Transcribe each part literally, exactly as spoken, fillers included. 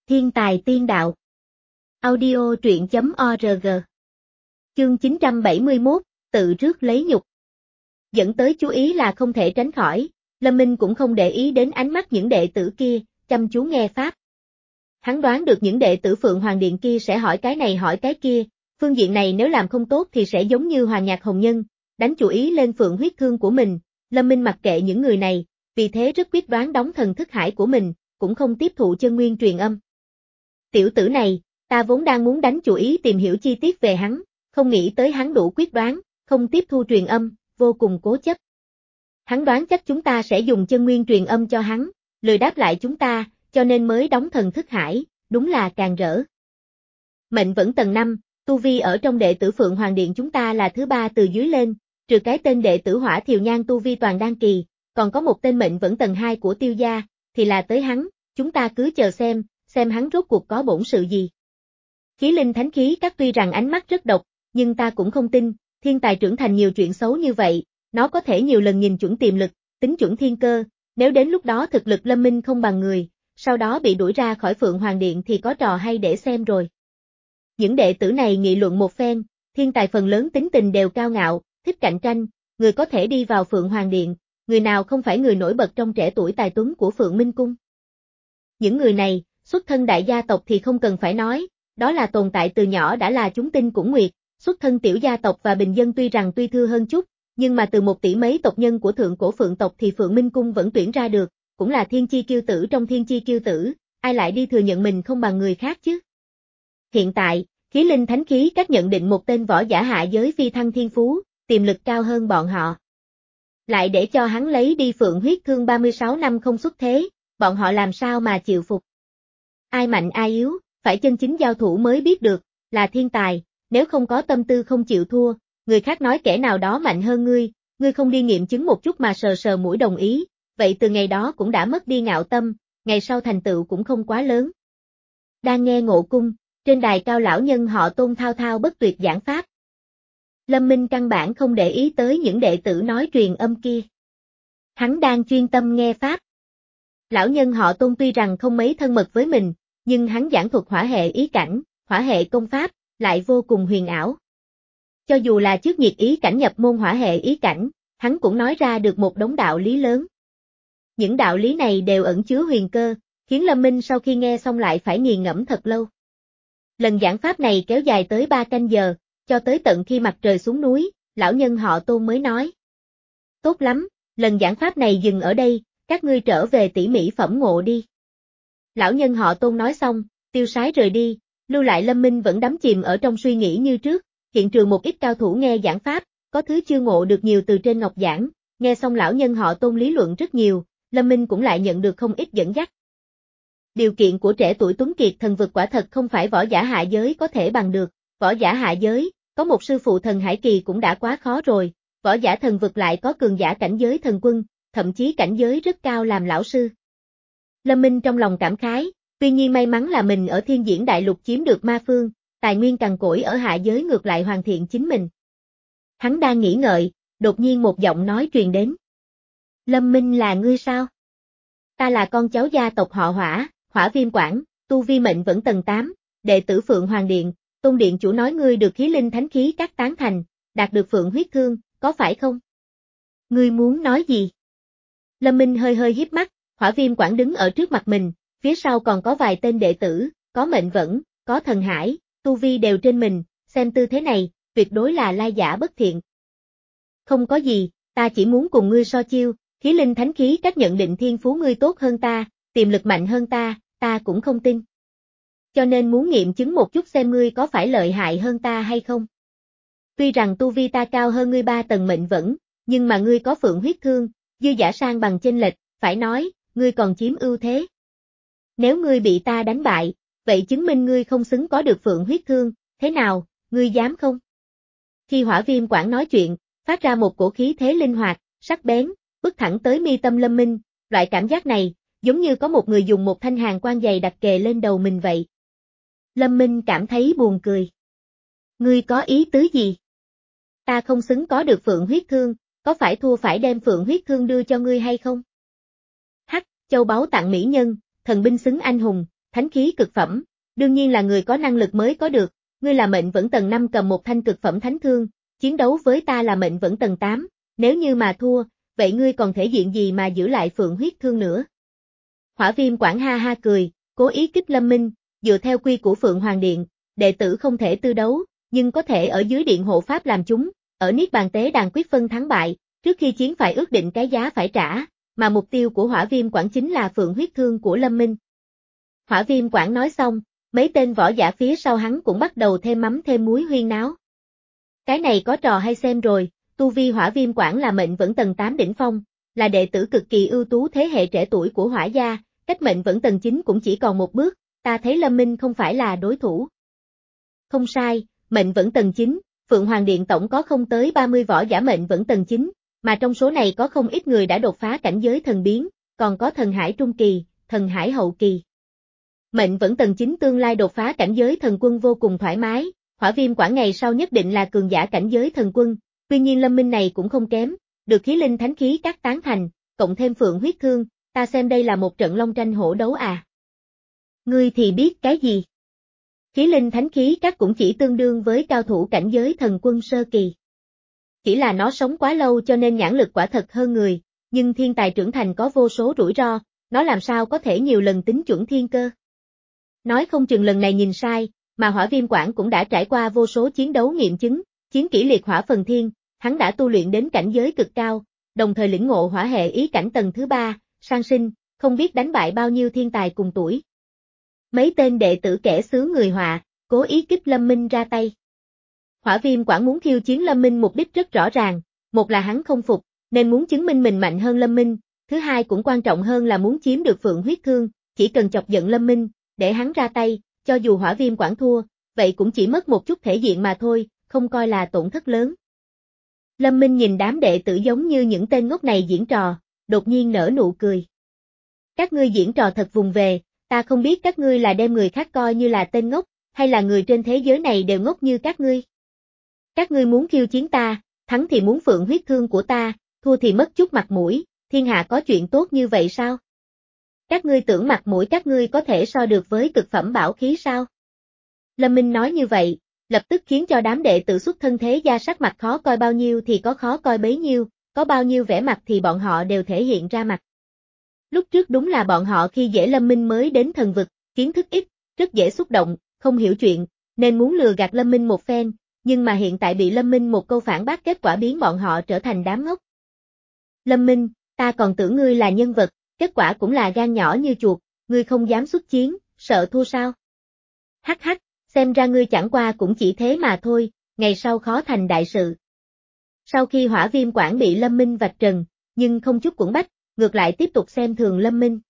Thiên tài tiên đạo. Audio truyện chấm org. Chương chín trăm bảy mươi mốt, tự rước lấy nhục. Dẫn tới chú ý là không thể tránh khỏi, Lâm Minh cũng không để ý đến ánh mắt những đệ tử kia, chăm chú nghe pháp. Hắn đoán được những đệ tử Phượng Hoàng Điện kia sẽ hỏi cái này hỏi cái kia, phương diện này nếu làm không tốt thì sẽ giống như Hoàng Nhạc Hồng Nhân, đánh chủ ý lên Phượng huyết thương của mình. Lâm Minh mặc kệ những người này, vì thế rất quyết đoán đóng thần thức hải của mình, cũng không tiếp thụ chân nguyên truyền âm. Tiểu tử này, ta vốn đang muốn đánh chủ ý tìm hiểu chi tiết về hắn, không nghĩ tới hắn đủ quyết đoán, không tiếp thu truyền âm, vô cùng cố chấp. Hắn đoán chắc chúng ta sẽ dùng chân nguyên truyền âm cho hắn, lười đáp lại chúng ta, cho nên mới đóng thần thức hải, đúng là càng rỡ. Mệnh vẫn tầng năm, tu vi ở trong đệ tử Phượng Hoàng Điện chúng ta là thứ ba từ dưới lên, trừ cái tên đệ tử Hỏa Thiều Nhan tu vi toàn đan kỳ, còn có một tên mệnh vẫn tầng hai của Tiêu gia, thì là tới hắn, chúng ta cứ chờ xem, xem hắn rốt cuộc có bổn sự gì. Khí linh thánh khí các tuy rằng ánh mắt rất độc, nhưng ta cũng không tin, thiên tài trưởng thành nhiều chuyện xấu như vậy, nó có thể nhiều lần nhìn chuẩn tiềm lực, tính chuẩn thiên cơ, nếu đến lúc đó thực lực Lâm Minh không bằng người, sau đó bị đuổi ra khỏi Phượng Hoàng Điện thì có trò hay để xem rồi. Những đệ tử này nghị luận một phen, thiên tài phần lớn tính tình đều cao ngạo, thích cạnh tranh, người có thể đi vào Phượng Hoàng Điện, người nào không phải người nổi bật trong trẻ tuổi tài tuấn của Phượng Minh Cung. Những người này, xuất thân đại gia tộc thì không cần phải nói, đó là tồn tại từ nhỏ đã là chúng tinh cũng nguyệt, xuất thân tiểu gia tộc và bình dân tuy rằng tuy thưa hơn chút, nhưng mà từ một tỷ mấy tộc nhân của thượng cổ Phượng tộc thì Phượng Minh Cung vẫn tuyển ra được, cũng là thiên chi kiêu tử trong thiên chi kiêu tử, ai lại đi thừa nhận mình không bằng người khác chứ. Hiện tại, khí linh thánh khí các nhận định một tên võ giả hạ giới phi thăng thiên phú, tiềm lực cao hơn bọn họ. Lại để cho hắn lấy đi Phượng huyết thương ba mươi sáu năm không xuất thế, bọn họ làm sao mà chịu phục. Ai mạnh ai yếu, phải chân chính giao thủ mới biết được, là thiên tài, nếu không có tâm tư không chịu thua, người khác nói kẻ nào đó mạnh hơn ngươi, ngươi không đi nghiệm chứng một chút mà sờ sờ mũi đồng ý, vậy từ ngày đó cũng đã mất đi ngạo tâm, ngày sau thành tựu cũng không quá lớn. Đang nghe ngộ cung, trên đài cao lão nhân họ Tôn thao thao bất tuyệt giảng pháp. Lâm Minh căn bản không để ý tới những đệ tử nói truyền âm kia. Hắn đang chuyên tâm nghe pháp. Lão nhân họ Tôn tuy rằng không mấy thân mật với mình, nhưng hắn giảng thuật hỏa hệ ý cảnh, hỏa hệ công pháp, lại vô cùng huyền ảo. Cho dù là trước nhiệt ý cảnh nhập môn hỏa hệ ý cảnh, hắn cũng nói ra được một đống đạo lý lớn. Những đạo lý này đều ẩn chứa huyền cơ, khiến Lâm Minh sau khi nghe xong lại phải nghiền ngẫm thật lâu. Lần giảng pháp này kéo dài tới ba canh giờ, cho tới tận khi mặt trời xuống núi, lão nhân họ Tôn mới nói. Tốt lắm, lần giảng pháp này dừng ở đây, các ngươi trở về tỉ mỉ phẩm ngộ đi. Lão nhân họ Tôn nói xong, tiêu sái rời đi, lưu lại Lâm Minh vẫn đắm chìm ở trong suy nghĩ như trước, hiện trường một ít cao thủ nghe giảng pháp, có thứ chưa ngộ được nhiều từ trên ngọc giảng, nghe xong lão nhân họ Tôn lý luận rất nhiều, Lâm Minh cũng lại nhận được không ít dẫn dắt. Điều kiện của trẻ tuổi tuấn kiệt thần vực quả thật không phải võ giả hạ giới có thể bằng được, võ giả hạ giới, có một sư phụ thần hải kỳ cũng đã quá khó rồi, võ giả thần vực lại có cường giả cảnh giới thần quân, thậm chí cảnh giới rất cao làm lão sư. Lâm Minh trong lòng cảm khái, tuy nhiên may mắn là mình ở thiên diễn đại lục chiếm được ma phương, tài nguyên cằn cỗi ở hạ giới ngược lại hoàn thiện chính mình. Hắn đang nghĩ ngợi, đột nhiên một giọng nói truyền đến. Lâm Minh là ngươi sao? Ta là con cháu gia tộc họ Hỏa, Hỏa Viêm Quảng, tu vi mệnh vẫn tầng tám, đệ tử Phượng Hoàng Điện, Tôn Điện chủ nói ngươi được khí linh thánh khí các tán thành, đạt được Phượng huyết thương, có phải không? Ngươi muốn nói gì? Lâm Minh hơi hơi híp mắt, Hỏa Viêm Quảng đứng ở trước mặt mình, phía sau còn có vài tên đệ tử, có mệnh vẫn, có thần hải, tu vi đều trên mình, xem tư thế này, tuyệt đối là lai giả bất thiện. Không có gì, ta chỉ muốn cùng ngươi so chiêu, khí linh thánh khí các nhận định thiên phú ngươi tốt hơn ta, tiềm lực mạnh hơn ta, ta cũng không tin. Cho nên muốn nghiệm chứng một chút xem ngươi có phải lợi hại hơn ta hay không. Tuy rằng tu vi ta cao hơn ngươi ba tầng mệnh vẫn, nhưng mà ngươi có Phượng huyết thương, dư giả sang bằng chênh lệch, phải nói, ngươi còn chiếm ưu thế. Nếu ngươi bị ta đánh bại, vậy chứng minh ngươi không xứng có được Phượng huyết thương, thế nào, ngươi dám không? Khi Hỏa Viêm Quảng nói chuyện, phát ra một cổ khí thế linh hoạt, sắc bén, bước thẳng tới mi tâm Lâm Minh, loại cảm giác này, giống như có một người dùng một thanh hàn quan dày đặt kề lên đầu mình vậy. Lâm Minh cảm thấy buồn cười. Ngươi có ý tứ gì? Ta không xứng có được Phượng huyết thương, có phải thua phải đem Phượng huyết thương đưa cho ngươi hay không? Hắc, châu báu tặng mỹ nhân, thần binh xứng anh hùng, thánh khí cực phẩm, đương nhiên là người có năng lực mới có được, ngươi là mệnh vẫn tầng năm cầm một thanh cực phẩm thánh thương, chiến đấu với ta là mệnh vẫn tầng tám, nếu như mà thua, vậy ngươi còn thể diện gì mà giữ lại phượng huyết thương nữa. Hỏa Viêm Quảng ha ha cười, cố ý kích Lâm Minh, dựa theo quy của Phượng Hoàng Điện, đệ tử không thể tư đấu, nhưng có thể ở dưới điện hộ pháp làm chúng, ở Niết Bàn Tế Đàn quyết phân thắng bại, trước khi chiến phải ước định cái giá phải trả, mà mục tiêu của Hỏa Viêm Quảng chính là phượng huyết thương của Lâm Minh. Hỏa Viêm Quảng nói xong, mấy tên võ giả phía sau hắn cũng bắt đầu thêm mắm thêm muối huyên náo. Cái này có trò hay xem rồi, tu vi Hỏa Viêm Quảng là mệnh vẫn tầng tám đỉnh phong, là đệ tử cực kỳ ưu tú thế hệ trẻ tuổi của Hỏa gia, cách mệnh vẫn tầng chín cũng chỉ còn một bước, ta thấy Lâm Minh không phải là đối thủ. Không sai, mệnh vẫn tầng chín, Phượng Hoàng Điện tổng có không tới ba mươi võ giả mệnh vẫn tầng chín, mà trong số này có không ít người đã đột phá cảnh giới thần biến, còn có thần hải trung kỳ, thần hải hậu kỳ. Mệnh vẫn tầng chín tương lai đột phá cảnh giới thần quân vô cùng thoải mái, Hỏa Viêm Quảng ngày sau nhất định là cường giả cảnh giới thần quân, tuy nhiên Lâm Minh này cũng không kém, được khí linh thánh khí các tán thành, cộng thêm phượng huyết thương, ta xem đây là một trận long tranh hổ đấu à. Ngươi thì biết cái gì? Khí linh thánh khí các cũng chỉ tương đương với cao thủ cảnh giới thần quân sơ kỳ. Chỉ là nó sống quá lâu cho nên nhãn lực quả thật hơn người, nhưng thiên tài trưởng thành có vô số rủi ro, nó làm sao có thể nhiều lần tính chuẩn thiên cơ. Nói không chừng lần này nhìn sai, mà Hỏa Viêm Quảng cũng đã trải qua vô số chiến đấu nghiệm chứng, chiến kỷ liệt hỏa phần thiên, hắn đã tu luyện đến cảnh giới cực cao, đồng thời lĩnh ngộ hỏa hệ ý cảnh tầng thứ ba, sang sinh, không biết đánh bại bao nhiêu thiên tài cùng tuổi. Mấy tên đệ tử kẻ xứ người Họa, cố ý kích Lâm Minh ra tay. Hỏa Viêm Quảng muốn khiêu chiến Lâm Minh mục đích rất rõ ràng, một là hắn không phục, nên muốn chứng minh mình mạnh hơn Lâm Minh, thứ hai cũng quan trọng hơn là muốn chiếm được phượng huyết thương, chỉ cần chọc giận Lâm Minh, để hắn ra tay, cho dù Hỏa Viêm Quảng thua, vậy cũng chỉ mất một chút thể diện mà thôi, không coi là tổn thất lớn. Lâm Minh nhìn đám đệ tử giống như những tên ngốc này diễn trò, đột nhiên nở nụ cười. Các ngươi diễn trò thật vùng về, ta không biết các ngươi là đem người khác coi như là tên ngốc, hay là người trên thế giới này đều ngốc như các ngươi. Các ngươi muốn khiêu chiến ta, thắng thì muốn phượng huyết thương của ta, thua thì mất chút mặt mũi, thiên hạ có chuyện tốt như vậy sao? Các ngươi tưởng mặt mũi các ngươi có thể so được với cực phẩm bảo khí sao? Lâm Minh nói như vậy, lập tức khiến cho đám đệ tử xuất thân thế gia sắc mặt khó coi bao nhiêu thì có khó coi bấy nhiêu, có bao nhiêu vẻ mặt thì bọn họ đều thể hiện ra mặt. Lúc trước đúng là bọn họ khi dễ Lâm Minh mới đến thần vực, kiến thức ít, rất dễ xúc động, không hiểu chuyện, nên muốn lừa gạt Lâm Minh một phen, nhưng mà hiện tại bị Lâm Minh một câu phản bác kết quả biến bọn họ trở thành đám ngốc. Lâm Minh, ta còn tưởng ngươi là nhân vật, kết quả cũng là gan nhỏ như chuột, ngươi không dám xuất chiến, sợ thua sao? Hắc hắc, xem ra ngươi chẳng qua cũng chỉ thế mà thôi, ngày sau khó thành đại sự. Sau khi Hỏa Viêm Quảng bị Lâm Minh vạch trần, nhưng không chút quẫn bách, ngược lại tiếp tục xem thường Lâm Minh.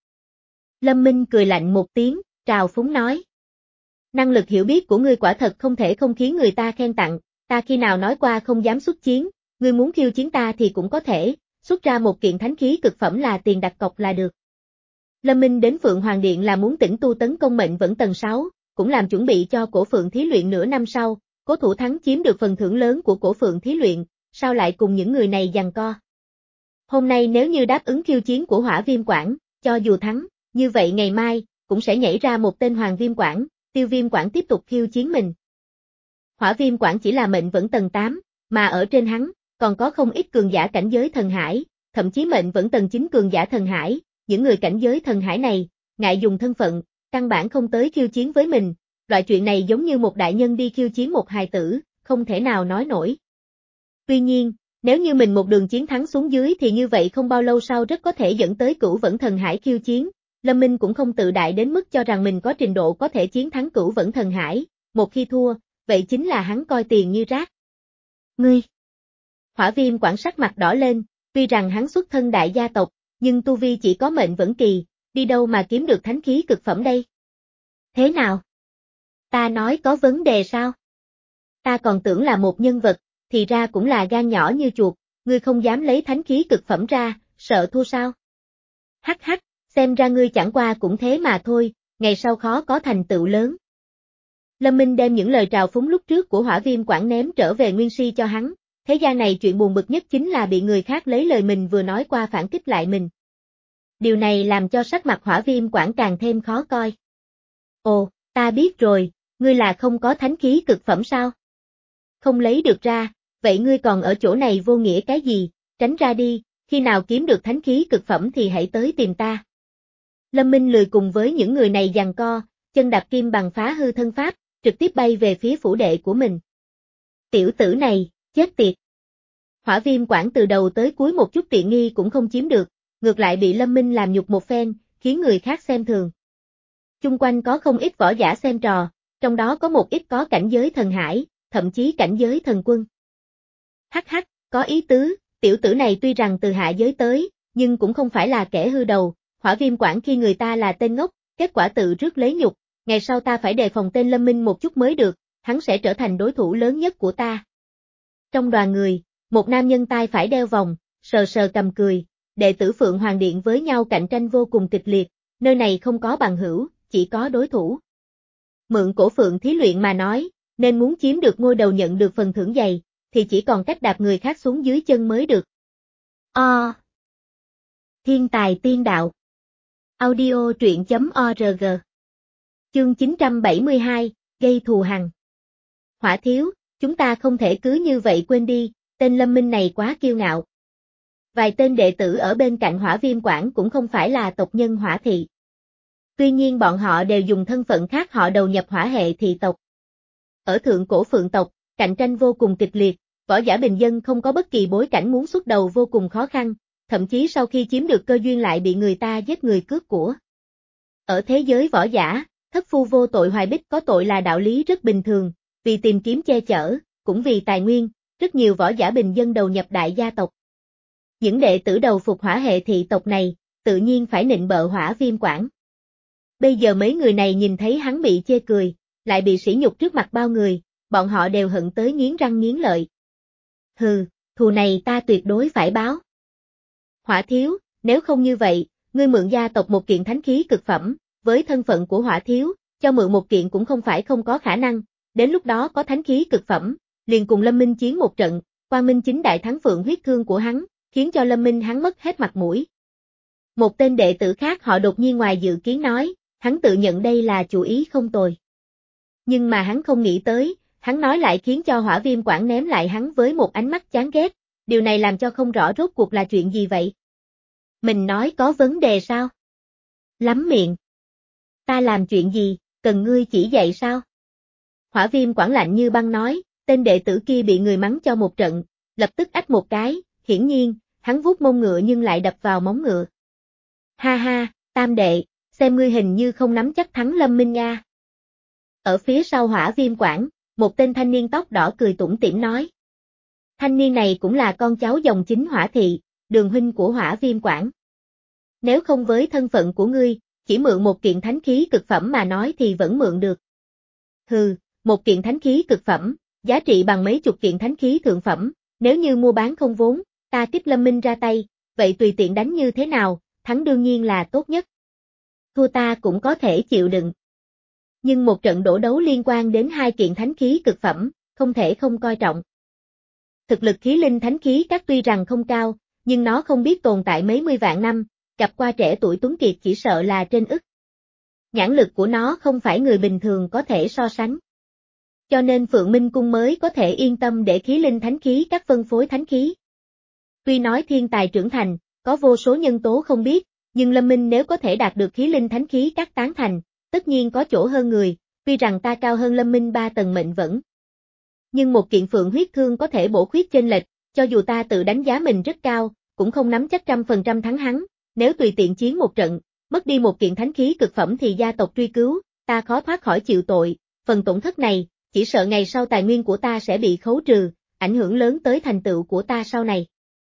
Lâm Minh cười lạnh một tiếng, trào phúng nói. Năng lực hiểu biết của ngươi quả thật không thể không khiến người ta khen tặng, ta khi nào nói qua không dám xuất chiến, ngươi muốn khiêu chiến ta thì cũng có thể, xuất ra một kiện thánh khí cực phẩm là tiền đặt cọc là được. Lâm Minh đến Phượng Hoàng Điện là muốn tĩnh tu tấn công mệnh vẫn tầng sáu, cũng làm chuẩn bị cho cổ phượng thí luyện nửa năm sau, cố thủ thắng chiếm được phần thưởng lớn của cổ phượng thí luyện, sao lại cùng những người này giằng co. Hôm nay nếu như đáp ứng khiêu chiến của Hỏa Viêm Quảng, cho dù thắng, như vậy ngày mai, cũng sẽ nhảy ra một tên Hoàng Viêm Quảng, Tiêu Viêm Quảng tiếp tục khiêu chiến mình. Hỏa Viêm Quảng chỉ là mệnh vẫn tầng tám, mà ở trên hắn, còn có không ít cường giả cảnh giới thần hải, thậm chí mệnh vẫn tầng chín cường giả thần hải, những người cảnh giới thần hải này, ngại dùng thân phận, căn bản không tới khiêu chiến với mình, loại chuyện này giống như một đại nhân đi khiêu chiến một hài tử, không thể nào nói nổi. Tuy nhiên, nếu như mình một đường chiến thắng xuống dưới thì như vậy không bao lâu sau rất có thể dẫn tới Cửu Vẫn Thần Hải khiêu chiến, Lâm Minh cũng không tự đại đến mức cho rằng mình có trình độ có thể chiến thắng Cửu Vẫn Thần Hải, một khi thua, vậy chính là hắn coi tiền như rác. Ngươi! Hỏa Viêm Quảng sắc mặt đỏ lên, tuy rằng hắn xuất thân đại gia tộc, nhưng tu vi chỉ có mệnh vẫn kỳ, đi đâu mà kiếm được thánh khí cực phẩm đây? Thế nào? Ta nói có vấn đề sao? Ta còn tưởng là một nhân vật, thì ra cũng là gan nhỏ như chuột, ngươi không dám lấy thánh khí cực phẩm ra, sợ thua sao? Hắc hắc, xem ra ngươi chẳng qua cũng thế mà thôi, ngày sau khó có thành tựu lớn. Lâm Minh đem những lời trào phúng lúc trước của Hỏa Viêm Quảng ném trở về Nguyên Si cho hắn, thế gian này chuyện buồn bực nhất chính là bị người khác lấy lời mình vừa nói qua phản kích lại mình. Điều này làm cho sắc mặt Hỏa Viêm Quảng càng thêm khó coi. Ồ, ta biết rồi, ngươi là không có thánh khí cực phẩm sao? Không lấy được ra, vậy ngươi còn ở chỗ này vô nghĩa cái gì, tránh ra đi, khi nào kiếm được thánh khí cực phẩm thì hãy tới tìm ta. Lâm Minh lười cùng với những người này giằng co, chân đạp kim bằng phá hư thân pháp, trực tiếp bay về phía phủ đệ của mình. Tiểu tử này, chết tiệt. Hỏa Viêm Quảng từ đầu tới cuối một chút tiện nghi cũng không chiếm được, ngược lại bị Lâm Minh làm nhục một phen, khiến người khác xem thường. Chung quanh có không ít võ giả xem trò, trong đó có một ít có cảnh giới thần hải, thậm chí cảnh giới thần quân. Hắc hắc, có ý tứ, tiểu tử này tuy rằng từ hạ giới tới, nhưng cũng không phải là kẻ hư đầu, Hỏa Viêm Quảng khi người ta là tên ngốc, kết quả tự rước lấy nhục, ngày sau ta phải đề phòng tên Lâm Minh một chút mới được, hắn sẽ trở thành đối thủ lớn nhất của ta. Trong đoàn người, một nam nhân tai phải đeo vòng, sờ sờ cầm cười, đệ tử Phượng Hoàng Điện với nhau cạnh tranh vô cùng kịch liệt, nơi này không có bằng hữu, chỉ có đối thủ. Mượn cổ Phượng thí luyện mà nói, nên muốn chiếm được ngôi đầu nhận được phần thưởng dày, thì chỉ còn cách đạp người khác xuống dưới chân mới được. O. Thiên tài tiên đạo. Audio truyện chấm org. Chương chín trăm bảy mươi hai, gây thù hằn. Hỏa thiếu, chúng ta không thể cứ như vậy quên đi, tên Lâm Minh này quá kiêu ngạo. Vài tên đệ tử ở bên cạnh Hỏa Viêm Quảng cũng không phải là tộc nhân Hỏa thị. Tuy nhiên bọn họ đều dùng thân phận khác họ đầu nhập Hỏa hệ thị tộc. Ở thượng cổ Phượng tộc, cạnh tranh vô cùng kịch liệt, võ giả bình dân không có bất kỳ bối cảnh muốn xuất đầu vô cùng khó khăn, thậm chí sau khi chiếm được cơ duyên lại bị người ta giết người cướp của. Ở thế giới võ giả, thất phu vô tội hoài bích có tội là đạo lý rất bình thường, vì tìm kiếm che chở, cũng vì tài nguyên, rất nhiều võ giả bình dân đầu nhập đại gia tộc. Những đệ tử đầu phục Hỏa hệ thị tộc này, tự nhiên phải nịnh bợ Hỏa Viêm Quảng. Bây giờ mấy người này nhìn thấy hắn bị chê cười, lại bị sỉ nhục trước mặt bao người, bọn họ đều hận tới nghiến răng nghiến lợi. Hừ, thù này ta tuyệt đối phải báo. Hỏa thiếu, nếu không như vậy, ngươi mượn gia tộc một kiện thánh khí cực phẩm, với thân phận của Hỏa thiếu, cho mượn một kiện cũng không phải không có khả năng, đến lúc đó có thánh khí cực phẩm, liền cùng Lâm Minh chiến một trận, quang minh chính đại thắng Phượng huyết thương của hắn, khiến cho Lâm Minh hắn mất hết mặt mũi. Một tên đệ tử khác họ đột nhiên ngoài dự kiến nói, hắn tự nhận đây là chủ ý không tồi. Nhưng mà hắn không nghĩ tới, hắn nói lại khiến cho Hỏa Viêm Quảng ném lại hắn với một ánh mắt chán ghét, điều này làm cho không rõ rốt cuộc là chuyện gì vậy. Mình nói có vấn đề sao? Lắm miệng. Ta làm chuyện gì, cần ngươi chỉ dạy sao? Hỏa Viêm Quảng lạnh như băng nói, tên đệ tử kia bị người mắng cho một trận, lập tức ách một cái, hiển nhiên, hắn vuốt mông ngựa nhưng lại đập vào móng ngựa. Ha ha, tam đệ, xem ngươi hình như không nắm chắc thắng Lâm Minh nha. Ở phía sau Hỏa Viêm Quảng, một tên thanh niên tóc đỏ cười tủm tỉm nói. Thanh niên này cũng là con cháu dòng chính Hỏa thị, đường huynh của Hỏa Viêm Quảng. Nếu không với thân phận của ngươi, chỉ mượn một kiện thánh khí cực phẩm mà nói thì vẫn mượn được. Hừ, một kiện thánh khí cực phẩm, giá trị bằng mấy chục kiện thánh khí thượng phẩm, nếu như mua bán không vốn, ta kích Lâm Minh ra tay, vậy tùy tiện đánh như thế nào, thắng đương nhiên là tốt nhất. Thua ta cũng có thể chịu đựng. Nhưng một trận đổ đấu liên quan đến hai kiện thánh khí cực phẩm, không thể không coi trọng. Thực lực khí linh thánh khí các tuy rằng không cao, nhưng nó không biết tồn tại mấy mươi vạn năm, gặp qua trẻ tuổi tuấn kiệt chỉ sợ là trên ức. Nhãn lực của nó không phải người bình thường có thể so sánh. Cho nên Phượng Minh Cung mới có thể yên tâm để khí linh thánh khí các phân phối thánh khí. Tuy nói thiên tài trưởng thành, có vô số nhân tố không biết, nhưng Lâm Minh nếu có thể đạt được khí linh thánh khí các tán thành, tất nhiên có chỗ hơn người, tuy rằng ta cao hơn Lâm Minh ba tầng mệnh vẫn. Nhưng một kiện Phượng huyết thương có thể bổ khuyết chênh lệch, cho dù ta tự đánh giá mình rất cao, cũng không nắm chắc trăm phần trăm thắng hắn, nếu tùy tiện chiến một trận, mất đi một kiện thánh khí cực phẩm thì gia tộc truy cứu, ta khó thoát khỏi chịu tội, phần tổn thất này, chỉ sợ ngày sau tài nguyên của ta sẽ bị khấu trừ, ảnh hưởng lớn tới thành tựu của ta sau này.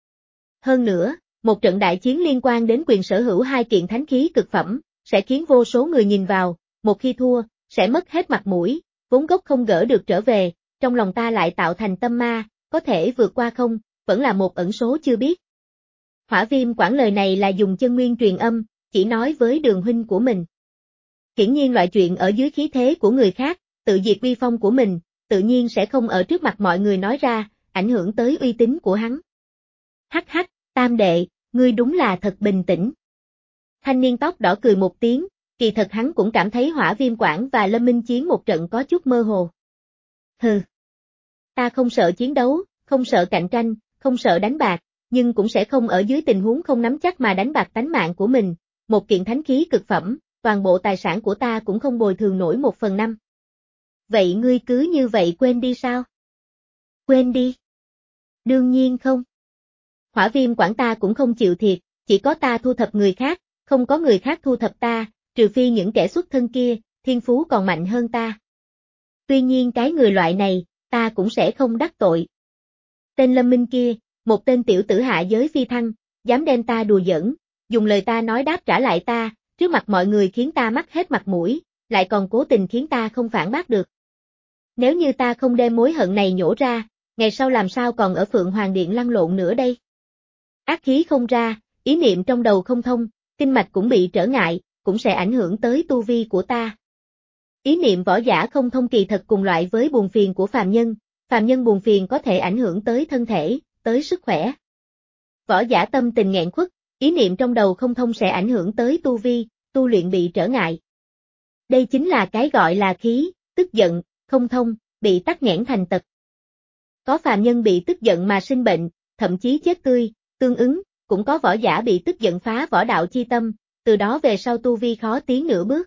Hơn nữa, một trận đại chiến liên quan đến quyền sở hữu hai kiện thánh khí cực phẩm, sẽ khiến vô số người nhìn vào, một khi thua, sẽ mất hết mặt mũi, vốn gốc không gỡ được trở về, trong lòng ta lại tạo thành tâm ma, có thể vượt qua không, vẫn là một ẩn số chưa biết. Hỏa Viêm Quảng lời này là dùng chân nguyên truyền âm, chỉ nói với đường huynh của mình. Hiển nhiên loại chuyện ở dưới khí thế của người khác, tự diệt uy phong của mình, tự nhiên sẽ không ở trước mặt mọi người nói ra, ảnh hưởng tới uy tín của hắn. Hắc hắc, tam đệ, ngươi đúng là thật bình tĩnh. Thanh niên tóc đỏ cười một tiếng, kỳ thật hắn cũng cảm thấy Hỏa Viêm Quảng và Lâm Minh chiến một trận có chút mơ hồ. Hừ. Ta không sợ chiến đấu, không sợ cạnh tranh, không sợ đánh bạc, nhưng cũng sẽ không ở dưới tình huống không nắm chắc mà đánh bạc tánh mạng của mình, một kiện thánh khí cực phẩm, toàn bộ tài sản của ta cũng không bồi thường nổi một phần năm. Vậy ngươi cứ như vậy quên đi sao? Quên đi. Đương nhiên không. Hỏa Viêm Quảng ta cũng không chịu thiệt, chỉ có ta thu thập người khác, không có người khác thu thập ta, trừ phi những kẻ xuất thân kia, thiên phú còn mạnh hơn ta. Tuy nhiên cái người loại này, ta cũng sẽ không đắc tội. Tên Lâm Minh kia, một tên tiểu tử hạ giới phi thăng, dám đem ta đùa giỡn, dùng lời ta nói đáp trả lại ta, trước mặt mọi người khiến ta mất hết mặt mũi, lại còn cố tình khiến ta không phản bác được. Nếu như ta không đem mối hận này nhổ ra, ngày sau làm sao còn ở Phượng Hoàng Điện lăn lộn nữa đây? Ác khí không ra, ý niệm trong đầu không thông, kinh mạch cũng bị trở ngại, cũng sẽ ảnh hưởng tới tu vi của ta. Ý niệm võ giả không thông kỳ thật cùng loại với buồn phiền của phàm nhân, phàm nhân buồn phiền có thể ảnh hưởng tới thân thể, tới sức khỏe. Võ giả tâm tình nghẹn khuất, ý niệm trong đầu không thông sẽ ảnh hưởng tới tu vi, tu luyện bị trở ngại. Đây chính là cái gọi là khí, tức giận, không thông, bị tắc nghẽn thành tật. Có phàm nhân bị tức giận mà sinh bệnh, thậm chí chết tươi, tương ứng, cũng có võ giả bị tức giận phá võ đạo chi tâm, từ đó về sau tu vi khó tiến nửa bước.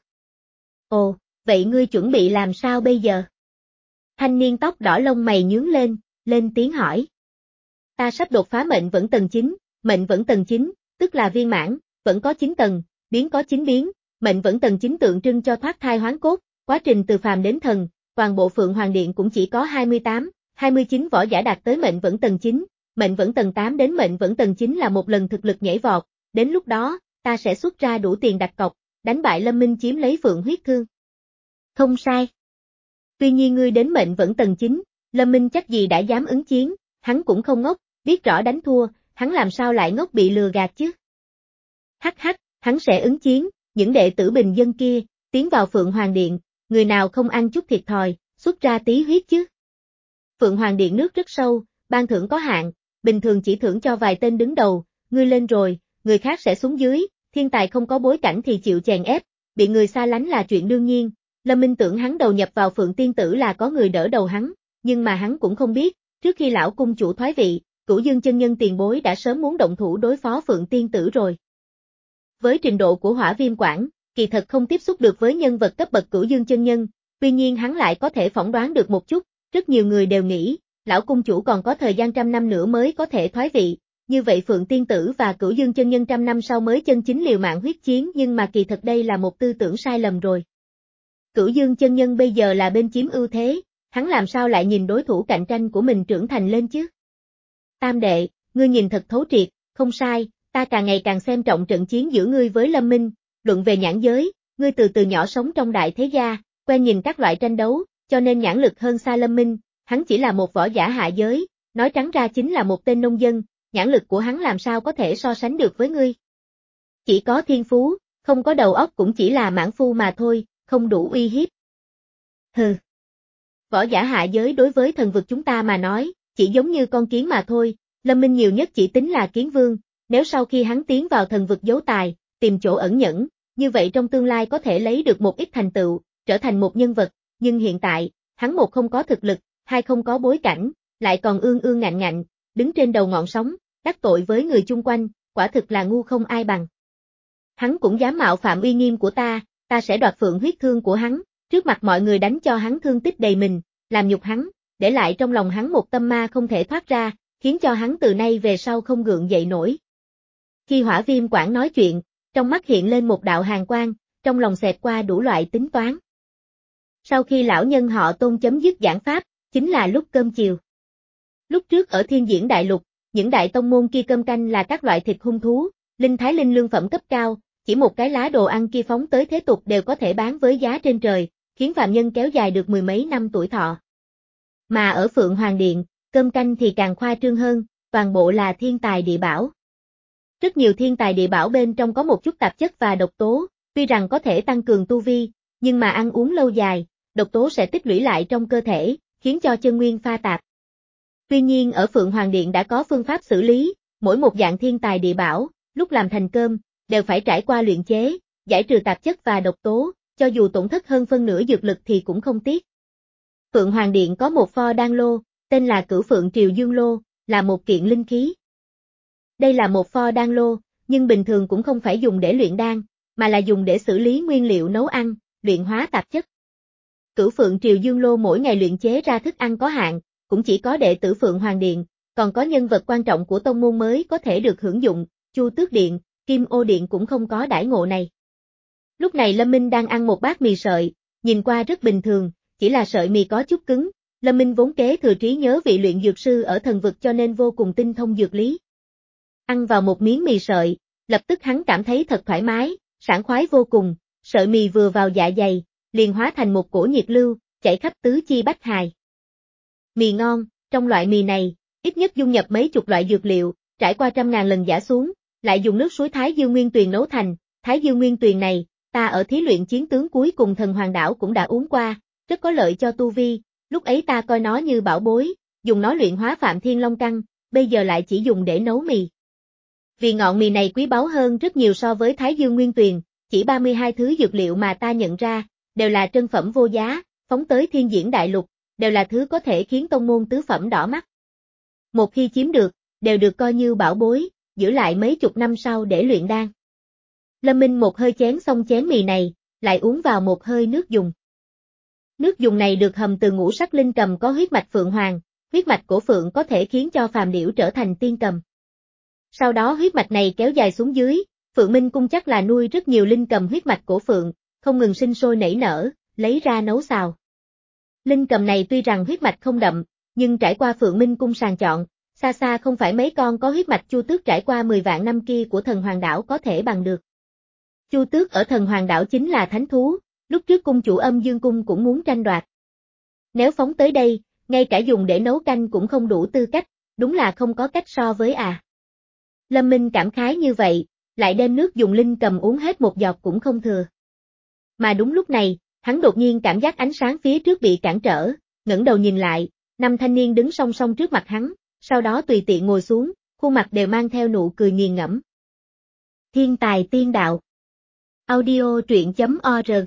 Ồ, vậy ngươi chuẩn bị làm sao bây giờ? Thanh niên tóc đỏ lông mày nhướng lên, lên tiếng hỏi. Ta sắp đột phá mệnh vẫn tầng chín, mệnh vẫn tầng chín, tức là viên mãn, vẫn có chín tầng, biến có chín biến, mệnh vẫn tầng chín tượng trưng cho thoát thai hoán cốt, quá trình từ phàm đến thần, toàn bộ Phượng Hoàng Điện cũng chỉ có hai mươi tám, hai mươi chín võ giả đạt tới mệnh vẫn tầng chín, mệnh vẫn tầng tám đến mệnh vẫn tầng chín là một lần thực lực nhảy vọt, đến lúc đó, ta sẽ xuất ra đủ tiền đặt cọc, đánh bại Lâm Minh chiếm lấy Phượng huyết thương. Không sai. Tuy nhiên ngươi đến mệnh vẫn tầng chín, Lâm Minh chắc gì đã dám ứng chiến, hắn cũng không ngốc, biết rõ đánh thua, hắn làm sao lại ngốc bị lừa gạt chứ? Hắc hắc, hắn sẽ ứng chiến, những đệ tử bình dân kia, tiến vào Phượng Hoàng Điện, người nào không ăn chút thiệt thòi, xuất ra tí huyết chứ? Phượng Hoàng Điện nước rất sâu, ban thưởng có hạn, bình thường chỉ thưởng cho vài tên đứng đầu, ngươi lên rồi, người khác sẽ xuống dưới, thiên tài không có bối cảnh thì chịu chèn ép, bị người xa lánh là chuyện đương nhiên. Lâm Minh tưởng hắn đầu nhập vào Phượng Tiên Tử là có người đỡ đầu hắn, nhưng mà hắn cũng không biết, trước khi lão cung chủ thoái vị, Cửu Dương chân nhân tiền bối đã sớm muốn động thủ đối phó Phượng Tiên Tử rồi. Với trình độ của Hỏa Viêm Quảng, kỳ thật không tiếp xúc được với nhân vật cấp bậc Cửu Dương chân nhân, tuy nhiên hắn lại có thể phỏng đoán được một chút, rất nhiều người đều nghĩ, lão cung chủ còn có thời gian trăm năm nữa mới có thể thoái vị, như vậy Phượng Tiên Tử và Cửu Dương chân nhân trăm năm sau mới chân chính liều mạng huyết chiến, nhưng mà kỳ thật đây là một tư tưởng sai lầm rồi. Cửu Dương chân nhân bây giờ là bên chiếm ưu thế, hắn làm sao lại nhìn đối thủ cạnh tranh của mình trưởng thành lên chứ? Tam đệ, ngươi nhìn thật thấu triệt, không sai, ta càng ngày càng xem trọng trận chiến giữa ngươi với Lâm Minh, luận về nhãn giới, ngươi từ từ nhỏ sống trong đại thế gia, quen nhìn các loại tranh đấu, cho nên nhãn lực hơn xa Lâm Minh, hắn chỉ là một võ giả hạ giới, nói trắng ra chính là một tên nông dân, nhãn lực của hắn làm sao có thể so sánh được với ngươi? Chỉ có thiên phú, không có đầu óc cũng chỉ là mãn phu mà thôi, không đủ uy hiếp. Hừ. Võ giả hạ giới đối với thần vực chúng ta mà nói, chỉ giống như con kiến mà thôi, Lâm Minh nhiều nhất chỉ tính là kiến vương, nếu sau khi hắn tiến vào thần vực giấu tài, tìm chỗ ẩn nhẫn, như vậy trong tương lai có thể lấy được một ít thành tựu, trở thành một nhân vật, nhưng hiện tại, hắn một không có thực lực, hai không có bối cảnh, lại còn ương ương ngạnh ngạnh, đứng trên đầu ngọn sóng, đắc tội với người chung quanh, quả thực là ngu không ai bằng. Hắn cũng dám mạo phạm uy nghiêm của ta, ta sẽ đoạt Phượng huyết thương của hắn, trước mặt mọi người đánh cho hắn thương tích đầy mình, làm nhục hắn, để lại trong lòng hắn một tâm ma không thể thoát ra, khiến cho hắn từ nay về sau không gượng dậy nổi. Khi Hỏa Viêm Quảng nói chuyện, trong mắt hiện lên một đạo hàn quang, trong lòng xẹt qua đủ loại tính toán. Sau khi lão nhân họ Tôn chấm dứt giảng pháp, chính là lúc cơm chiều. Lúc trước ở Thiên Diễn Đại Lục, những đại tông môn kia cơm canh là các loại thịt hung thú, linh thái linh lương phẩm cấp cao, chỉ một cái lá đồ ăn kia phóng tới thế tục đều có thể bán với giá trên trời, khiến phàm nhân kéo dài được mười mấy năm tuổi thọ. Mà ở Phượng Hoàng Điện, cơm canh thì càng khoa trương hơn, toàn bộ là thiên tài địa bảo. Rất nhiều thiên tài địa bảo bên trong có một chút tạp chất và độc tố, tuy rằng có thể tăng cường tu vi, nhưng mà ăn uống lâu dài, độc tố sẽ tích lũy lại trong cơ thể, khiến cho chân nguyên pha tạp. Tuy nhiên ở Phượng Hoàng Điện đã có phương pháp xử lý, mỗi một dạng thiên tài địa bảo, lúc làm thành cơm, đều phải trải qua luyện chế, giải trừ tạp chất và độc tố, cho dù tổn thất hơn phân nửa dược lực thì cũng không tiếc. Phượng Hoàng Điện có một pho đan lô, tên là Cửu Phượng Triều Dương Lô, là một kiện linh khí. Đây là một pho đan lô, nhưng bình thường cũng không phải dùng để luyện đan, mà là dùng để xử lý nguyên liệu nấu ăn, luyện hóa tạp chất. Cửu Phượng Triều Dương Lô mỗi ngày luyện chế ra thức ăn có hạn, cũng chỉ có đệ tử Phượng Hoàng Điện, còn có nhân vật quan trọng của tông môn mới có thể được hưởng dụng, Chu Tước Điện, Kim Ô Điện cũng không có đãi ngộ này. Lúc này Lâm Minh đang ăn một bát mì sợi, nhìn qua rất bình thường, chỉ là sợi mì có chút cứng, Lâm Minh vốn kế thừa trí nhớ vị luyện dược sư ở thần vực cho nên vô cùng tinh thông dược lý. Ăn vào một miếng mì sợi, lập tức hắn cảm thấy thật thoải mái, sảng khoái vô cùng, sợi mì vừa vào dạ dày, liền hóa thành một cổ nhiệt lưu, chảy khắp tứ chi bách hài. Mì ngon, trong loại mì này, ít nhất dung nhập mấy chục loại dược liệu, trải qua trăm ngàn lần giã xuống, lại dùng nước suối Thái Dương Nguyên Tuyền nấu thành, Thái Dương Nguyên Tuyền này, ta ở thí luyện chiến tướng cuối cùng Thần Hoàng Đảo cũng đã uống qua, rất có lợi cho tu vi, lúc ấy ta coi nó như bảo bối, dùng nó luyện hóa Phạm Thiên Long Căn, bây giờ lại chỉ dùng để nấu mì. Vì ngọn mì này quý báu hơn rất nhiều so với Thái Dương Nguyên Tuyền, chỉ ba mươi hai thứ dược liệu mà ta nhận ra, đều là trân phẩm vô giá, phóng tới Thiên Diễn Đại Lục, đều là thứ có thể khiến tông môn tứ phẩm đỏ mắt. Một khi chiếm được, đều được coi như bảo bối, giữ lại mấy chục năm sau để luyện đan. Lâm Minh một hơi chén xong chén mì này, lại uống vào một hơi nước dùng. Nước dùng này được hầm từ ngũ sắc linh cầm có huyết mạch phượng hoàng, huyết mạch của phượng có thể khiến cho phàm điểu trở thành tiên cầm. Sau đó huyết mạch này kéo dài xuống dưới, Phượng Minh Cung chắc là nuôi rất nhiều linh cầm huyết mạch của phượng, không ngừng sinh sôi nảy nở, lấy ra nấu xào. Linh cầm này tuy rằng huyết mạch không đậm, nhưng trải qua Phượng Minh Cung sàng chọn, xa xa không phải mấy con có huyết mạch Chu Tước trải qua mười vạn năm kia của Thần Hoàng Đảo có thể bằng được. Chu Tước ở Thần Hoàng Đảo chính là thánh thú, lúc trước cung chủ Âm Dương Cung cũng muốn tranh đoạt. Nếu phóng tới đây, ngay cả dùng để nấu canh cũng không đủ tư cách, đúng là không có cách so với à. Lâm Minh cảm khái như vậy, lại đem nước dùng linh cầm uống hết một giọt cũng không thừa. Mà đúng lúc này, hắn đột nhiên cảm giác ánh sáng phía trước bị cản trở, ngẩng đầu nhìn lại, năm thanh niên đứng song song trước mặt hắn, sau đó tùy tiện ngồi xuống, khuôn mặt đều mang theo nụ cười nghiền ngẫm. Thiên tài tiên đạo. Audio truyện chấm org.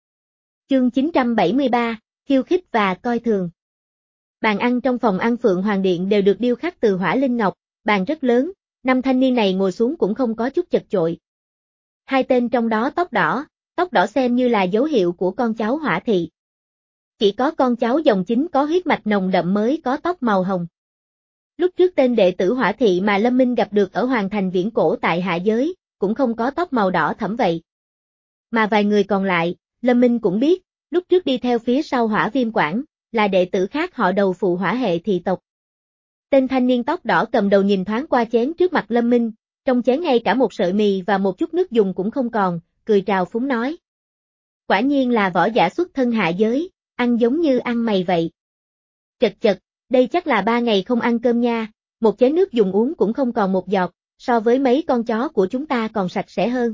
Chương chín trăm bảy mươi ba, khiêu khích và coi thường. Bàn ăn trong phòng ăn Phượng Hoàng Điện đều được điêu khắc từ hỏa linh ngọc, bàn rất lớn, năm thanh niên này ngồi xuống cũng không có chút chật chội. Hai tên trong đó tóc đỏ, tóc đỏ xem như là dấu hiệu của con cháu Hỏa Thị. Chỉ có con cháu dòng chính có huyết mạch nồng đậm mới có tóc màu hồng. Lúc trước tên đệ tử Hỏa Thị mà Lâm Minh gặp được ở Hoàng Thành Viễn Cổ tại hạ giới, cũng không có tóc màu đỏ thẫm vậy. Mà vài người còn lại, Lâm Minh cũng biết, lúc trước đi theo phía sau Hỏa Viêm Quảng, là đệ tử khác họ đầu phụ hỏa hệ thị tộc. Tên thanh niên tóc đỏ cầm đầu nhìn thoáng qua chén trước mặt Lâm Minh, trong chén ngay cả một sợi mì và một chút nước dùng cũng không còn, cười trào phúng nói. Quả nhiên là võ giả xuất thân hạ giới, ăn giống như ăn mày vậy. Chật chật, đây chắc là ba ngày không ăn cơm nha, một chén nước dùng uống cũng không còn một giọt, so với mấy con chó của chúng ta còn sạch sẽ hơn.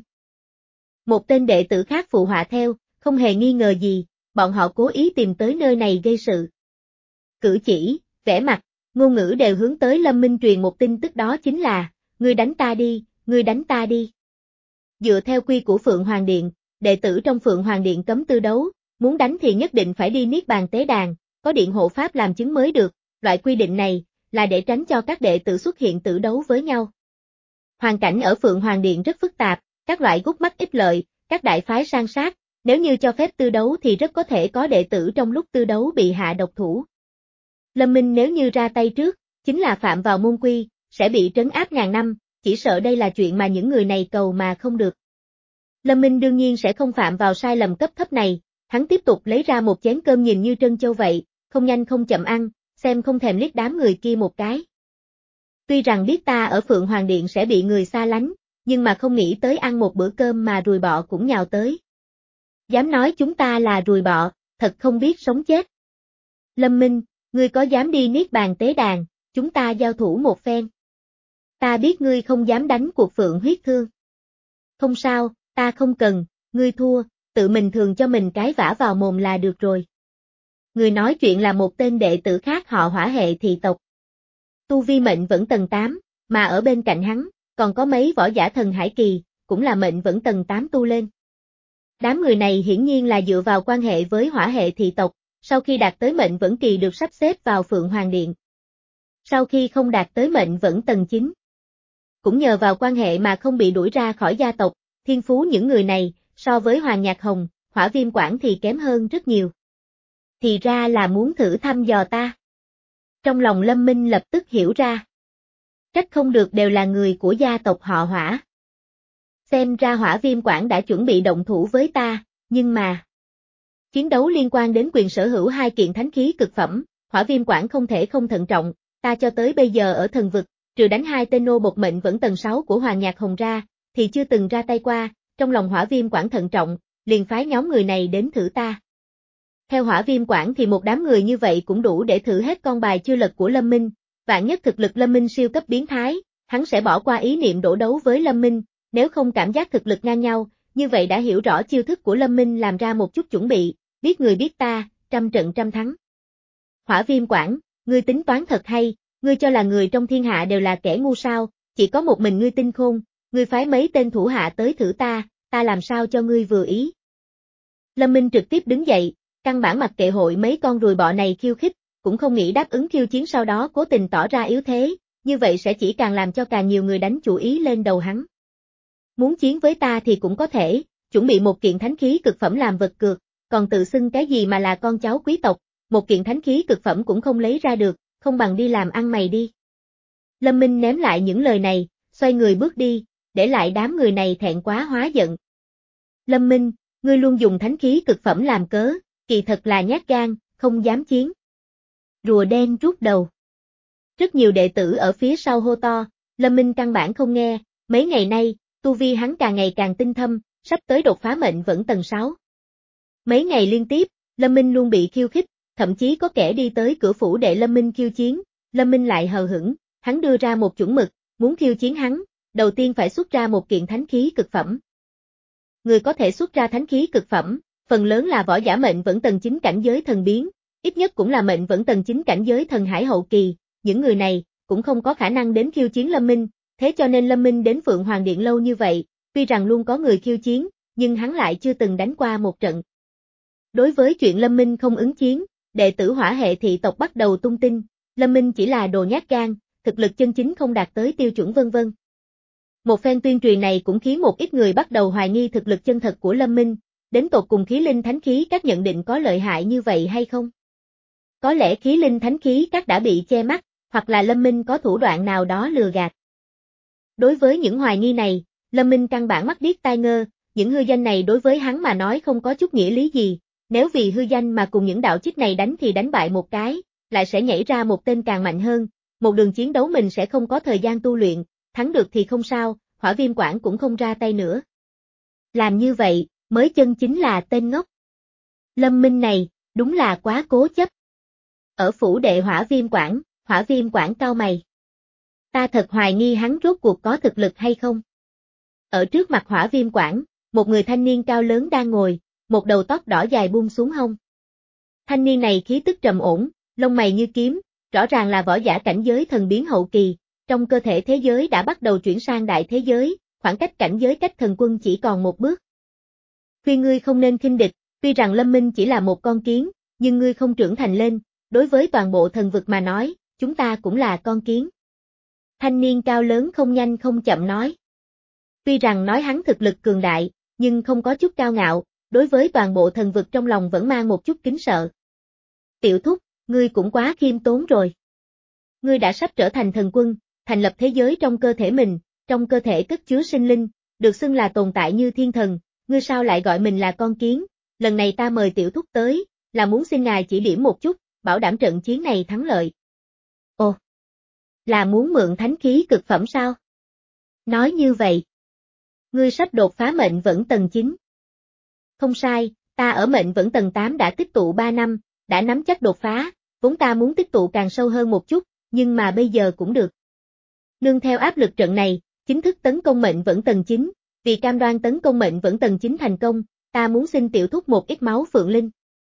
Một tên đệ tử khác phụ họa theo, không hề nghi ngờ gì, bọn họ cố ý tìm tới nơi này gây sự. Cử chỉ, vẻ mặt, ngôn ngữ đều hướng tới Lâm Minh truyền một tin tức đó chính là, ngươi đánh ta đi, ngươi đánh ta đi. Dựa theo quy của Phượng Hoàng Điện, đệ tử trong Phượng Hoàng Điện cấm tư đấu, muốn đánh thì nhất định phải đi Niết Bàn Tế Đàn, có điện hộ pháp làm chứng mới được, loại quy định này, là để tránh cho các đệ tử xuất hiện tử đấu với nhau. Hoàn cảnh ở Phượng Hoàng Điện rất phức tạp, các loại gút mắt ích lợi, các đại phái san sát, nếu như cho phép tư đấu thì rất có thể có đệ tử trong lúc tư đấu bị hạ độc thủ. Lâm Minh nếu như ra tay trước, chính là phạm vào môn quy, sẽ bị trấn áp ngàn năm, chỉ sợ đây là chuyện mà những người này cầu mà không được. Lâm Minh đương nhiên sẽ không phạm vào sai lầm cấp thấp này, hắn tiếp tục lấy ra một chén cơm nhìn như trân châu vậy, không nhanh không chậm ăn, xem không thèm liếc đám người kia một cái. Tuy rằng biết ta ở Phượng Hoàng Điện sẽ bị người xa lánh, nhưng mà không nghĩ tới ăn một bữa cơm mà ruồi bọ cũng nhào tới. Dám nói chúng ta là ruồi bọ, thật không biết sống chết. Lâm Minh, ngươi có dám đi Niết Bàn Tế Đàn, chúng ta giao thủ một phen. Ta biết ngươi không dám đánh cuộc Phượng huyết thương. Không sao, ta không cần, ngươi thua, tự mình thường cho mình cái vả vào mồm là được rồi. Người nói chuyện là một tên đệ tử khác họ Hỏa hệ thị tộc. Tu vi mệnh vẫn tầng tám, mà ở bên cạnh hắn, còn có mấy võ giả thần hải kỳ, cũng là mệnh vẫn tầng tám tu lên. Đám người này hiển nhiên là dựa vào quan hệ với hỏa hệ thị tộc, sau khi đạt tới mệnh vẫn kỳ được sắp xếp vào Phượng Hoàng Điện. Sau khi không đạt tới mệnh vẫn tầng chín, cũng nhờ vào quan hệ mà không bị đuổi ra khỏi gia tộc, thiên phú những người này, so với Hoàng Nhạc Hồng, Hỏa Viêm Quảng thì kém hơn rất nhiều. Thì ra là muốn thử thăm dò ta. Trong lòng Lâm Minh lập tức hiểu ra. Trách không được đều là người của gia tộc họ Hỏa. Xem ra Hỏa Viêm Quảng đã chuẩn bị động thủ với ta, nhưng mà... Chiến đấu liên quan đến quyền sở hữu hai kiện thánh khí cực phẩm, Hỏa Viêm Quảng không thể không thận trọng, ta cho tới bây giờ ở thần vực, trừ đánh hai tên nô bộc mệnh vẫn tầng sáu của Hoàng Nhạc Hồng ra, thì chưa từng ra tay qua, trong lòng Hỏa Viêm Quảng thận trọng, liền phái nhóm người này đến thử ta. Theo Hỏa Viêm Quảng thì một đám người như vậy cũng đủ để thử hết con bài chưa lật của Lâm Minh, vạn nhất thực lực Lâm Minh siêu cấp biến thái, hắn sẽ bỏ qua ý niệm đổ đấu với Lâm Minh, nếu không cảm giác thực lực ngang nhau, như vậy đã hiểu rõ chiêu thức của Lâm Minh làm ra một chút chuẩn bị, biết người biết ta, trăm trận trăm thắng. Hỏa Viêm Quảng, ngươi tính toán thật hay, ngươi cho là người trong thiên hạ đều là kẻ ngu sao, chỉ có một mình ngươi tinh khôn, ngươi phái mấy tên thủ hạ tới thử ta, ta làm sao cho ngươi vừa ý. Lâm Minh trực tiếp đứng dậy, căn bản mặc kệ hội mấy con ruồi bọ này khiêu khích, cũng không nghĩ đáp ứng khiêu chiến sau đó cố tình tỏ ra yếu thế, như vậy sẽ chỉ càng làm cho càng nhiều người đánh chủ ý lên đầu hắn. Muốn chiến với ta thì cũng có thể, chuẩn bị một kiện thánh khí cực phẩm làm vật cược, còn tự xưng cái gì mà là con cháu quý tộc, một kiện thánh khí cực phẩm cũng không lấy ra được, không bằng đi làm ăn mày đi. Lâm Minh ném lại những lời này, xoay người bước đi, để lại đám người này thẹn quá hóa giận. Lâm Minh, ngươi luôn dùng thánh khí cực phẩm làm cớ, kỳ thật là nhát gan, không dám chiến. Rùa đen rút đầu. Rất nhiều đệ tử ở phía sau hô to, Lâm Minh căn bản không nghe, mấy ngày nay, tu vi hắn càng ngày càng tinh thâm, sắp tới đột phá mệnh vẫn tầng sáu. Mấy ngày liên tiếp, Lâm Minh luôn bị khiêu khích, thậm chí có kẻ đi tới cửa phủ để Lâm Minh khiêu chiến, Lâm Minh lại hờ hững, hắn đưa ra một chuẩn mực, muốn khiêu chiến hắn, đầu tiên phải xuất ra một kiện thánh khí cực phẩm. Người có thể xuất ra thánh khí cực phẩm, phần lớn là võ giả mệnh vẫn tầng chín cảnh giới thần biến, ít nhất cũng là mệnh vẫn tầng chín cảnh giới thần hải hậu kỳ, những người này cũng không có khả năng đến khiêu chiến Lâm Minh, thế cho nên Lâm Minh đến Phượng Hoàng Điện lâu như vậy, tuy rằng luôn có người khiêu chiến, nhưng hắn lại chưa từng đánh qua một trận. Đối với chuyện Lâm Minh không ứng chiến, đệ tử hỏa hệ thị tộc bắt đầu tung tin, Lâm Minh chỉ là đồ nhát gan, thực lực chân chính không đạt tới tiêu chuẩn vân vân. Một phen tuyên truyền này cũng khiến một ít người bắt đầu hoài nghi thực lực chân thật của Lâm Minh, đến tột cùng khí linh thánh khí các nhận định có lợi hại như vậy hay không? Có lẽ khí linh thánh khí các đã bị che mắt, hoặc là Lâm Minh có thủ đoạn nào đó lừa gạt. Đối với những hoài nghi này, Lâm Minh căn bản mắt điếc tai ngơ, những hư danh này đối với hắn mà nói không có chút nghĩa lý gì, nếu vì hư danh mà cùng những đạo chích này đánh thì đánh bại một cái, lại sẽ nhảy ra một tên càng mạnh hơn, một đường chiến đấu mình sẽ không có thời gian tu luyện, thắng được thì không sao, Hỏa Viêm Quảng cũng không ra tay nữa. Làm như vậy, mới chân chính là tên ngốc. Lâm Minh này, đúng là quá cố chấp. Ở phủ đệ Hỏa Viêm Quảng, Hỏa Viêm Quảng cau mày. Ta thật hoài nghi hắn rốt cuộc có thực lực hay không. Ở trước mặt Hỏa Viêm Quảng, một người thanh niên cao lớn đang ngồi, một đầu tóc đỏ dài buông xuống hông. Thanh niên này khí tức trầm ổn, lông mày như kiếm, rõ ràng là võ giả cảnh giới thần biến hậu kỳ, trong cơ thể thế giới đã bắt đầu chuyển sang đại thế giới, khoảng cách cảnh giới cách thần quân chỉ còn một bước. Khuyên ngươi không nên khinh địch, tuy rằng Lâm Minh chỉ là một con kiến, nhưng ngươi không trưởng thành lên, đối với toàn bộ thần vực mà nói, chúng ta cũng là con kiến. Thanh niên cao lớn không nhanh không chậm nói. Tuy rằng nói hắn thực lực cường đại, nhưng không có chút cao ngạo, đối với toàn bộ thần vực trong lòng vẫn mang một chút kính sợ. Tiểu thúc, ngươi cũng quá khiêm tốn rồi. Ngươi đã sắp trở thành thần quân, thành lập thế giới trong cơ thể mình, trong cơ thể cất chứa sinh linh, được xưng là tồn tại như thiên thần, ngươi sao lại gọi mình là con kiến, lần này ta mời tiểu thúc tới, là muốn xin ngài chỉ điểm một chút, bảo đảm trận chiến này thắng lợi. Ồ, là muốn mượn thánh khí cực phẩm sao? Nói như vậy, ngươi sắp đột phá mệnh vẫn tầng chín. Không sai, ta ở mệnh vẫn tầng tám đã tích tụ ba năm, đã nắm chắc đột phá, vốn ta muốn tích tụ càng sâu hơn một chút, nhưng mà bây giờ cũng được. Nương theo áp lực trận này, chính thức tấn công mệnh vẫn tầng chín, vì cam đoan tấn công mệnh vẫn tầng chín thành công, ta muốn xin tiểu thúc một ít máu phượng linh.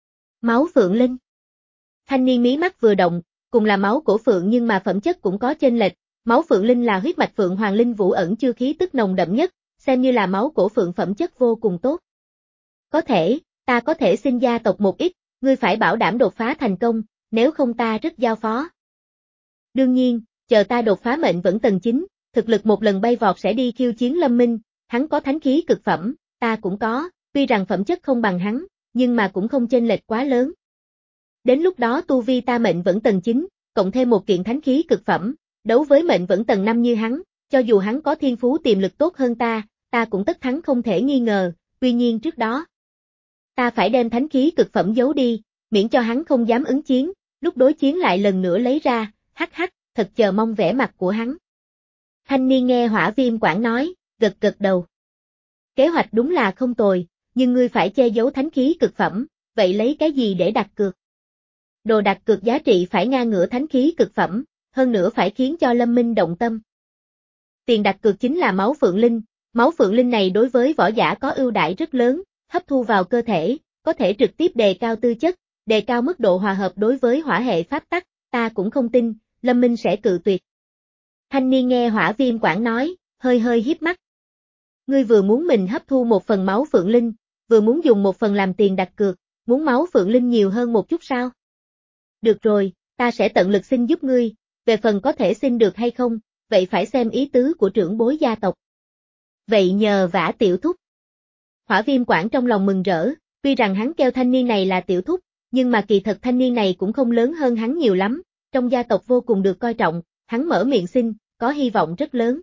Máu phượng linh. Thanh niên mí mắt vừa động, cùng là máu của phượng nhưng mà phẩm chất cũng có chênh lệch, máu phượng linh là huyết mạch phượng hoàng linh vũ ẩn chưa khí tức nồng đậm nhất, xem như là máu của phượng phẩm chất vô cùng tốt. Có thể, ta có thể xin gia tộc một ít, ngươi phải bảo đảm đột phá thành công, nếu không ta rất giao phó. Đương nhiên, chờ ta đột phá mệnh vẫn tầng chín, thực lực một lần bay vọt sẽ đi khiêu chiến Lâm Minh, hắn có thánh khí cực phẩm, ta cũng có, tuy rằng phẩm chất không bằng hắn, nhưng mà cũng không chênh lệch quá lớn. Đến lúc đó tu vi ta mệnh vẫn tầng chín, cộng thêm một kiện thánh khí cực phẩm, đấu với mệnh vẫn tầng năm như hắn, cho dù hắn có thiên phú tiềm lực tốt hơn ta, ta cũng tất thắng không thể nghi ngờ, tuy nhiên trước đó, ta phải đem thánh khí cực phẩm giấu đi, miễn cho hắn không dám ứng chiến, lúc đối chiến lại lần nữa lấy ra, hắc hắc, thật chờ mong vẻ mặt của hắn. Thanh niên nghe Hỏa Viêm Quảng nói, gật gật đầu. Kế hoạch đúng là không tồi, nhưng ngươi phải che giấu thánh khí cực phẩm, vậy lấy cái gì để đặt cược? Đồ đặt cược giá trị phải ngang ngửa thánh khí cực phẩm, hơn nữa phải khiến cho Lâm Minh động tâm. Tiền đặt cược chính là máu Phượng Linh, máu Phượng Linh này đối với võ giả có ưu đãi rất lớn, hấp thu vào cơ thể, có thể trực tiếp đề cao tư chất, đề cao mức độ hòa hợp đối với hỏa hệ pháp tắc, ta cũng không tin, Lâm Minh sẽ cự tuyệt. Thanh niên nghe Hỏa Viêm Quảng nói, hơi hơi híp mắt. Ngươi vừa muốn mình hấp thu một phần máu Phượng Linh, vừa muốn dùng một phần làm tiền đặt cược, muốn máu Phượng Linh nhiều hơn một chút sao? Được rồi, ta sẽ tận lực xin giúp ngươi, về phần có thể xin được hay không, vậy phải xem ý tứ của trưởng bối gia tộc. Vậy nhờ vả tiểu thúc. Hỏa Viêm Quảng trong lòng mừng rỡ, tuy rằng hắn kêu thanh niên này là tiểu thúc, nhưng mà kỳ thật thanh niên này cũng không lớn hơn hắn nhiều lắm, trong gia tộc vô cùng được coi trọng, hắn mở miệng xin, có hy vọng rất lớn.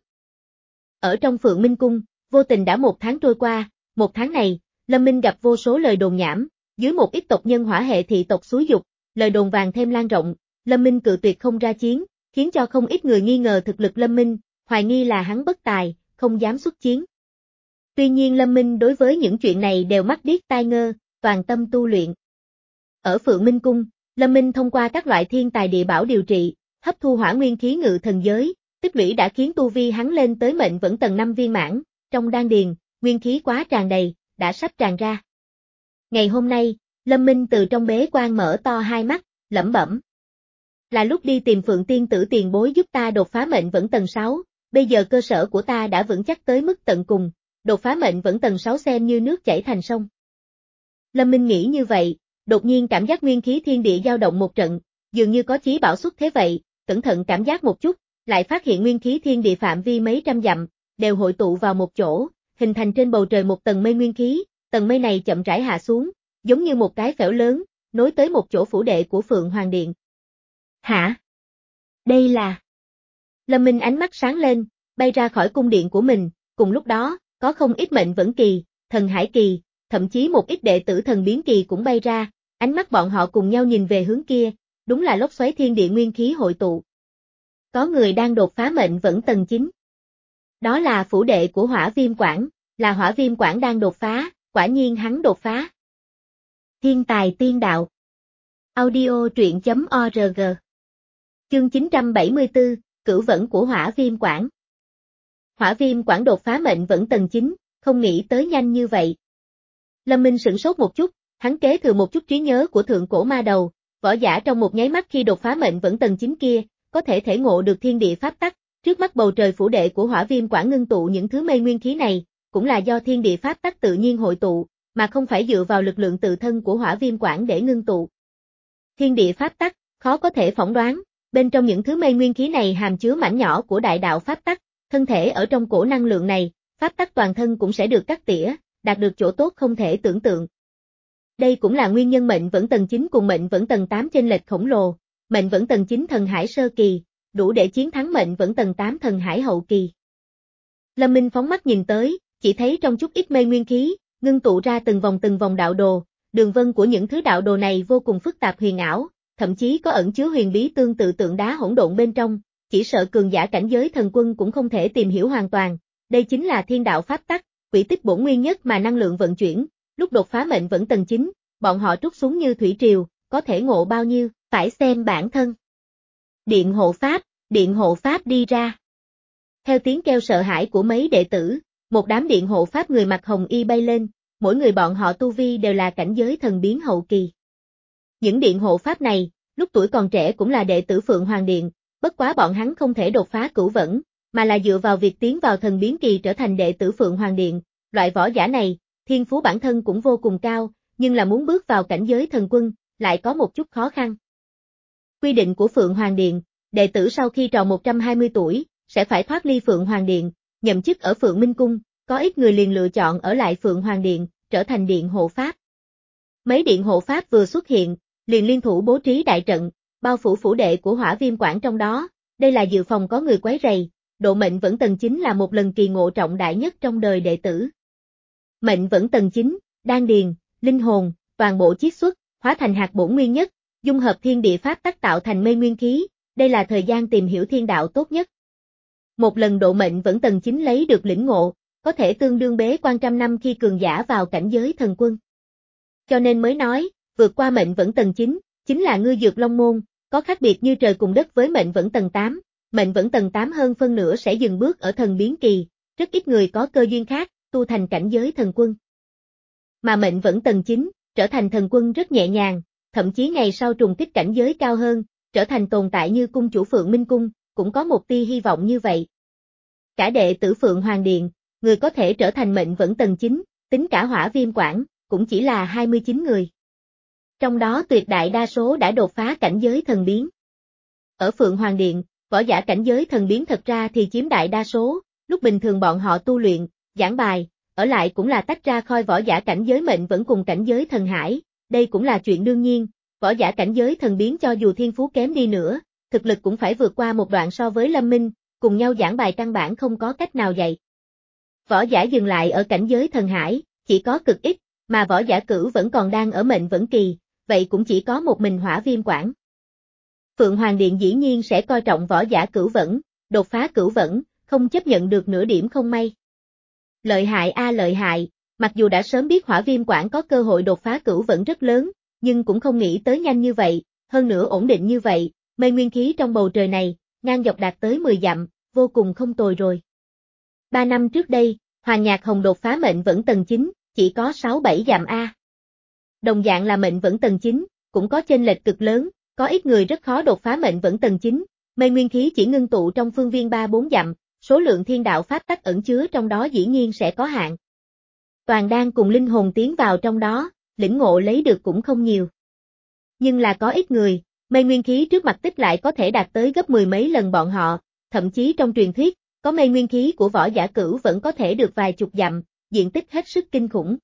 Ở trong Phượng Minh Cung, vô tình đã một tháng trôi qua, một tháng này, Lâm Minh gặp vô số lời đồn nhảm, dưới một ít tộc nhân hỏa hệ thị tộc xúi dục, lời đồn vàng thêm lan rộng, Lâm Minh cự tuyệt không ra chiến, khiến cho không ít người nghi ngờ thực lực Lâm Minh, hoài nghi là hắn bất tài, không dám xuất chiến. Tuy nhiên Lâm Minh đối với những chuyện này đều mắt điếc tai ngơ, toàn tâm tu luyện. Ở Phượng Minh Cung, Lâm Minh thông qua các loại thiên tài địa bảo điều trị, hấp thu hỏa nguyên khí ngự thần giới, tích lũy đã khiến tu vi hắn lên tới mệnh vẫn tầng năm viên mãn, trong đan điền, nguyên khí quá tràn đầy, đã sắp tràn ra. Ngày hôm nay, Lâm Minh từ trong bế quan mở to hai mắt, lẩm bẩm. Là lúc đi tìm Phượng Tiên Tử tiền bối giúp ta đột phá mệnh vẫn tầng sáu, bây giờ cơ sở của ta đã vững chắc tới mức tận cùng, đột phá mệnh vẫn tầng sáu xem như nước chảy thành sông. Lâm Minh nghĩ như vậy, đột nhiên cảm giác nguyên khí thiên địa dao động một trận, dường như có chí bảo xuất thế vậy, cẩn thận cảm giác một chút, lại phát hiện nguyên khí thiên địa phạm vi mấy trăm dặm, đều hội tụ vào một chỗ, hình thành trên bầu trời một tầng mây nguyên khí, tầng mây này chậm rãi hạ xuống, giống như một cái phễu lớn, nối tới một chỗ phủ đệ của Phượng Hoàng Điện. Hả? Đây là... Lâm Minh ánh mắt sáng lên, bay ra khỏi cung điện của mình, cùng lúc đó, có không ít mệnh vẫn kỳ, thần hải kỳ, thậm chí một ít đệ tử thần biến kỳ cũng bay ra, ánh mắt bọn họ cùng nhau nhìn về hướng kia, đúng là lốc xoáy thiên địa nguyên khí hội tụ. Có người đang đột phá mệnh vẫn tầng chín. Đó là phủ đệ của Hỏa Viêm Quảng, là Hỏa Viêm Quảng đang đột phá, quả nhiên hắn đột phá. Thiên tài tiên đạo. Audio truyện chấm org. Chương chín trăm bảy mươi tư, Cửu Vẫn của Hỏa Viêm Quảng. Hỏa Viêm Quảng đột phá mệnh vẫn tầng chín, không nghĩ tới nhanh như vậy. Lâm Minh sửng sốt một chút, hắn kế thừa một chút trí nhớ của thượng cổ ma đầu, võ giả trong một nháy mắt khi đột phá mệnh vẫn tầng chín kia, có thể thể ngộ được thiên địa pháp tắc, trước mắt bầu trời phủ đệ của Hỏa Viêm Quảng ngưng tụ những thứ mây nguyên khí này, cũng là do thiên địa pháp tắc tự nhiên hội tụ, mà không phải dựa vào lực lượng tự thân của Hỏa Viêm Quảng để ngưng tụ. Thiên địa pháp tắc, khó có thể phỏng đoán, bên trong những thứ mây nguyên khí này hàm chứa mảnh nhỏ của đại đạo pháp tắc, thân thể ở trong cổ năng lượng này, pháp tắc toàn thân cũng sẽ được cắt tỉa, đạt được chỗ tốt không thể tưởng tượng. Đây cũng là nguyên nhân mệnh vẫn tầng chín cùng mệnh vẫn tầng tám chênh lệch khổng lồ, mệnh vẫn tầng chín thần hải sơ kỳ, đủ để chiến thắng mệnh vẫn tầng tám thần hải hậu kỳ. Lâm Minh phóng mắt nhìn tới, chỉ thấy trong chút ít mây nguyên khí, ngưng tụ ra từng vòng từng vòng đạo đồ, đường vân của những thứ đạo đồ này vô cùng phức tạp huyền ảo, thậm chí có ẩn chứa huyền bí tương tự tượng đá hỗn độn bên trong, chỉ sợ cường giả cảnh giới thần quân cũng không thể tìm hiểu hoàn toàn. Đây chính là thiên đạo pháp tắc, quỹ tích bổn nguyên nhất mà năng lượng vận chuyển, lúc đột phá mệnh vẫn tầng chín, bọn họ trút xuống như thủy triều, có thể ngộ bao nhiêu, phải xem bản thân. Điện hộ pháp, điện hộ pháp đi ra. Theo tiếng kêu sợ hãi của mấy đệ tử, một đám điện hộ pháp người mặc hồng y bay lên, mỗi người bọn họ tu vi đều là cảnh giới thần biến hậu kỳ. Những điện hộ pháp này, lúc tuổi còn trẻ cũng là đệ tử Phượng Hoàng Điện, bất quá bọn hắn không thể đột phá cửu vẫn, mà là dựa vào việc tiến vào thần biến kỳ trở thành đệ tử Phượng Hoàng Điện, loại võ giả này, thiên phú bản thân cũng vô cùng cao, nhưng là muốn bước vào cảnh giới thần quân, lại có một chút khó khăn. Quy định của Phượng Hoàng Điện, đệ tử sau khi tròn một trăm hai mươi tuổi, sẽ phải thoát ly Phượng Hoàng Điện, nhậm chức ở Phượng Minh Cung, có ít người liền lựa chọn ở lại Phượng Hoàng Điện, trở thành điện hộ pháp. Mấy điện hộ pháp vừa xuất hiện, liền liên thủ bố trí đại trận, bao phủ phủ đệ của Hỏa Viêm Quảng trong đó, đây là dự phòng có người quấy rầy, độ mệnh vẫn tầng chín là một lần kỳ ngộ trọng đại nhất trong đời đệ tử. Mệnh vẫn tầng chín, đan điền, linh hồn, toàn bộ chiết xuất, hóa thành hạt bổn nguyên nhất, dung hợp thiên địa pháp tắc tạo thành mây nguyên khí, đây là thời gian tìm hiểu thiên đạo tốt nhất. Một lần độ mệnh vẫn tầng chín lấy được lĩnh ngộ, có thể tương đương bế quan trăm năm khi cường giả vào cảnh giới thần quân. Cho nên mới nói, vượt qua mệnh vẫn tầng chín, chính là ngư dược long môn, có khác biệt như trời cùng đất với mệnh vẫn tầng tám, mệnh vẫn tầng tám hơn phân nửa sẽ dừng bước ở thần biến kỳ, rất ít người có cơ duyên khác, tu thành cảnh giới thần quân. Mà mệnh vẫn tầng chín, trở thành thần quân rất nhẹ nhàng, thậm chí ngày sau trùng kích cảnh giới cao hơn, trở thành tồn tại như cung chủ Phượng Minh Cung, cũng có một tia hy vọng như vậy. Cả đệ tử Phượng Hoàng Điện, người có thể trở thành mệnh vẫn tầng chín, tính cả Hỏa Viêm Quảng, cũng chỉ là hai mươi chín người. Trong đó tuyệt đại đa số đã đột phá cảnh giới thần biến. Ở Phượng Hoàng Điện, võ giả cảnh giới thần biến thật ra thì chiếm đại đa số, lúc bình thường bọn họ tu luyện, giảng bài, ở lại cũng là tách ra khoi võ giả cảnh giới mệnh vẫn cùng cảnh giới thần hải, đây cũng là chuyện đương nhiên, võ giả cảnh giới thần biến cho dù thiên phú kém đi nữa, thực lực cũng phải vượt qua một đoạn so với Lâm Minh, cùng nhau giảng bài căn bản không có cách nào dạy. Võ giả dừng lại ở cảnh giới thần hải, chỉ có cực ít, mà võ giả cửu vẫn còn đang ở mệnh vẫn kỳ, vậy cũng chỉ có một mình Hỏa Viêm Quảng. Phượng Hoàng Điện dĩ nhiên sẽ coi trọng võ giả cửu vẫn, đột phá cửu vẫn, không chấp nhận được nửa điểm không may. Lợi hại a lợi hại, mặc dù đã sớm biết Hỏa Viêm Quảng có cơ hội đột phá cửu vẫn rất lớn, nhưng cũng không nghĩ tới nhanh như vậy, hơn nữa ổn định như vậy, mây nguyên khí trong bầu trời này, ngang dọc đạt tới mười dặm, vô cùng không tồi rồi. Ba năm trước đây, Hoàng Nhạc Hồng đột phá mệnh vẫn tầng chín, chỉ có sáu bảy dặm a. Đồng dạng là mệnh vẫn tầng chín, cũng có chênh lệch cực lớn, có ít người rất khó đột phá mệnh vẫn tầng chín, mây nguyên khí chỉ ngưng tụ trong phương viên ba bốn dặm, số lượng thiên đạo pháp tắc ẩn chứa trong đó dĩ nhiên sẽ có hạn. Toàn đan cùng linh hồn tiến vào trong đó, lĩnh ngộ lấy được cũng không nhiều. Nhưng là có ít người, mây nguyên khí trước mặt tích lại có thể đạt tới gấp mười mấy lần bọn họ, thậm chí trong truyền thuyết, có mây nguyên khí của võ giả cửu vẫn có thể được vài chục dặm, diện tích hết sức kinh khủng.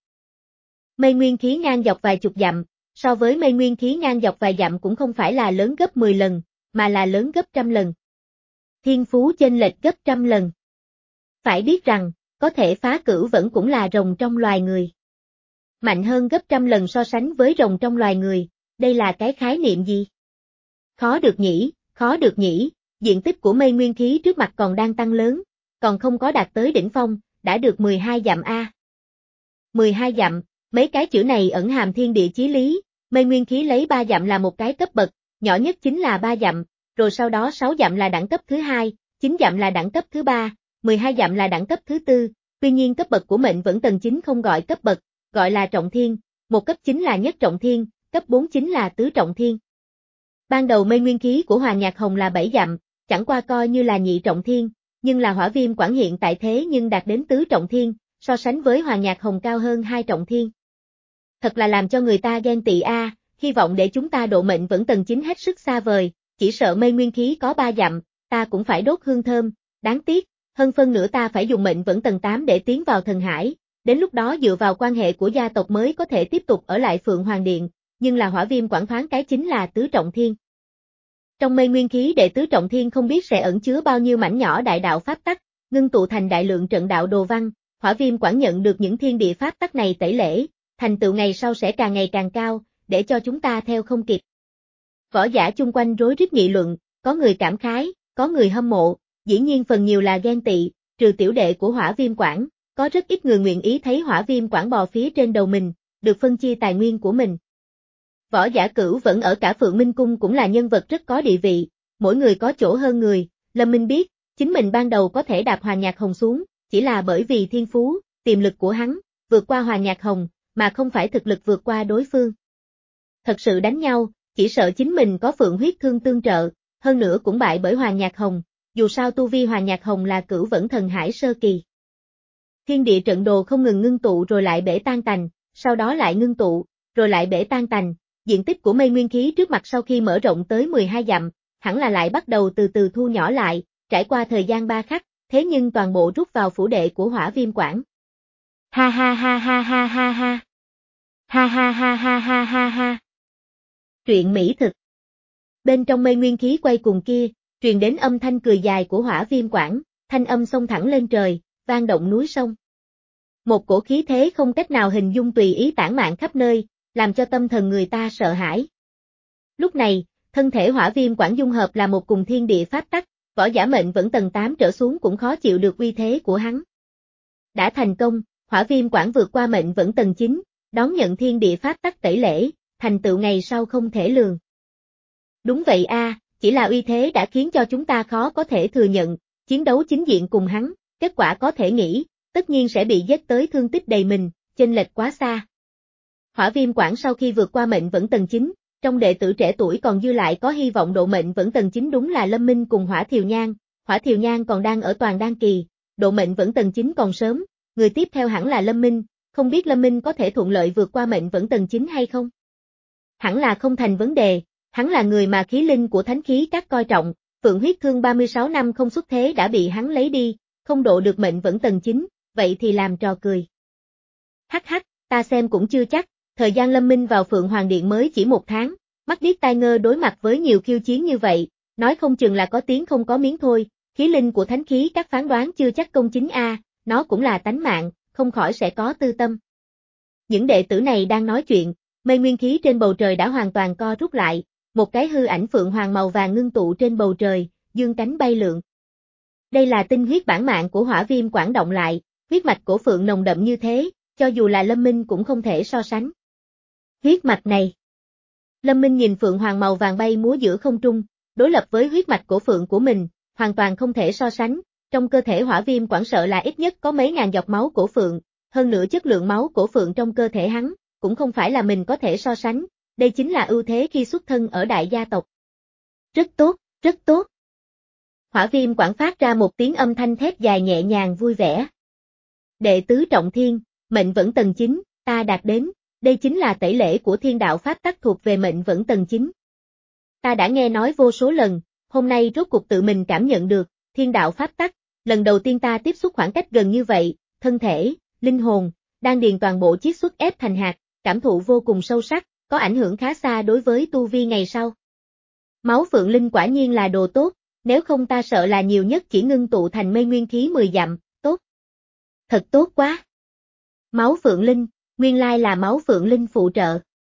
Mây nguyên khí ngang dọc vài chục dặm, so với mây nguyên khí ngang dọc vài dặm cũng không phải là lớn gấp mười lần, mà là lớn gấp trăm lần. Thiên phú chênh lệch gấp trăm lần. Phải biết rằng, có thể phá cửu vẫn cũng là rồng trong loài người. Mạnh hơn gấp trăm lần so sánh với rồng trong loài người, đây là cái khái niệm gì? Khó được nhỉ, khó được nhỉ, diện tích của mây nguyên khí trước mặt còn đang tăng lớn, còn không có đạt tới đỉnh phong, đã được mười hai dặm a. mười hai dặm, mấy cái chữ này ẩn hàm thiên địa chí lý, mây nguyên khí lấy ba dặm là một cái cấp bậc, nhỏ nhất chính là ba dặm, rồi sau đó sáu dặm là đẳng cấp thứ hai, chín dặm là đẳng cấp thứ ba, mười hai dặm là đẳng cấp thứ tư, tuy nhiên cấp bậc của mệnh vẫn tầng chín không gọi cấp bậc, gọi là trọng thiên, một cấp chính là nhất trọng thiên, cấp bốn chính là tứ trọng thiên. Ban đầu mây nguyên khí của Hoàng Nhạc Hồng là bảy dặm, chẳng qua coi như là nhị trọng thiên, nhưng là Hỏa Viêm Quảng hiện tại thế nhưng đạt đến tứ trọng thiên, so sánh với Hoàng Nhạc Hồng cao hơn hai trọng thiên. Thật là làm cho người ta ghen tị a, à, hy vọng để chúng ta độ mệnh vẫn tầng chín hết sức xa vời, chỉ sợ mây nguyên khí có ba dặm, ta cũng phải đốt hương thơm, đáng tiếc, hơn phân nửa ta phải dùng mệnh vẫn tầng tám để tiến vào thần hải, đến lúc đó dựa vào quan hệ của gia tộc mới có thể tiếp tục ở lại Phượng Hoàng Điện, nhưng là Hỏa Viêm Quảng thoáng cái chính là tứ trọng thiên. Trong mây nguyên khí đệ tứ trọng thiên không biết sẽ ẩn chứa bao nhiêu mảnh nhỏ đại đạo pháp tắc, ngưng tụ thành đại lượng trận đạo đồ văn, Hỏa Viêm Quảng nhận được những thiên địa pháp tắc này tẩy lễ, thành tựu ngày sau sẽ càng ngày càng cao, để cho chúng ta theo không kịp. Võ giả chung quanh rối rít nghị luận, có người cảm khái, có người hâm mộ, dĩ nhiên phần nhiều là ghen tị, trừ tiểu đệ của Hỏa Viêm Quảng, có rất ít người nguyện ý thấy Hỏa Viêm Quảng bò phía trên đầu mình, được phân chia tài nguyên của mình. Võ giả cửu vẫn ở cả Phượng Minh Cung cũng là nhân vật rất có địa vị, mỗi người có chỗ hơn người, Lâm Minh biết, chính mình ban đầu có thể đạp Hoàng Nhạc Hồng xuống, chỉ là bởi vì thiên phú, tiềm lực của hắn, vượt qua Hoàng Nhạc Hồng, mà không phải thực lực vượt qua đối phương. Thật sự đánh nhau, chỉ sợ chính mình có Phượng huyết thương tương trợ, hơn nữa cũng bại bởi Hoàng Nhạc Hồng, dù sao tu vi Hoàng Nhạc Hồng là cửu vẫn thần hải sơ kỳ. Thiên địa trận đồ không ngừng ngưng tụ rồi lại bể tan tành, sau đó lại ngưng tụ, rồi lại bể tan tành, diện tích của mây nguyên khí trước mặt sau khi mở rộng tới mười hai dặm, hẳn là lại bắt đầu từ từ thu nhỏ lại, trải qua thời gian ba khắc, thế nhưng toàn bộ rút vào phủ đệ của Hỏa Viêm Quảng. Ha ha ha ha ha ha ha. Ha ha ha ha ha ha ha. Truyện mỹ thực. Bên trong mây nguyên khí quay cuồng kia, truyền đến âm thanh cười dài của Hỏa Viêm Quảng, thanh âm xông thẳng lên trời, vang động núi sông. Một cổ khí thế không cách nào hình dung tùy ý tản mạn khắp nơi, làm cho tâm thần người ta sợ hãi. Lúc này, thân thể Hỏa Viêm Quảng dung hợp là một cùng thiên địa pháp tắc, võ giả mệnh vẫn tầng tám trở xuống cũng khó chịu được uy thế của hắn. Đã thành công, Hỏa Viêm Quảng vượt qua mệnh vẫn tầng chín, đón nhận thiên địa pháp tắc tẩy lễ, thành tựu ngày sau không thể lường. Đúng vậy a, chỉ là uy thế đã khiến cho chúng ta khó có thể thừa nhận, chiến đấu chính diện cùng hắn, kết quả có thể nghĩ, tất nhiên sẽ bị giết tới thương tích đầy mình, chênh lệch quá xa. Hỏa Viêm Quảng sau khi vượt qua mệnh vẫn tầng chín, trong đệ tử trẻ tuổi còn dư lại có hy vọng độ mệnh vẫn tầng chín đúng là Lâm Minh cùng Hỏa Thiều Nhan, Hỏa Thiều Nhan còn đang ở toàn đan kỳ, độ mệnh vẫn tầng chín còn sớm, người tiếp theo hẳn là Lâm Minh, không biết Lâm Minh có thể thuận lợi vượt qua mệnh vẫn tầng chín hay không? Hẳn là không thành vấn đề, hắn là người mà khí linh của thánh khí các coi trọng, Phượng huyết thương ba mươi sáu năm không xuất thế đã bị hắn lấy đi, không độ được mệnh vẫn tầng chín, vậy thì làm trò cười. Hắc hắc, ta xem cũng chưa chắc, thời gian Lâm Minh vào Phượng Hoàng Điện mới chỉ một tháng, mắt điếc tai ngơ đối mặt với nhiều khiêu chiến như vậy, nói không chừng là có tiếng không có miếng thôi, khí linh của thánh khí các phán đoán chưa chắc công chính a, nó cũng là tánh mạng, không khỏi sẽ có tư tâm. Những đệ tử này đang nói chuyện, mây nguyên khí trên bầu trời đã hoàn toàn co rút lại, một cái hư ảnh phượng hoàng màu vàng ngưng tụ trên bầu trời, dương cánh bay lượn. Đây là tinh huyết bản mạng của Hỏa Viêm Quảng động lại, huyết mạch của phượng nồng đậm như thế, cho dù là Lâm Minh cũng không thể so sánh. Huyết mạch này. Lâm Minh nhìn phượng hoàng màu vàng bay múa giữa không trung, đối lập với huyết mạch của phượng của mình, hoàn toàn không thể so sánh, trong cơ thể Hỏa Viêm Quảng sợ là ít nhất có mấy ngàn giọt máu của phượng, hơn nữa chất lượng máu của phượng trong cơ thể hắn, cũng không phải là mình có thể so sánh, đây chính là ưu thế khi xuất thân ở đại gia tộc. Rất tốt, rất tốt. Hỏa Viêm Quảng phát ra một tiếng âm thanh thét dài nhẹ nhàng vui vẻ. Đệ tứ trọng thiên, mệnh vẫn tầng chín, ta đạt đến, đây chính là tẩy lễ của thiên đạo pháp tắc thuộc về mệnh vẫn tầng chín. Ta đã nghe nói vô số lần, hôm nay rốt cuộc tự mình cảm nhận được, thiên đạo pháp tắc, lần đầu tiên ta tiếp xúc khoảng cách gần như vậy, thân thể, linh hồn, đan điền toàn bộ chiết xuất ép thành hạt, cảm thụ vô cùng sâu sắc, có ảnh hưởng khá xa đối với tu vi ngày sau. Máu phượng linh quả nhiên là đồ tốt, nếu không ta sợ là nhiều nhất chỉ ngưng tụ thành mây nguyên khí mười dặm, tốt. Thật tốt quá. Máu phượng linh, nguyên lai là máu phượng linh phụ trợ.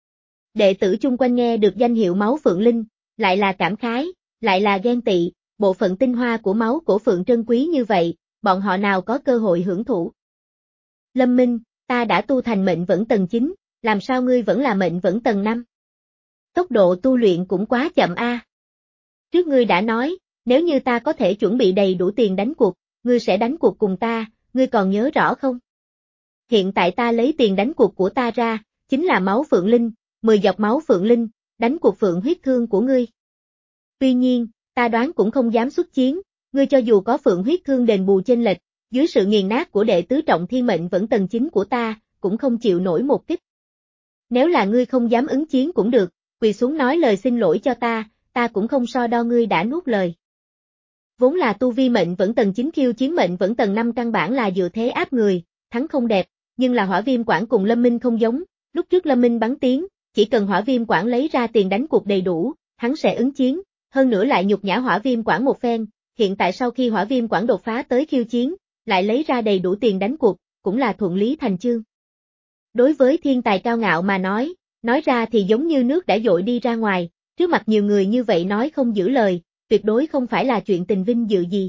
Đệ tử chung quanh nghe được danh hiệu máu phượng linh, lại là cảm khái, lại là ghen tị, bộ phận tinh hoa của máu cổ phượng trân quý như vậy, bọn họ nào có cơ hội hưởng thụ. Lâm Minh, ta đã tu thành mệnh vẫn tầng chín, làm sao ngươi vẫn là mệnh vẫn tầng năm? Tốc độ tu luyện cũng quá chậm a. Trước ngươi đã nói, nếu như ta có thể chuẩn bị đầy đủ tiền đánh cuộc, ngươi sẽ đánh cuộc cùng ta, ngươi còn nhớ rõ không? Hiện tại ta lấy tiền đánh cuộc của ta ra, chính là máu phượng linh, mười giọt máu phượng linh, đánh cuộc phượng huyết thương của ngươi. Tuy nhiên, ta đoán cũng không dám xuất chiến, ngươi cho dù có phượng huyết thương đền bù chênh lệch, dưới sự nghiền nát của đệ tứ trọng thiên mệnh vẫn tầng chín của ta, cũng không chịu nổi một kích. Nếu là ngươi không dám ứng chiến cũng được, quỳ xuống nói lời xin lỗi cho ta, ta cũng không so đo ngươi đã nuốt lời. Vốn là tu vi mệnh vẫn tầng chín khiêu chiến mệnh vẫn tầng năm căn bản là dựa thế áp người, thắng không đẹp, nhưng là Hỏa Viêm Quảng cùng Lâm Minh không giống, lúc trước Lâm Minh bắn tiếng, chỉ cần Hỏa Viêm Quảng lấy ra tiền đánh cuộc đầy đủ, hắn sẽ ứng chiến, hơn nữa lại nhục nhã Hỏa Viêm Quảng một phen, hiện tại sau khi Hỏa Viêm Quảng đột phá tới khiêu chiến, lại lấy ra đầy đủ tiền đánh cuộc, cũng là thuận lý thành chương. Đối với thiên tài cao ngạo mà nói, nói ra thì giống như nước đã dội đi ra ngoài, trước mặt nhiều người như vậy nói không giữ lời, tuyệt đối không phải là chuyện tình vinh dự gì.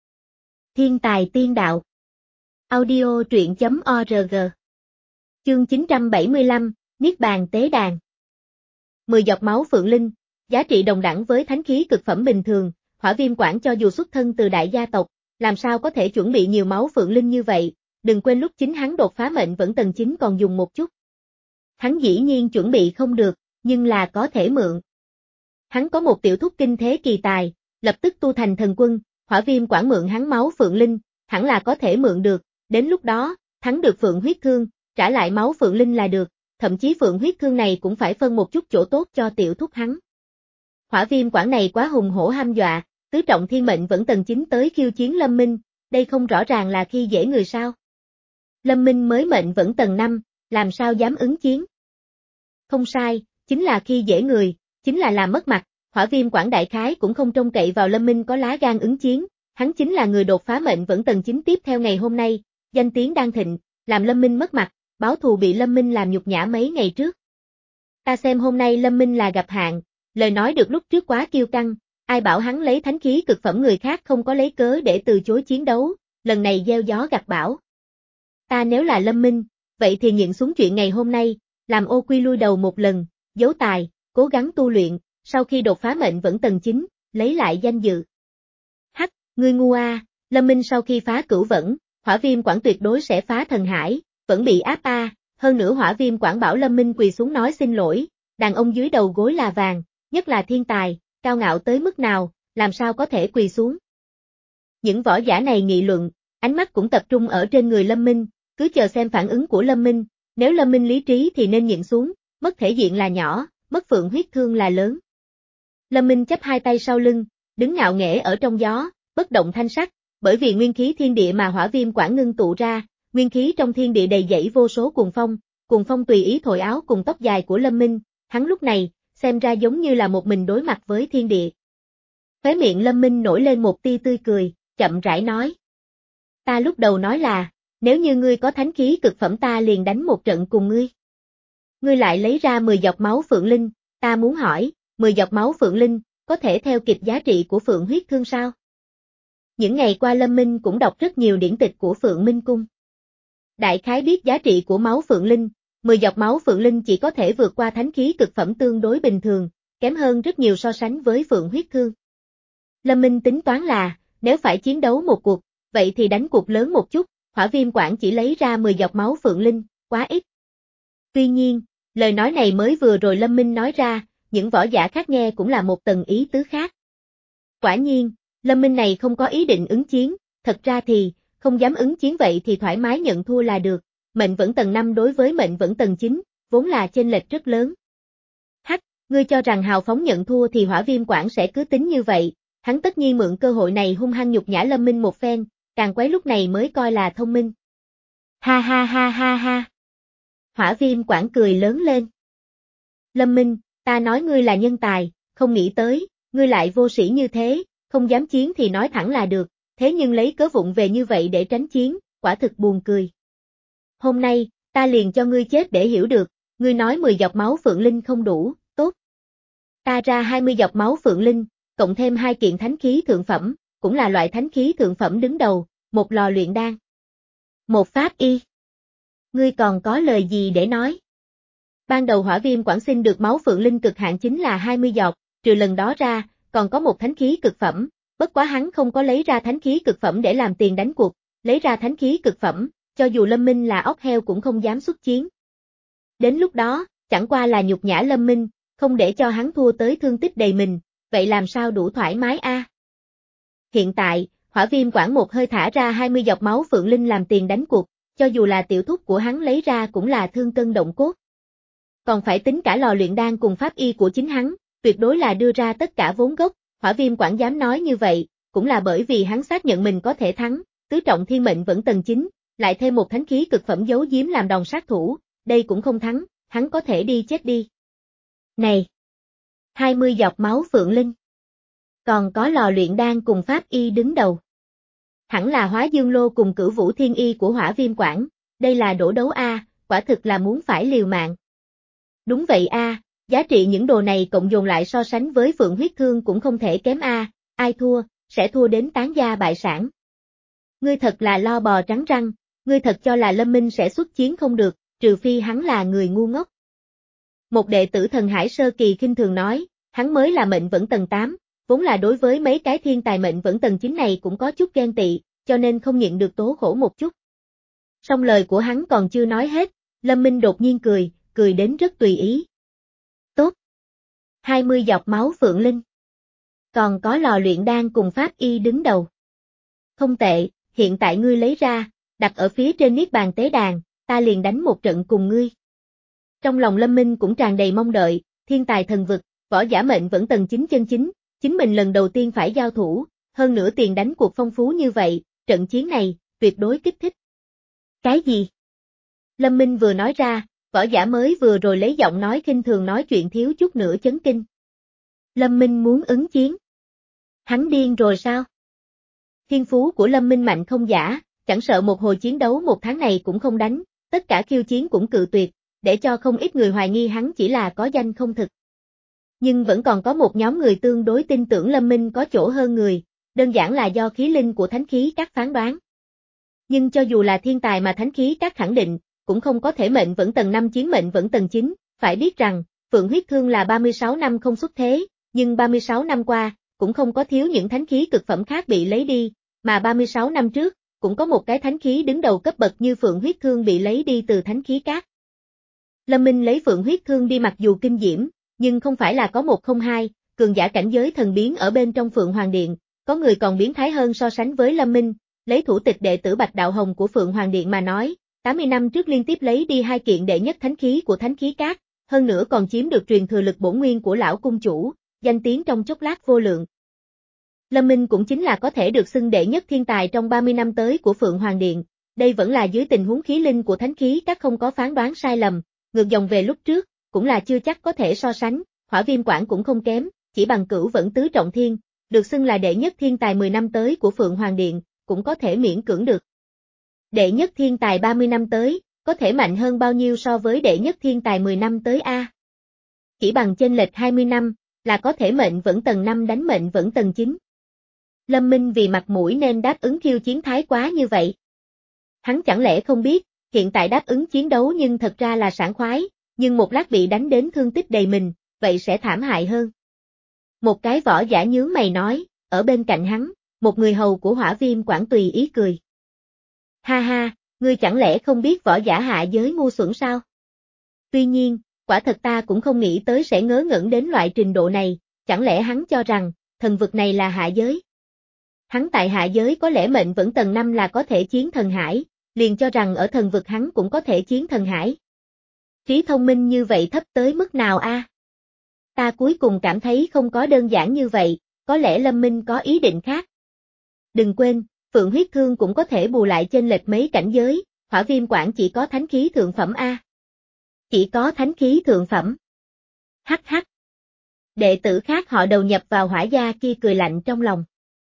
Thiên tài tiên đạo. Audio truyện chấm org. Chương chín trăm bảy mươi lăm, Niết Bàn Tế Đàn. mười giọt máu phượng linh, giá trị đồng đẳng với thánh khí cực phẩm bình thường, Hỏa Viêm Quảng cho dù xuất thân từ đại gia tộc, làm sao có thể chuẩn bị nhiều máu phượng linh như vậy, đừng quên lúc chính hắn đột phá mệnh vẫn tầng chín còn dùng một chút. Hắn dĩ nhiên chuẩn bị không được, nhưng là có thể mượn. Hắn có một tiểu thúc kinh thế kỳ tài, lập tức tu thành thần quân, Hỏa Viêm Quảng mượn hắn máu phượng linh, hẳn là có thể mượn được, Đến lúc đó, thắng được Phượng huyết thương, trả lại máu Phượng Linh là được, thậm chí Phượng huyết thương này cũng phải phân một chút chỗ tốt cho tiểu thúc hắn. Hỏa viêm quản này quá hùng hổ ham dọa, tứ trọng thiên mệnh vẫn tầng chín tới khiêu chiến Lâm Minh, đây không rõ ràng là khi dễ người sao. Lâm Minh mới mệnh vẫn tầng năm, làm sao dám ứng chiến. Không sai, chính là khi dễ người, chính là làm mất mặt, hỏa viêm quản đại khái cũng không trông cậy vào Lâm Minh có lá gan ứng chiến, hắn chính là người đột phá mệnh vẫn tầng chín tiếp theo ngày hôm nay, danh tiếng đang thịnh, làm Lâm Minh mất mặt, báo thù bị Lâm Minh làm nhục nhã mấy ngày trước. Ta xem hôm nay Lâm Minh là gặp hạn, lời nói được lúc trước quá kiêu căng, ai bảo hắn lấy thánh khí cực phẩm người khác không có lấy cớ để từ chối chiến đấu, lần này gieo gió gặt bão. Ta nếu là Lâm Minh, vậy thì nhận xuống chuyện ngày hôm nay, làm ô quy lui đầu một lần, giấu tài, cố gắng tu luyện, sau khi đột phá mệnh vẫn tầng chín, lấy lại danh dự. Hắc, ngươi ngu a, Lâm Minh sau khi phá cửu vẫn, hỏa viêm quản tuyệt đối sẽ phá thần hải, vẫn bị áp a, hơn nữa hỏa viêm quản bảo Lâm Minh quỳ xuống nói xin lỗi, đàn ông dưới đầu gối là vàng, nhất là thiên tài, cao ngạo tới mức nào, làm sao có thể quỳ xuống. Những võ giả này nghị luận, ánh mắt cũng tập trung ở trên người Lâm Minh, cứ chờ xem phản ứng của Lâm Minh, nếu Lâm Minh lý trí thì nên nhịn xuống, mất thể diện là nhỏ, mất Phượng huyết thương là lớn. Lâm Minh chắp hai tay sau lưng, đứng ngạo nghễ ở trong gió, bất động thanh sắc, bởi vì nguyên khí thiên địa mà hỏa viêm quản ngưng tụ ra, nguyên khí trong thiên địa đầy dẫy vô số cuồng phong, cuồng phong tùy ý thổi áo cùng tóc dài của Lâm Minh, hắn lúc này, xem ra giống như là một mình đối mặt với thiên địa. Khóe miệng Lâm Minh nổi lên một tia tươi cười, chậm rãi nói. Ta lúc đầu nói là, nếu như ngươi có thánh khí cực phẩm ta liền đánh một trận cùng ngươi. Ngươi lại lấy ra mười giọt máu Phượng Linh, ta muốn hỏi, mười giọt máu Phượng Linh, có thể theo kịp giá trị của Phượng huyết thương sao? Những ngày qua Lâm Minh cũng đọc rất nhiều điển tịch của Phượng Minh Cung. Đại khái biết giá trị của máu Phượng Linh, mười giọt máu Phượng Linh chỉ có thể vượt qua thánh khí cực phẩm tương đối bình thường, kém hơn rất nhiều so sánh với Phượng huyết thương. Lâm Minh tính toán là, nếu phải chiến đấu một cuộc, vậy thì đánh cuộc lớn một chút, hỏa viêm quản chỉ lấy ra mười giọt máu Phượng Linh, quá ít. Tuy nhiên, lời nói này mới vừa rồi Lâm Minh nói ra, những võ giả khác nghe cũng là một tầng ý tứ khác. Quả nhiên, Lâm Minh này không có ý định ứng chiến, thật ra thì, không dám ứng chiến vậy thì thoải mái nhận thua là được, mệnh vẫn tầng năm đối với mệnh vẫn tầng chín, vốn là chênh lệch rất lớn. Hắc, ngươi cho rằng hào phóng nhận thua thì hỏa viêm quản sẽ cứ tính như vậy, hắn tất nhiên mượn cơ hội này hung hăng nhục nhã Lâm Minh một phen, càng quấy lúc này mới coi là thông minh. Ha ha ha ha ha. Hỏa viêm quản cười lớn lên. Lâm Minh, ta nói ngươi là nhân tài, không nghĩ tới, ngươi lại vô sĩ như thế, không dám chiến thì nói thẳng là được, thế nhưng lấy cớ vụng về như vậy để tránh chiến, quả thực buồn cười. Hôm nay, ta liền cho ngươi chết để hiểu được, ngươi nói mười giọt máu Phượng Linh không đủ, tốt. Ta ra hai mươi giọt máu Phượng Linh, cộng thêm hai kiện thánh khí thượng phẩm, cũng là loại thánh khí thượng phẩm đứng đầu, một lò luyện đan. Một pháp y. Ngươi còn có lời gì để nói? Ban đầu hỏa viêm quản xin được máu Phượng Linh cực hạn chính là hai mươi giọt, trừ lần đó ra, còn có một thánh khí cực phẩm, bất quá hắn không có lấy ra thánh khí cực phẩm để làm tiền đánh cuộc, lấy ra thánh khí cực phẩm, cho dù Lâm Minh là ốc heo cũng không dám xuất chiến. Đến lúc đó, chẳng qua là nhục nhã Lâm Minh, không để cho hắn thua tới thương tích đầy mình, vậy làm sao đủ thoải mái a? À? Hiện tại, hỏa viêm quản một hơi thả ra hai mươi giọt máu Phượng Linh làm tiền đánh cuộc, cho dù là tiểu thúc của hắn lấy ra cũng là thương cân động cốt. Còn phải tính cả lò luyện đan cùng pháp y của chính hắn, tuyệt đối là đưa ra tất cả vốn gốc, hỏa viêm quản dám nói như vậy, cũng là bởi vì hắn xác nhận mình có thể thắng, tứ trọng thiên mệnh vẫn tầng chín, lại thêm một thánh khí cực phẩm giấu giếm làm đòn sát thủ, đây cũng không thắng, hắn có thể đi chết đi. Này! hai mươi giọt máu Phượng Linh. Còn có lò luyện đan cùng pháp y đứng đầu. Hẳn là Hóa Dương Lô cùng Cửu Vũ Thiên Y của hỏa viêm quản, đây là đổ đấu a, quả thực là muốn phải liều mạng. Đúng vậy a, giá trị những đồ này cộng dồn lại so sánh với Phượng huyết thương cũng không thể kém a, ai thua, sẽ thua đến tán gia bại sản. Ngươi thật là lo bò trắng răng, ngươi thật cho là Lâm Minh sẽ xuất chiến không được, trừ phi hắn là người ngu ngốc. Một đệ tử thần hải sơ kỳ khinh thường nói, hắn mới là mệnh vẫn tầng tám, vốn là đối với mấy cái thiên tài mệnh vẫn tầng chín này cũng có chút ghen tị, cho nên không nhịn được tố khổ một chút. Song lời của hắn còn chưa nói hết, Lâm Minh đột nhiên cười, cười đến rất tùy ý. Tốt. hai mươi giọt máu Phượng Linh. Còn có lò luyện đan cùng pháp y đứng đầu. Không tệ, hiện tại ngươi lấy ra, đặt ở phía trên niết bàn tế đàn, ta liền đánh một trận cùng ngươi. Trong lòng Lâm Minh cũng tràn đầy mong đợi, thiên tài thần vực, võ giả mệnh vẫn tầng chín chân chính, chính mình lần đầu tiên phải giao thủ, hơn nữa tiền đánh cuộc phong phú như vậy, trận chiến này, tuyệt đối kích thích. Cái gì? Lâm Minh vừa nói ra, võ giả mới vừa rồi lấy giọng nói khinh thường nói chuyện thiếu chút nữa chấn kinh. Lâm Minh muốn ứng chiến. Hắn điên rồi sao? Thiên phú của Lâm Minh mạnh không giả, chẳng sợ một hồi chiến đấu một tháng này cũng không đánh, tất cả khiêu chiến cũng cự tuyệt, để cho không ít người hoài nghi hắn chỉ là có danh không thực. Nhưng vẫn còn có một nhóm người tương đối tin tưởng Lâm Minh có chỗ hơn người, đơn giản là do khí linh của thánh khí các phán đoán. Nhưng cho dù là thiên tài mà thánh khí các khẳng định, cũng không có thể mệnh vẫn tầng năm chiến mệnh vẫn tầng chín, phải biết rằng, Phượng Huyết Thương là ba mươi sáu năm không xuất thế, nhưng ba mươi sáu năm qua, cũng không có thiếu những thánh khí cực phẩm khác bị lấy đi, mà ba mươi sáu năm trước, cũng có một cái thánh khí đứng đầu cấp bậc như Phượng Huyết Thương bị lấy đi từ thánh khí các. Lâm Minh lấy Phượng Huyết Thương đi mặc dù kinh diễm, nhưng không phải là có một không hai, cường giả cảnh giới thần biến ở bên trong Phượng Hoàng Điện, có người còn biến thái hơn so sánh với Lâm Minh, lấy thủ tịch đệ tử Bạch Đạo Hồng của Phượng Hoàng Điện mà nói, tám mươi năm trước liên tiếp lấy đi hai kiện đệ nhất thánh khí của thánh khí các, hơn nữa còn chiếm được truyền thừa lực bổn nguyên của lão cung chủ, danh tiếng trong chốc lát vô lượng. Lâm Minh cũng chính là có thể được xưng đệ nhất thiên tài trong ba mươi năm tới của Phượng Hoàng Điện, đây vẫn là dưới tình huống khí linh của thánh khí các không có phán đoán sai lầm, ngược dòng về lúc trước, cũng là chưa chắc có thể so sánh, Hỏa Viêm Quảng cũng không kém, chỉ bằng cửu vẫn tứ trọng thiên, được xưng là đệ nhất thiên tài mười năm tới của Phượng Hoàng Điện, cũng có thể miễn cưỡng được. Đệ nhất thiên tài ba mươi năm tới, có thể mạnh hơn bao nhiêu so với đệ nhất thiên tài mười năm tới a? Chỉ bằng chênh lệch hai mươi năm, là có thể mệnh vẫn tầng năm đánh mệnh vẫn tầng chín. Lâm Minh vì mặt mũi nên đáp ứng khiêu chiến thái quá như vậy. Hắn chẳng lẽ không biết, hiện tại đáp ứng chiến đấu nhưng thật ra là sảng khoái, nhưng một lát bị đánh đến thương tích đầy mình, vậy sẽ thảm hại hơn. Một cái võ giả nhướng mày nói, ở bên cạnh hắn, một người hầu của Hỏa Viêm Quảng tùy ý cười. Ha ha, ngươi chẳng lẽ không biết võ giả hạ giới ngu xuẩn sao? Tuy nhiên, quả thật ta cũng không nghĩ tới sẽ ngớ ngẩn đến loại trình độ này, chẳng lẽ hắn cho rằng, thần vực này là hạ giới? Hắn tại hạ giới có lẽ mệnh vẫn tầng năm là có thể chiến thần hải, liền cho rằng ở thần vực hắn cũng có thể chiến thần hải. Trí thông minh như vậy thấp tới mức nào a? Ta cuối cùng cảm thấy không có đơn giản như vậy, có lẽ Lâm Minh có ý định khác. Đừng quên, Phượng Huyết Thương cũng có thể bù lại chênh lệch mấy cảnh giới, Hỏa Viêm Quảng chỉ có thánh khí thượng phẩm a. Chỉ có thánh khí thượng phẩm. Hắc hắc. Đệ tử khác họ đầu nhập vào hỏa gia kia cười lạnh trong lòng.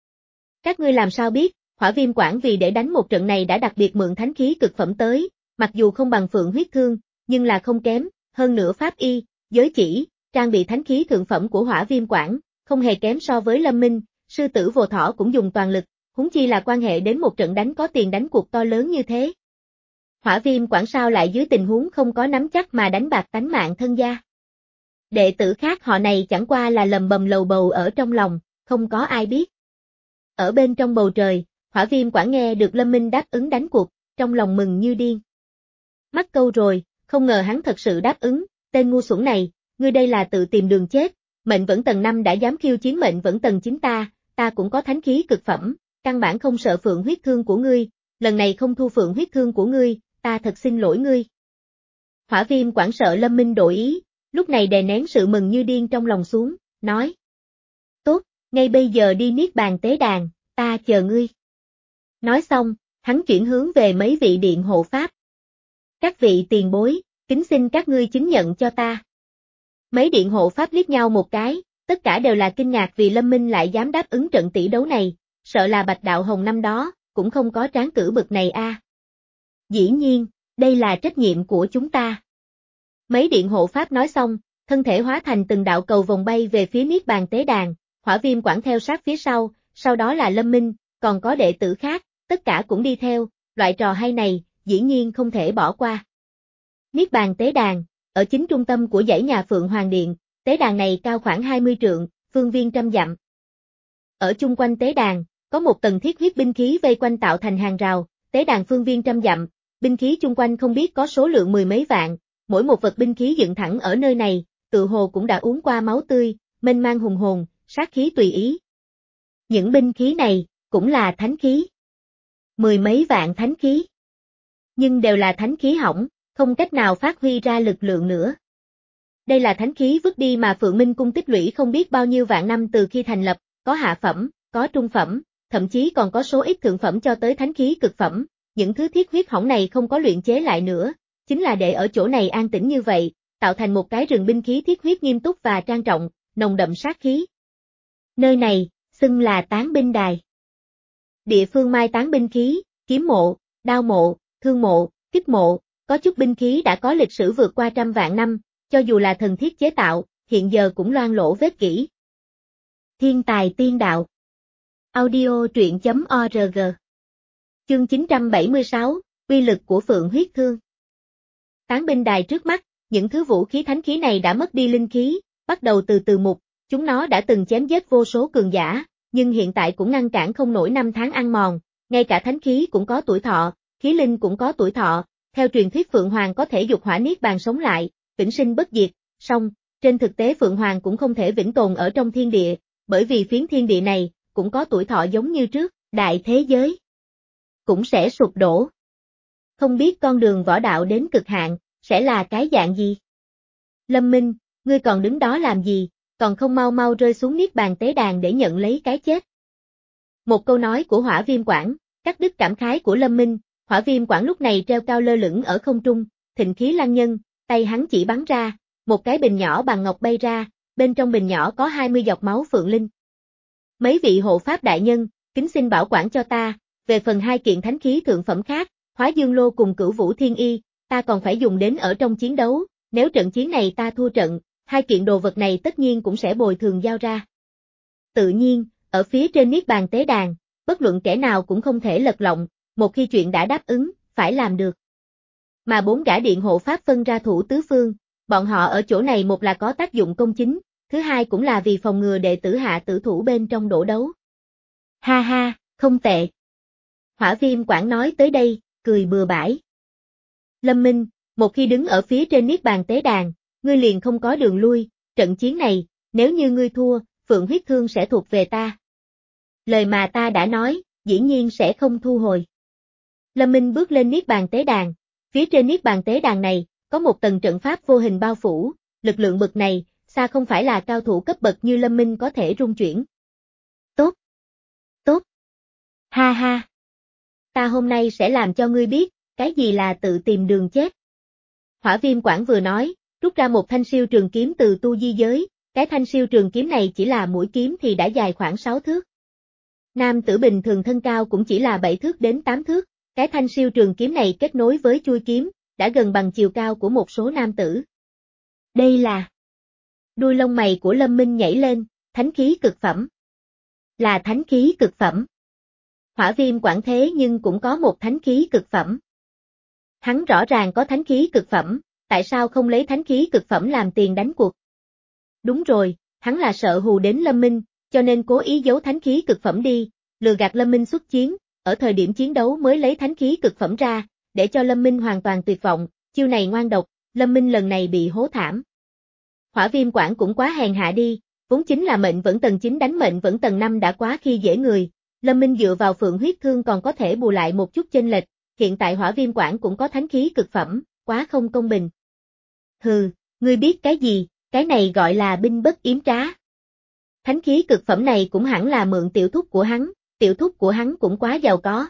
Các ngươi làm sao biết, Hỏa Viêm Quảng vì để đánh một trận này đã đặc biệt mượn thánh khí cực phẩm tới, mặc dù không bằng Phượng Huyết Thương, nhưng là không kém, hơn nữa pháp y, giới chỉ, trang bị thánh khí thượng phẩm của Hỏa Viêm Quảng, không hề kém so với Lâm Minh, sư tử Vô Thỏ cũng dùng toàn lực, huống chi là quan hệ đến một trận đánh có tiền đánh cuộc to lớn như thế. Hỏa Viêm Quảng sao lại dưới tình huống không có nắm chắc mà đánh bạc tánh mạng thân gia. Đệ tử khác họ này chẳng qua là lầm bầm lầu bầu ở trong lòng, không có ai biết. Ở bên trong bầu trời, Hỏa Viêm Quảng nghe được Lâm Minh đáp ứng đánh cuộc, trong lòng mừng như điên. Mắc câu rồi, không ngờ hắn thật sự đáp ứng, tên ngu xuẩn này, ngươi đây là tự tìm đường chết, mệnh vẫn tầng năm đã dám khiêu chiến mệnh vẫn tầng chín ta, ta cũng có thánh khí cực phẩm, căn bản không sợ Phượng Huyết Thương của ngươi, lần này không thu Phượng Huyết Thương của ngươi, ta thật xin lỗi ngươi. Hỏa Viêm Quảng sợ Lâm Minh đổi ý, lúc này đè nén sự mừng như điên trong lòng xuống, nói. Tốt, ngay bây giờ đi niết bàn tế đàn, ta chờ ngươi. Nói xong, hắn chuyển hướng về mấy vị điện hộ pháp. Các vị tiền bối, kính xin các ngươi chứng nhận cho ta. Mấy điện hộ pháp liếc nhau một cái, tất cả đều là kinh ngạc vì Lâm Minh lại dám đáp ứng trận tỷ đấu này, sợ là Bạch Đạo Hồng năm đó, cũng không có tráng cử bực này a. À. Dĩ nhiên, đây là trách nhiệm của chúng ta. Mấy điện hộ pháp nói xong, thân thể hóa thành từng đạo cầu vòng bay về phía niết bàn tế đàn, Hỏa Viêm Quảng theo sát phía sau, sau đó là Lâm Minh, còn có đệ tử khác, tất cả cũng đi theo, loại trò hay này, dĩ nhiên không thể bỏ qua. Niết bàn tế đàn, ở chính trung tâm của dãy nhà Phượng Hoàng Điện, tế đàn này cao khoảng hai mươi trượng, phương viên trăm dặm. Ở chung quanh tế đàn, có một tầng thiết huyết binh khí vây quanh tạo thành hàng rào, tế đàn phương viên trăm dặm, binh khí chung quanh không biết có số lượng mười mấy vạn, mỗi một vật binh khí dựng thẳng ở nơi này, tự hồ cũng đã uống qua máu tươi, mênh mang hùng hồn, sát khí tùy ý. Những binh khí này, cũng là thánh khí. Mười mấy vạn thánh khí. Nhưng đều là thánh khí hỏng, không cách nào phát huy ra lực lượng nữa. Đây là thánh khí vứt đi mà Phượng Minh Cung tích lũy không biết bao nhiêu vạn năm từ khi thành lập, có hạ phẩm, có trung phẩm, thậm chí còn có số ít thượng phẩm cho tới thánh khí cực phẩm, những thứ thiết huyết hỏng này không có luyện chế lại nữa, chính là để ở chỗ này an tĩnh như vậy, tạo thành một cái rừng binh khí thiết huyết nghiêm túc và trang trọng, nồng đậm sát khí. Nơi này, xưng là tán binh đài. Địa phương mai táng binh khí, kiếm mộ, đao mộ, thương mộ, kích mộ, có chút binh khí đã có lịch sử vượt qua trăm vạn năm, cho dù là thần thiết chế tạo, hiện giờ cũng loang lỗ vết kỹ. Thiên tài tiên đạo. Audio truyện chấm org. Chương chín trăm bảy mươi sáu, uy lực của Phượng huyết thương. Tán binh đài trước mắt, những thứ vũ khí thánh khí này đã mất đi linh khí, bắt đầu từ từ mục, chúng nó đã từng chém giết vô số cường giả, nhưng hiện tại cũng ngăn cản không nổi năm tháng ăn mòn, ngay cả thánh khí cũng có tuổi thọ, khí linh cũng có tuổi thọ, theo truyền thuyết Phượng Hoàng có thể dục hỏa niết bàn sống lại, vĩnh sinh bất diệt, song, trên thực tế Phượng Hoàng cũng không thể vĩnh tồn ở trong thiên địa, bởi vì phiến thiên địa này, cũng có tuổi thọ giống như trước, đại thế giới cũng sẽ sụp đổ. Không biết con đường võ đạo đến cực hạn, sẽ là cái dạng gì? Lâm Minh, ngươi còn đứng đó làm gì, còn không mau mau rơi xuống niết bàn tế đàn để nhận lấy cái chết. Một câu nói của Hỏa Viêm Quảng, cắt đứt cảm khái của Lâm Minh, Hỏa Viêm Quảng lúc này treo cao lơ lửng ở không trung, thịnh khí lăng nhân, tay hắn chỉ bắn ra, một cái bình nhỏ bằng ngọc bay ra, bên trong bình nhỏ có hai mươi giọt máu phượng linh. Mấy vị hộ pháp đại nhân, kính xin bảo quản cho ta, về phần hai kiện thánh khí thượng phẩm khác, Hóa Dương Lô cùng Cửu Vũ Thiên Y, ta còn phải dùng đến ở trong chiến đấu, nếu trận chiến này ta thua trận, hai kiện đồ vật này tất nhiên cũng sẽ bồi thường giao ra. Tự nhiên, ở phía trên niết bàn tế đàn, bất luận kẻ nào cũng không thể lật lọng, một khi chuyện đã đáp ứng, phải làm được. Mà bốn gã điện hộ pháp phân ra thủ tứ phương, bọn họ ở chỗ này một là có tác dụng công chính, thứ hai cũng là vì phòng ngừa đệ tử hạ tử thủ bên trong đổ đấu. Ha ha, không tệ. Hỏa Viêm Quảng nói tới đây, cười bừa bãi. Lâm Minh, một khi đứng ở phía trên niết bàn tế đàn, ngươi liền không có đường lui, trận chiến này, nếu như ngươi thua, Phượng huyết thương sẽ thuộc về ta. Lời mà ta đã nói, dĩ nhiên sẽ không thu hồi. Lâm Minh bước lên niết bàn tế đàn, phía trên niết bàn tế đàn này, có một tầng trận pháp vô hình bao phủ, lực lượng bậc này, xa không phải là cao thủ cấp bậc như Lâm Minh có thể rung chuyển. Tốt. Tốt. Ha ha. Ta hôm nay sẽ làm cho ngươi biết, cái gì là tự tìm đường chết. Hỏa Viêm Quảng vừa nói, rút ra một thanh siêu trường kiếm từ tu di giới, cái thanh siêu trường kiếm này chỉ là mũi kiếm thì đã dài khoảng sáu thước. Nam tử bình thường thân cao cũng chỉ là bảy thước đến tám thước, cái thanh siêu trường kiếm này kết nối với chuôi kiếm, đã gần bằng chiều cao của một số nam tử. Đây là... Đuôi lông mày của Lâm Minh nhảy lên, thánh khí cực phẩm. Là thánh khí cực phẩm. Hỏa Viêm Quảng thế nhưng cũng có một thánh khí cực phẩm. Hắn rõ ràng có thánh khí cực phẩm, tại sao không lấy thánh khí cực phẩm làm tiền đánh cuộc? Đúng rồi, hắn là sợ hù đến Lâm Minh, cho nên cố ý giấu thánh khí cực phẩm đi, lừa gạt Lâm Minh xuất chiến, ở thời điểm chiến đấu mới lấy thánh khí cực phẩm ra, để cho Lâm Minh hoàn toàn tuyệt vọng, chiêu này ngoan độc, Lâm Minh lần này bị hố thảm. Hỏa Viêm Quảng cũng quá hèn hạ đi, vốn chính là mệnh vẫn tầng chín đánh mệnh vẫn tầng năm đã quá khi dễ người, Lâm Minh dựa vào Phượng huyết thương còn có thể bù lại một chút chênh lệch, hiện tại Hỏa Viêm Quảng cũng có thánh khí cực phẩm, quá không công bình. Hừ, ngươi biết cái gì, cái này gọi là binh bất yếm trá. Thánh khí cực phẩm này cũng hẳn là mượn tiểu thúc của hắn, tiểu thúc của hắn cũng quá giàu có.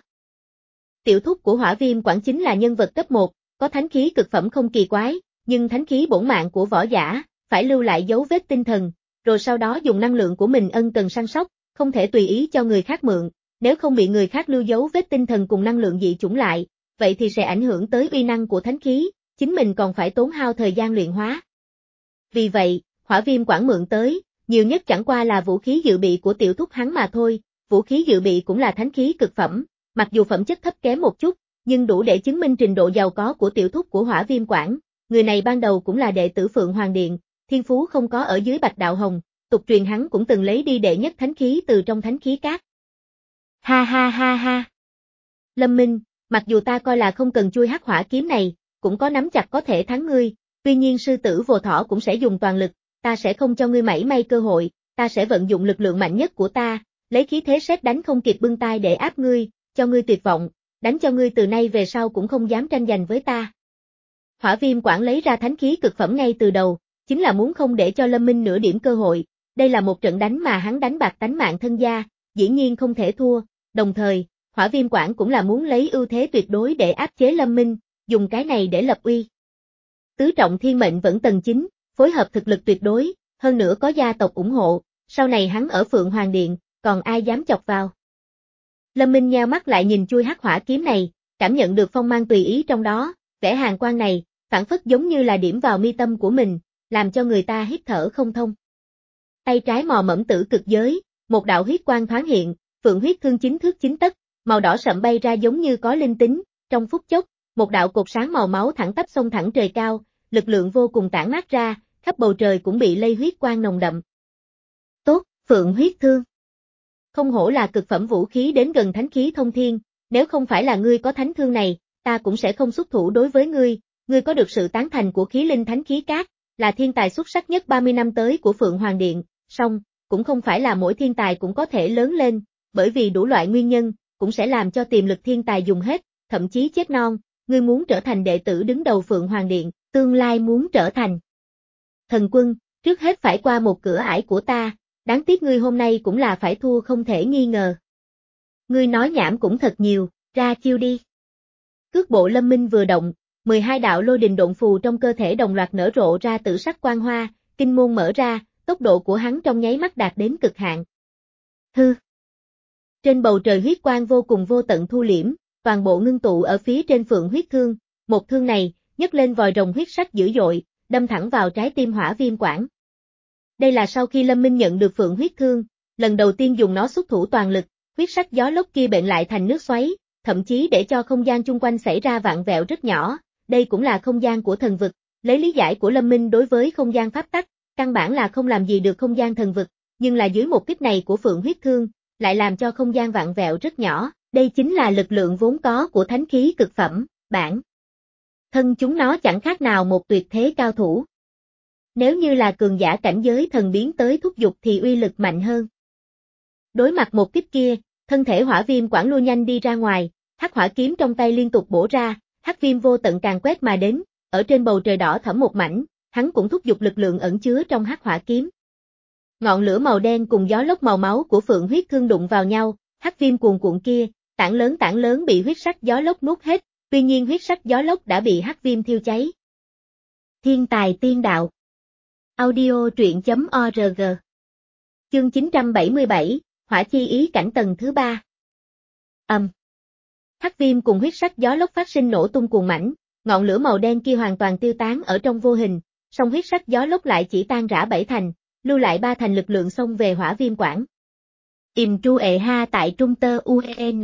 Tiểu thúc của Hỏa Viêm Quảng chính là nhân vật cấp một, có thánh khí cực phẩm không kỳ quái, nhưng thánh khí bổn mạng của võ giả, phải lưu lại dấu vết tinh thần, rồi sau đó dùng năng lượng của mình ân cần săn sóc, không thể tùy ý cho người khác mượn, nếu không bị người khác lưu dấu vết tinh thần cùng năng lượng dị chủng lại, vậy thì sẽ ảnh hưởng tới uy năng của thánh khí, chính mình còn phải tốn hao thời gian luyện hóa. Vì vậy, Hỏa Viêm Quảng mượn tới, nhiều nhất chẳng qua là vũ khí dự bị của tiểu thúc hắn mà thôi, vũ khí dự bị cũng là thánh khí cực phẩm, mặc dù phẩm chất thấp kém một chút, nhưng đủ để chứng minh trình độ giàu có của tiểu thúc của Hỏa Viêm Quảng, người này ban đầu cũng là đệ tử Phượng Hoàng Điện, thiên phú không có ở dưới Bạch Đạo Hồng, tục truyền hắn cũng từng lấy đi đệ nhất thánh khí từ trong thánh khí cát. Ha ha ha ha. Lâm Minh, mặc dù ta coi là không cần chui hắc hỏa kiếm này, cũng có nắm chặt có thể thắng ngươi, tuy nhiên sư tử vô thỏ cũng sẽ dùng toàn lực, ta sẽ không cho ngươi mảy may cơ hội, ta sẽ vận dụng lực lượng mạnh nhất của ta, lấy khí thế sét đánh không kịp bưng tai để áp ngươi, cho ngươi tuyệt vọng, đánh cho ngươi từ nay về sau cũng không dám tranh giành với ta. Hỏa Viêm Quảng lấy ra thánh khí cực phẩm ngay từ đầu, chính là muốn không để cho Lâm Minh nửa điểm cơ hội, đây là một trận đánh mà hắn đánh bạc tánh mạng thân gia, dĩ nhiên không thể thua, đồng thời, Hỏa Viêm Quảng cũng là muốn lấy ưu thế tuyệt đối để áp chế Lâm Minh, dùng cái này để lập uy. Tứ trọng thiên mệnh vẫn tầng chín, phối hợp thực lực tuyệt đối, hơn nữa có gia tộc ủng hộ, sau này hắn ở Phượng Hoàng Điện, còn ai dám chọc vào. Lâm Minh nheo mắt lại nhìn chui hắc hỏa kiếm này, cảm nhận được phong mang tùy ý trong đó, vẻ hàn quang này, phản phất giống như là điểm vào mi tâm của mình, làm cho người ta hít thở không thông. Tay trái mò mẫm tử cực giới, một đạo huyết quang thoáng hiện, phượng huyết thương chính thước chính tấc, màu đỏ sậm bay ra giống như có linh tính, trong phút chốc, một đạo cột sáng màu máu thẳng tắp xông thẳng trời cao, lực lượng vô cùng tản mát ra, khắp bầu trời cũng bị lây huyết quang nồng đậm. Tốt, phượng huyết thương. Không hổ là cực phẩm vũ khí đến gần thánh khí thông thiên, nếu không phải là ngươi có thánh thương này, ta cũng sẽ không xuất thủ đối với ngươi, ngươi có được sự tán thành của khí linh thánh khí cát, là thiên tài xuất sắc nhất ba mươi năm tới của Phượng Hoàng Điện, song, cũng không phải là mỗi thiên tài cũng có thể lớn lên, bởi vì đủ loại nguyên nhân, cũng sẽ làm cho tiềm lực thiên tài dùng hết, thậm chí chết non, ngươi muốn trở thành đệ tử đứng đầu Phượng Hoàng Điện, tương lai muốn trở thành thần quân, trước hết phải qua một cửa ải của ta, đáng tiếc ngươi hôm nay cũng là phải thua không thể nghi ngờ. Ngươi nói nhảm cũng thật nhiều, ra chiêu đi. Cước bộ Lâm Minh vừa động, mười hai đạo lôi đình độn phù trong cơ thể đồng loạt nở rộ ra tử sắc quang hoa, kinh môn mở ra, tốc độ của hắn trong nháy mắt đạt đến cực hạn. Hư. Trên bầu trời huyết quang vô cùng vô tận thu liễm, toàn bộ ngưng tụ ở phía trên phượng huyết thương, một thương này, nhấc lên vòi rồng huyết sắc dữ dội, đâm thẳng vào trái tim Hỏa Viêm Quảng. Đây là sau khi Lâm Minh nhận được phượng huyết thương, lần đầu tiên dùng nó xuất thủ toàn lực, huyết sắc gió lốc kia bệnh lại thành nước xoáy, thậm chí để cho không gian chung quanh xảy ra vạn vẹo rất nhỏ, đây cũng là không gian của thần vực, lấy lý giải của Lâm Minh đối với không gian pháp tắc, căn bản là không làm gì được không gian thần vực, nhưng là dưới một kích này của phượng huyết thương, lại làm cho không gian vạn vẹo rất nhỏ, đây chính là lực lượng vốn có của thánh khí cực phẩm, bản thân chúng nó chẳng khác nào một tuyệt thế cao thủ. Nếu như là cường giả cảnh giới thần biến tới thúc giục thì uy lực mạnh hơn. Đối mặt một kích kia, thân thể Hỏa Viêm Quảng lui nhanh đi ra ngoài, hắc hỏa kiếm trong tay liên tục bổ ra, hắc viêm vô tận càng quét mà đến, ở trên bầu trời đỏ thẫm một mảnh, hắn cũng thúc giục lực lượng ẩn chứa trong hắc hỏa kiếm. Ngọn lửa màu đen cùng gió lốc màu máu của phượng huyết thương đụng vào nhau, hắc viêm cuồn cuộn kia, tảng lớn tảng lớn bị huyết sắc gió lốc nuốt hết, tuy nhiên huyết sắc gió lốc đã bị hắc viêm thiêu cháy. Thiên tài tiên đạo. Audio truyện chấm org. Chương chín trăm bảy mươi bảy, Hỏa chi ý cảnh tầng thứ ba. Âm. Um. Hắc viêm cùng huyết sắc gió lốc phát sinh nổ tung cuồng mãnh, ngọn lửa màu đen kia hoàn toàn tiêu tán ở trong vô hình, song huyết sắc gió lốc lại chỉ tan rã bảy thành, lưu lại ba thành lực lượng xông về Hỏa Viêm Quảng. Im tru ệ ha tại trung tơ u en.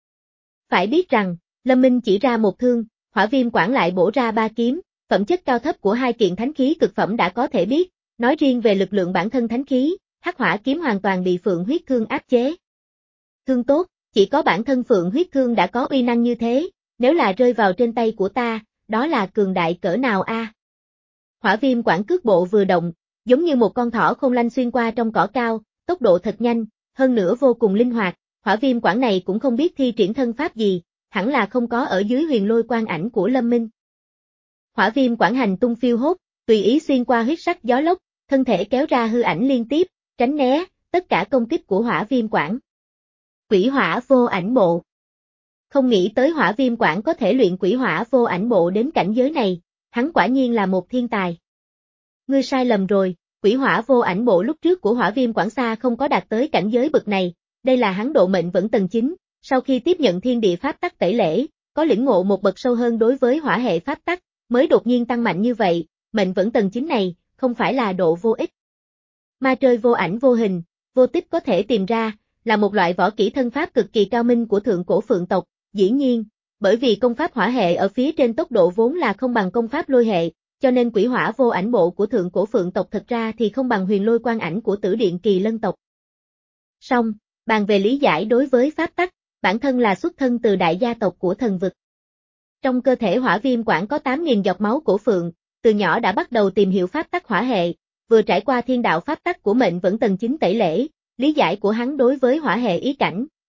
Phải biết rằng, Lâm Minh chỉ ra một thương, Hỏa Viêm Quảng lại bổ ra ba kiếm, phẩm chất cao thấp của hai kiện thánh khí cực phẩm đã có thể biết, nói riêng về lực lượng bản thân thánh khí, hắc hỏa kiếm hoàn toàn bị phượng huyết thương áp chế. Thương tốt, chỉ có bản thân phượng huyết thương đã có uy năng như thế, nếu là rơi vào trên tay của ta, đó là cường đại cỡ nào a? À? Hỏa Viêm Quảng cước bộ vừa động, giống như một con thỏ khôn lanh xuyên qua trong cỏ cao, tốc độ thật nhanh, hơn nữa vô cùng linh hoạt, Hỏa Viêm Quảng này cũng không biết thi triển thân pháp gì, hẳn là không có ở dưới huyền lôi quan ảnh của Lâm Minh. Hỏa Viêm Quảng hành tung phiêu hốt, tùy ý xuyên qua huyết sắc gió lốc, thân thể kéo ra hư ảnh liên tiếp, tránh né tất cả công kích của Hỏa Viêm Quảng. Quỷ hỏa vô ảnh bộ. Không nghĩ tới Hỏa Viêm Quảng có thể luyện quỷ hỏa vô ảnh bộ đến cảnh giới này, hắn quả nhiên là một thiên tài. Ngươi sai lầm rồi, quỷ hỏa vô ảnh bộ lúc trước của Hỏa Viêm Quảng xa không có đạt tới cảnh giới bậc này, đây là hắn độ mệnh vẫn tầng chín, sau khi tiếp nhận thiên địa pháp tắc tẩy lễ, có lĩnh ngộ một bậc sâu hơn đối với hỏa hệ pháp tắc, mới đột nhiên tăng mạnh như vậy, mệnh vẫn tầng chín này, không phải là độ vô ích. Ma trơi vô ảnh vô hình, vô tích có thể tìm ra, là một loại võ kỹ thân pháp cực kỳ cao minh của thượng cổ phượng tộc, dĩ nhiên, bởi vì công pháp hỏa hệ ở phía trên tốc độ vốn là không bằng công pháp lôi hệ, cho nên quỷ hỏa vô ảnh bộ của thượng cổ phượng tộc thật ra thì không bằng huyền lôi quan ảnh của tử điện kỳ lân tộc. Song, bàn về lý giải đối với pháp tắc, bản thân là xuất thân từ đại gia tộc của thần vực. Trong cơ thể Hỏa Viêm Quảng có tám nghìn giọt máu của phượng, từ nhỏ đã bắt đầu tìm hiểu pháp tắc hỏa hệ, vừa trải qua thiên đạo pháp tắc của mệnh vẫn tầng chín tẩy lễ, lý giải của hắn đối với hỏa hệ ý cảnh,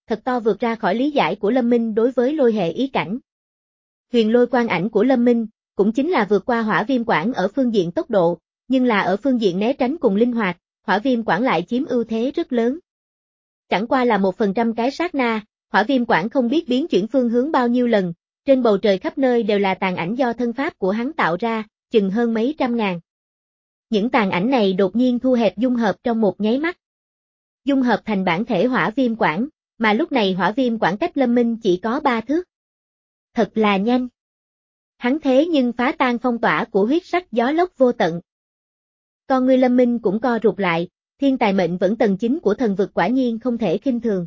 thật to vượt ra khỏi lý giải của Lâm Minh đối với lôi hệ ý cảnh. Huyền lôi quan ảnh của Lâm Minh, cũng chính là vượt qua hỏa viêm quản ở phương diện tốc độ, nhưng là ở phương diện né tránh cùng linh hoạt, hỏa viêm quản lại chiếm ưu thế rất lớn. Chẳng qua là một phần trăm cái sát na, hỏa viêm quản không biết biến chuyển phương hướng bao nhiêu lần, trên bầu trời khắp nơi đều là tàn ảnh do thân pháp của hắn tạo ra, chừng hơn mấy trăm ngàn. Những tàn ảnh này đột nhiên thu hẹp dung hợp trong một nháy mắt. Dung hợp thành bản thể hỏa viêm quản, mà lúc này hỏa viêm quản cách Lâm Minh chỉ có ba thước. Thật là nhanh. Hắn thế nhưng phá tan phong tỏa của huyết sắc gió lốc vô tận. Con ngươi Lâm Minh cũng co rụt lại, thiên tài mệnh vẫn tầng chín của thần vực quả nhiên không thể khinh thường.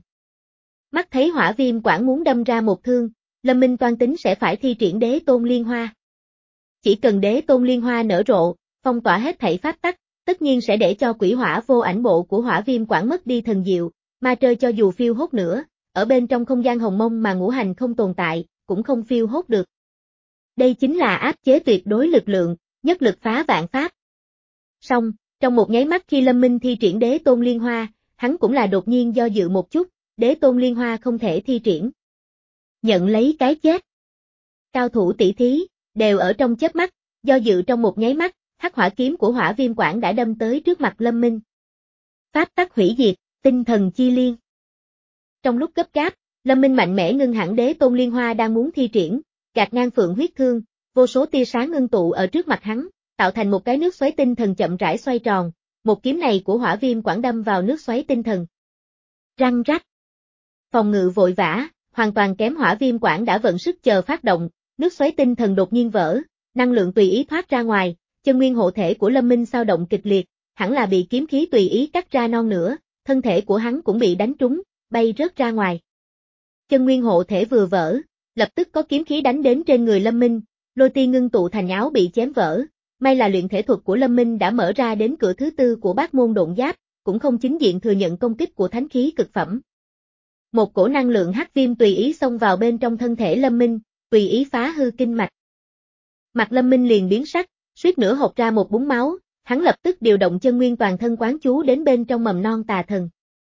Mắt thấy hỏa viêm quản muốn đâm ra một thương, Lâm Minh toan tính sẽ phải thi triển đế tôn liên hoa. Chỉ cần đế tôn liên hoa nở rộ, phong tỏa hết thảy pháp tắc, tất nhiên sẽ để cho quỷ hỏa vô ảnh bộ của hỏa viêm quản mất đi thần diệu, ma trơi cho dù phiêu hốt nữa, ở bên trong không gian hồng mông mà ngũ hành không tồn tại, cũng không phiêu hốt được. Đây chính là áp chế tuyệt đối lực lượng, nhất lực phá vạn pháp. Song, trong một nháy mắt khi Lâm Minh thi triển đế tôn liên hoa, hắn cũng là đột nhiên do dự một chút, đế tôn liên hoa không thể thi triển. Nhận lấy cái chết. Cao thủ tỷ thí, đều ở trong chớp mắt, do dự trong một nháy mắt, hắc hỏa kiếm của hỏa viêm quản đã đâm tới trước mặt Lâm Minh. Pháp tắc hủy diệt, tinh thần chi liên. Trong lúc gấp gáp, Lâm Minh mạnh mẽ ngưng hẳn đế tôn liên hoa đang muốn thi triển, gạt ngang phượng huyết thương, vô số tia sáng ngưng tụ ở trước mặt hắn, tạo thành một cái nước xoáy tinh thần chậm rãi xoay tròn, một kiếm này của hỏa viêm quản đâm vào nước xoáy tinh thần. Răng rắc. Phòng ngự vội vã, hoàn toàn kém hỏa viêm quản đã vận sức chờ phát động, nước xoáy tinh thần đột nhiên vỡ, năng lượng tùy ý thoát ra ngoài, chân nguyên hộ thể của Lâm Minh dao động kịch liệt, hẳn là bị kiếm khí tùy ý cắt ra non nữa, thân thể của hắn cũng bị đánh trúng, bay rớt ra ngoài. Chân nguyên hộ thể vừa vỡ, lập tức có kiếm khí đánh đến trên người Lâm Minh, lôi ti ngưng tụ thành áo bị chém vỡ, may là luyện thể thuật của Lâm Minh đã mở ra đến cửa thứ tư của bát môn độn giáp, cũng không chính diện thừa nhận công kích của thánh khí cực phẩm. Một cổ năng lượng hắc viêm tùy ý xông vào bên trong thân thể Lâm Minh, tùy ý phá hư kinh mạch. Mặt Lâm Minh liền biến sắc, suýt nữa hộc ra một búng máu, hắn lập tức điều động chân nguyên toàn thân quán chú đến bên trong mầm non tà thần.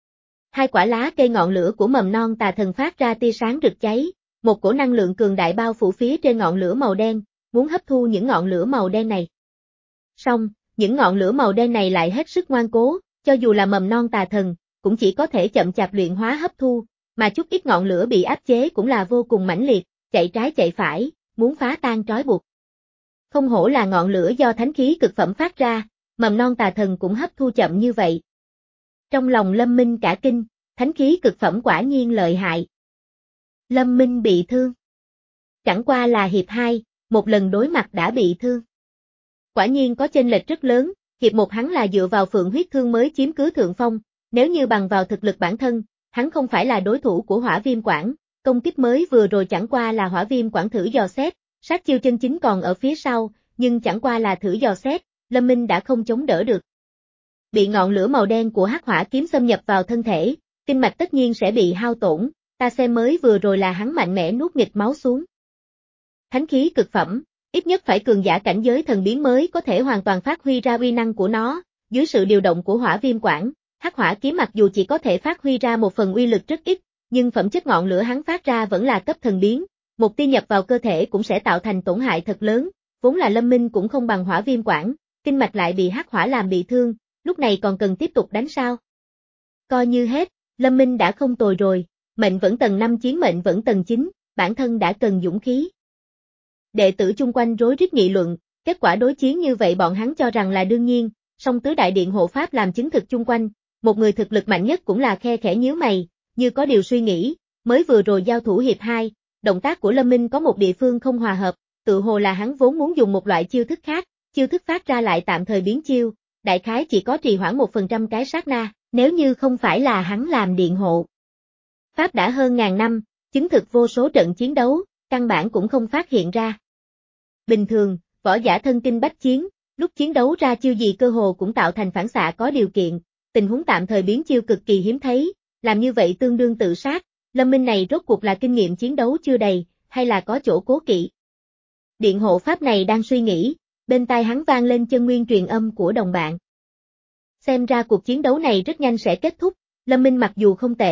Hai quả lá cây ngọn lửa của mầm non tà thần phát ra tia sáng rực cháy, một cổ năng lượng cường đại bao phủ phía trên ngọn lửa màu đen, muốn hấp thu những ngọn lửa màu đen này. Song, những ngọn lửa màu đen này lại hết sức ngoan cố, cho dù là mầm non tà thần, cũng chỉ có thể chậm chạp luyện hóa hấp thu, mà chút ít ngọn lửa bị áp chế cũng là vô cùng mãnh liệt, chạy trái chạy phải, muốn phá tan trói buộc. Không hổ là ngọn lửa do thánh khí cực phẩm phát ra, mầm non tà thần cũng hấp thu chậm như vậy. Trong lòng Lâm Minh cả kinh, thánh khí cực phẩm quả nhiên lợi hại. Lâm Minh bị thương. Chẳng qua là hiệp hai, một lần đối mặt đã bị thương. Quả nhiên có chênh lệch rất lớn, hiệp một hắn là dựa vào phượng huyết thương mới chiếm cứ thượng phong, nếu như bằng vào thực lực bản thân, hắn không phải là đối thủ của hỏa viêm quản, công kích mới vừa rồi chẳng qua là hỏa viêm quản thử dò xét, sát chiêu chân chính còn ở phía sau, nhưng chẳng qua là thử dò xét, Lâm Minh đã không chống đỡ được. Bị ngọn lửa màu đen của hắc hỏa kiếm xâm nhập vào thân thể, kinh mạch tất nhiên sẽ bị hao tổn, ta xem mới vừa rồi là hắn mạnh mẽ nuốt nghịch máu xuống. Thánh khí cực phẩm, ít nhất phải cường giả cảnh giới thần biến mới có thể hoàn toàn phát huy ra uy năng của nó, dưới sự điều động của hỏa viêm quản, hắc hỏa kiếm mặc dù chỉ có thể phát huy ra một phần uy lực rất ít, nhưng phẩm chất ngọn lửa hắn phát ra vẫn là cấp thần biến, một tia nhập vào cơ thể cũng sẽ tạo thành tổn hại thật lớn, vốn là Lâm Minh cũng không bằng hỏa viêm quản, kinh mạch lại bị hắc hỏa làm bị thương, lúc này còn cần tiếp tục đánh sao? Coi như hết, Lâm Minh đã không tồi rồi, mệnh vẫn tầng năm chiến mệnh vẫn tầng chín, bản thân đã cần dũng khí. Đệ tử chung quanh rối rít nghị luận, kết quả đối chiến như vậy bọn hắn cho rằng là đương nhiên, song tứ đại điện hộ pháp làm chứng thực chung quanh, một người thực lực mạnh nhất cũng là khe khẽ nhíu mày, như có điều suy nghĩ, mới vừa rồi giao thủ hiệp hai, động tác của Lâm Minh có một địa phương không hòa hợp, tự hồ là hắn vốn muốn dùng một loại chiêu thức khác, chiêu thức phát ra lại tạm thời biến chiêu, đại khái chỉ có trì hoãn một phần trăm cái sát na, nếu như không phải là hắn làm điện hộ. Pháp đã hơn ngàn năm, chứng thực vô số trận chiến đấu, căn bản cũng không phát hiện ra. Bình thường, võ giả thân kinh bách chiến, lúc chiến đấu ra chiêu gì cơ hồ cũng tạo thành phản xạ có điều kiện, tình huống tạm thời biến chiêu cực kỳ hiếm thấy, làm như vậy tương đương tự sát, Lâm Minh này rốt cuộc là kinh nghiệm chiến đấu chưa đầy, hay là có chỗ cố kỵ. Điện hộ pháp này đang suy nghĩ, bên tai hắn vang lên chân nguyên truyền âm của đồng bạn. Xem ra cuộc chiến đấu này rất nhanh sẽ kết thúc, Lâm Minh mặc dù không tệ,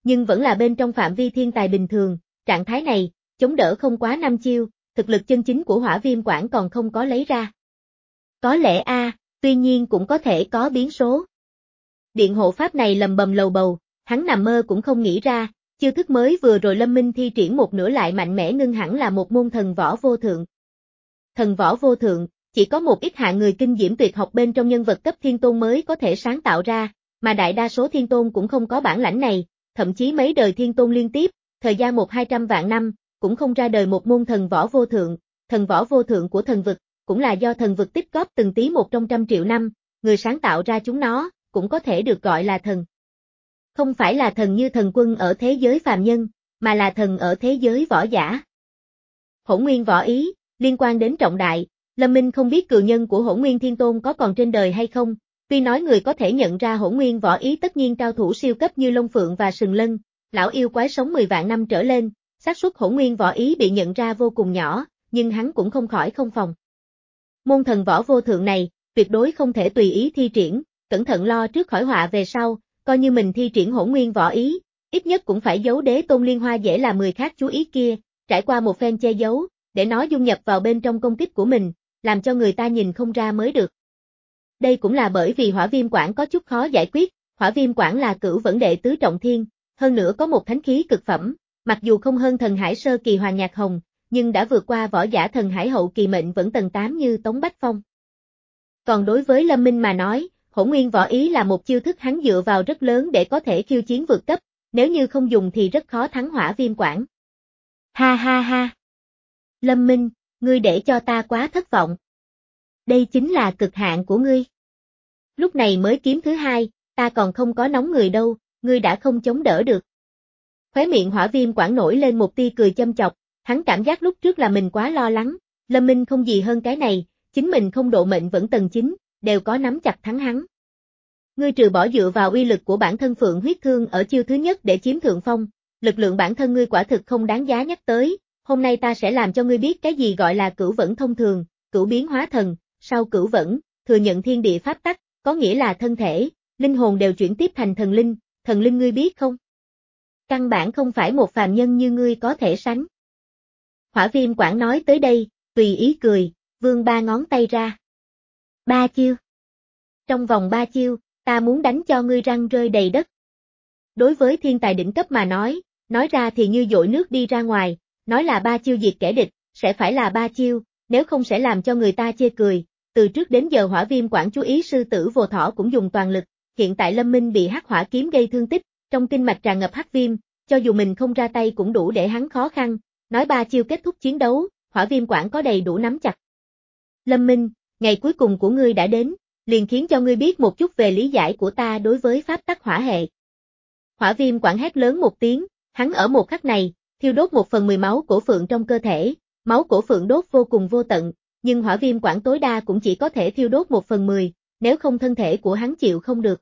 nhưng vẫn là bên trong phạm vi thiên tài bình thường, trạng thái này, chống đỡ không quá năm chiêu, thực lực chân chính của hỏa viêm quản còn không có lấy ra. Có lẽ a, tuy nhiên cũng có thể có biến số. Điện hộ pháp này lầm bầm lầu bầu, hắn nằm mơ cũng không nghĩ ra, chiêu thức mới vừa rồi Lâm Minh thi triển một nửa lại mạnh mẽ ngưng hẳn là một môn thần võ vô thượng. Thần võ vô thượng, chỉ có một ít hạng người kinh diễm tuyệt học bên trong nhân vật cấp thiên tôn mới có thể sáng tạo ra, mà đại đa số thiên tôn cũng không có bản lãnh này, thậm chí mấy đời thiên tôn liên tiếp, thời gian một hai trăm vạn năm, cũng không ra đời một môn thần võ vô thượng, thần võ vô thượng của thần vực, cũng là do thần vực tích góp từng tí một trong trăm triệu năm, người sáng tạo ra chúng nó, cũng có thể được gọi là thần. Không phải là thần như thần quân ở thế giới phàm nhân, mà là thần ở thế giới võ giả. Hỗn nguyên võ ý, liên quan đến trọng đại, Lâm Minh không biết cừu nhân của Hỗn Nguyên Thiên Tôn có còn trên đời hay không, tuy nói người có thể nhận ra Hỗn Nguyên võ ý tất nhiên cao thủ siêu cấp như Long Phượng và Sừng Lân, lão yêu quái sống mười vạn năm trở lên, xác suất Hỗn Nguyên võ ý bị nhận ra vô cùng nhỏ, nhưng hắn cũng không khỏi không phòng. Môn thần võ vô thượng này, tuyệt đối không thể tùy ý thi triển, cẩn thận lo trước khỏi họa về sau, coi như mình thi triển Hỗn Nguyên võ ý, ít nhất cũng phải giấu Đế Tôn Liên Hoa dễ làm người khác chú ý kia, trải qua một phen che giấu, để nó dung nhập vào bên trong công kích của mình, làm cho người ta nhìn không ra mới được. Đây cũng là bởi vì hỏa viêm quản có chút khó giải quyết, hỏa viêm quản là cửu vẫn đệ tứ trọng thiên, hơn nữa có một thánh khí cực phẩm, mặc dù không hơn thần hải sơ kỳ Hoàng Nhạc Hồng, nhưng đã vượt qua võ giả thần hải hậu kỳ mệnh vẫn tầng tám như Tống Bách Phong. Còn đối với Lâm Minh mà nói, Hỗn Nguyên võ ý là một chiêu thức hắn dựa vào rất lớn để có thể khiêu chiến vượt cấp, nếu như không dùng thì rất khó thắng hỏa viêm quản. Ha ha ha! Lâm Minh, ngươi để cho ta quá thất vọng. Đây chính là cực hạn của ngươi. Lúc này mới kiếm thứ hai, ta còn không có nóng người đâu, ngươi đã không chống đỡ được. Khóe miệng hỏa viêm quản nổi lên một tia cười châm chọc, hắn cảm giác lúc trước là mình quá lo lắng, Lâm Minh không gì hơn cái này, chính mình không độ mệnh vẫn tầng chín, đều có nắm chặt thắng hắn. Ngươi trừ bỏ dựa vào uy lực của bản thân Phượng huyết thương ở chiêu thứ nhất để chiếm thượng phong, lực lượng bản thân ngươi quả thực không đáng giá nhắc tới, hôm nay ta sẽ làm cho ngươi biết cái gì gọi là cửu vẫn thông thường, cửu biến hóa thần, sau cửu vẫn, thừa nhận thiên địa pháp tắc, có nghĩa là thân thể, linh hồn đều chuyển tiếp thành thần linh, thần linh ngươi biết không? Căn bản không phải một phàm nhân như ngươi có thể sánh. Hỏa viêm quản nói tới đây, tùy ý cười, vươn ba ngón tay ra. Ba chiêu. Trong vòng ba chiêu, ta muốn đánh cho ngươi răng rơi đầy đất. Đối với thiên tài đỉnh cấp mà nói, nói ra thì như dội nước đi ra ngoài, nói là ba chiêu diệt kẻ địch, sẽ phải là ba chiêu, nếu không sẽ làm cho người ta chê cười. Từ trước đến giờ hỏa viêm quản chú ý sư tử vô thỏ cũng dùng toàn lực, hiện tại Lâm Minh bị hắc hỏa kiếm gây thương tích, trong kinh mạch tràn ngập hắc viêm, cho dù mình không ra tay cũng đủ để hắn khó khăn, nói ba chiêu kết thúc chiến đấu, hỏa viêm quản có đầy đủ nắm chặt. Lâm Minh, ngày cuối cùng của ngươi đã đến, liền khiến cho ngươi biết một chút về lý giải của ta đối với pháp tắc hỏa hệ. Hỏa viêm quản hét lớn một tiếng, hắn ở một khắc này, thiêu đốt một phần mười máu cổ phượng trong cơ thể, máu cổ phượng đốt vô cùng vô tận, nhưng hỏa viêm quản tối đa cũng chỉ có thể thiêu đốt một phần mười, nếu không thân thể của hắn chịu không được.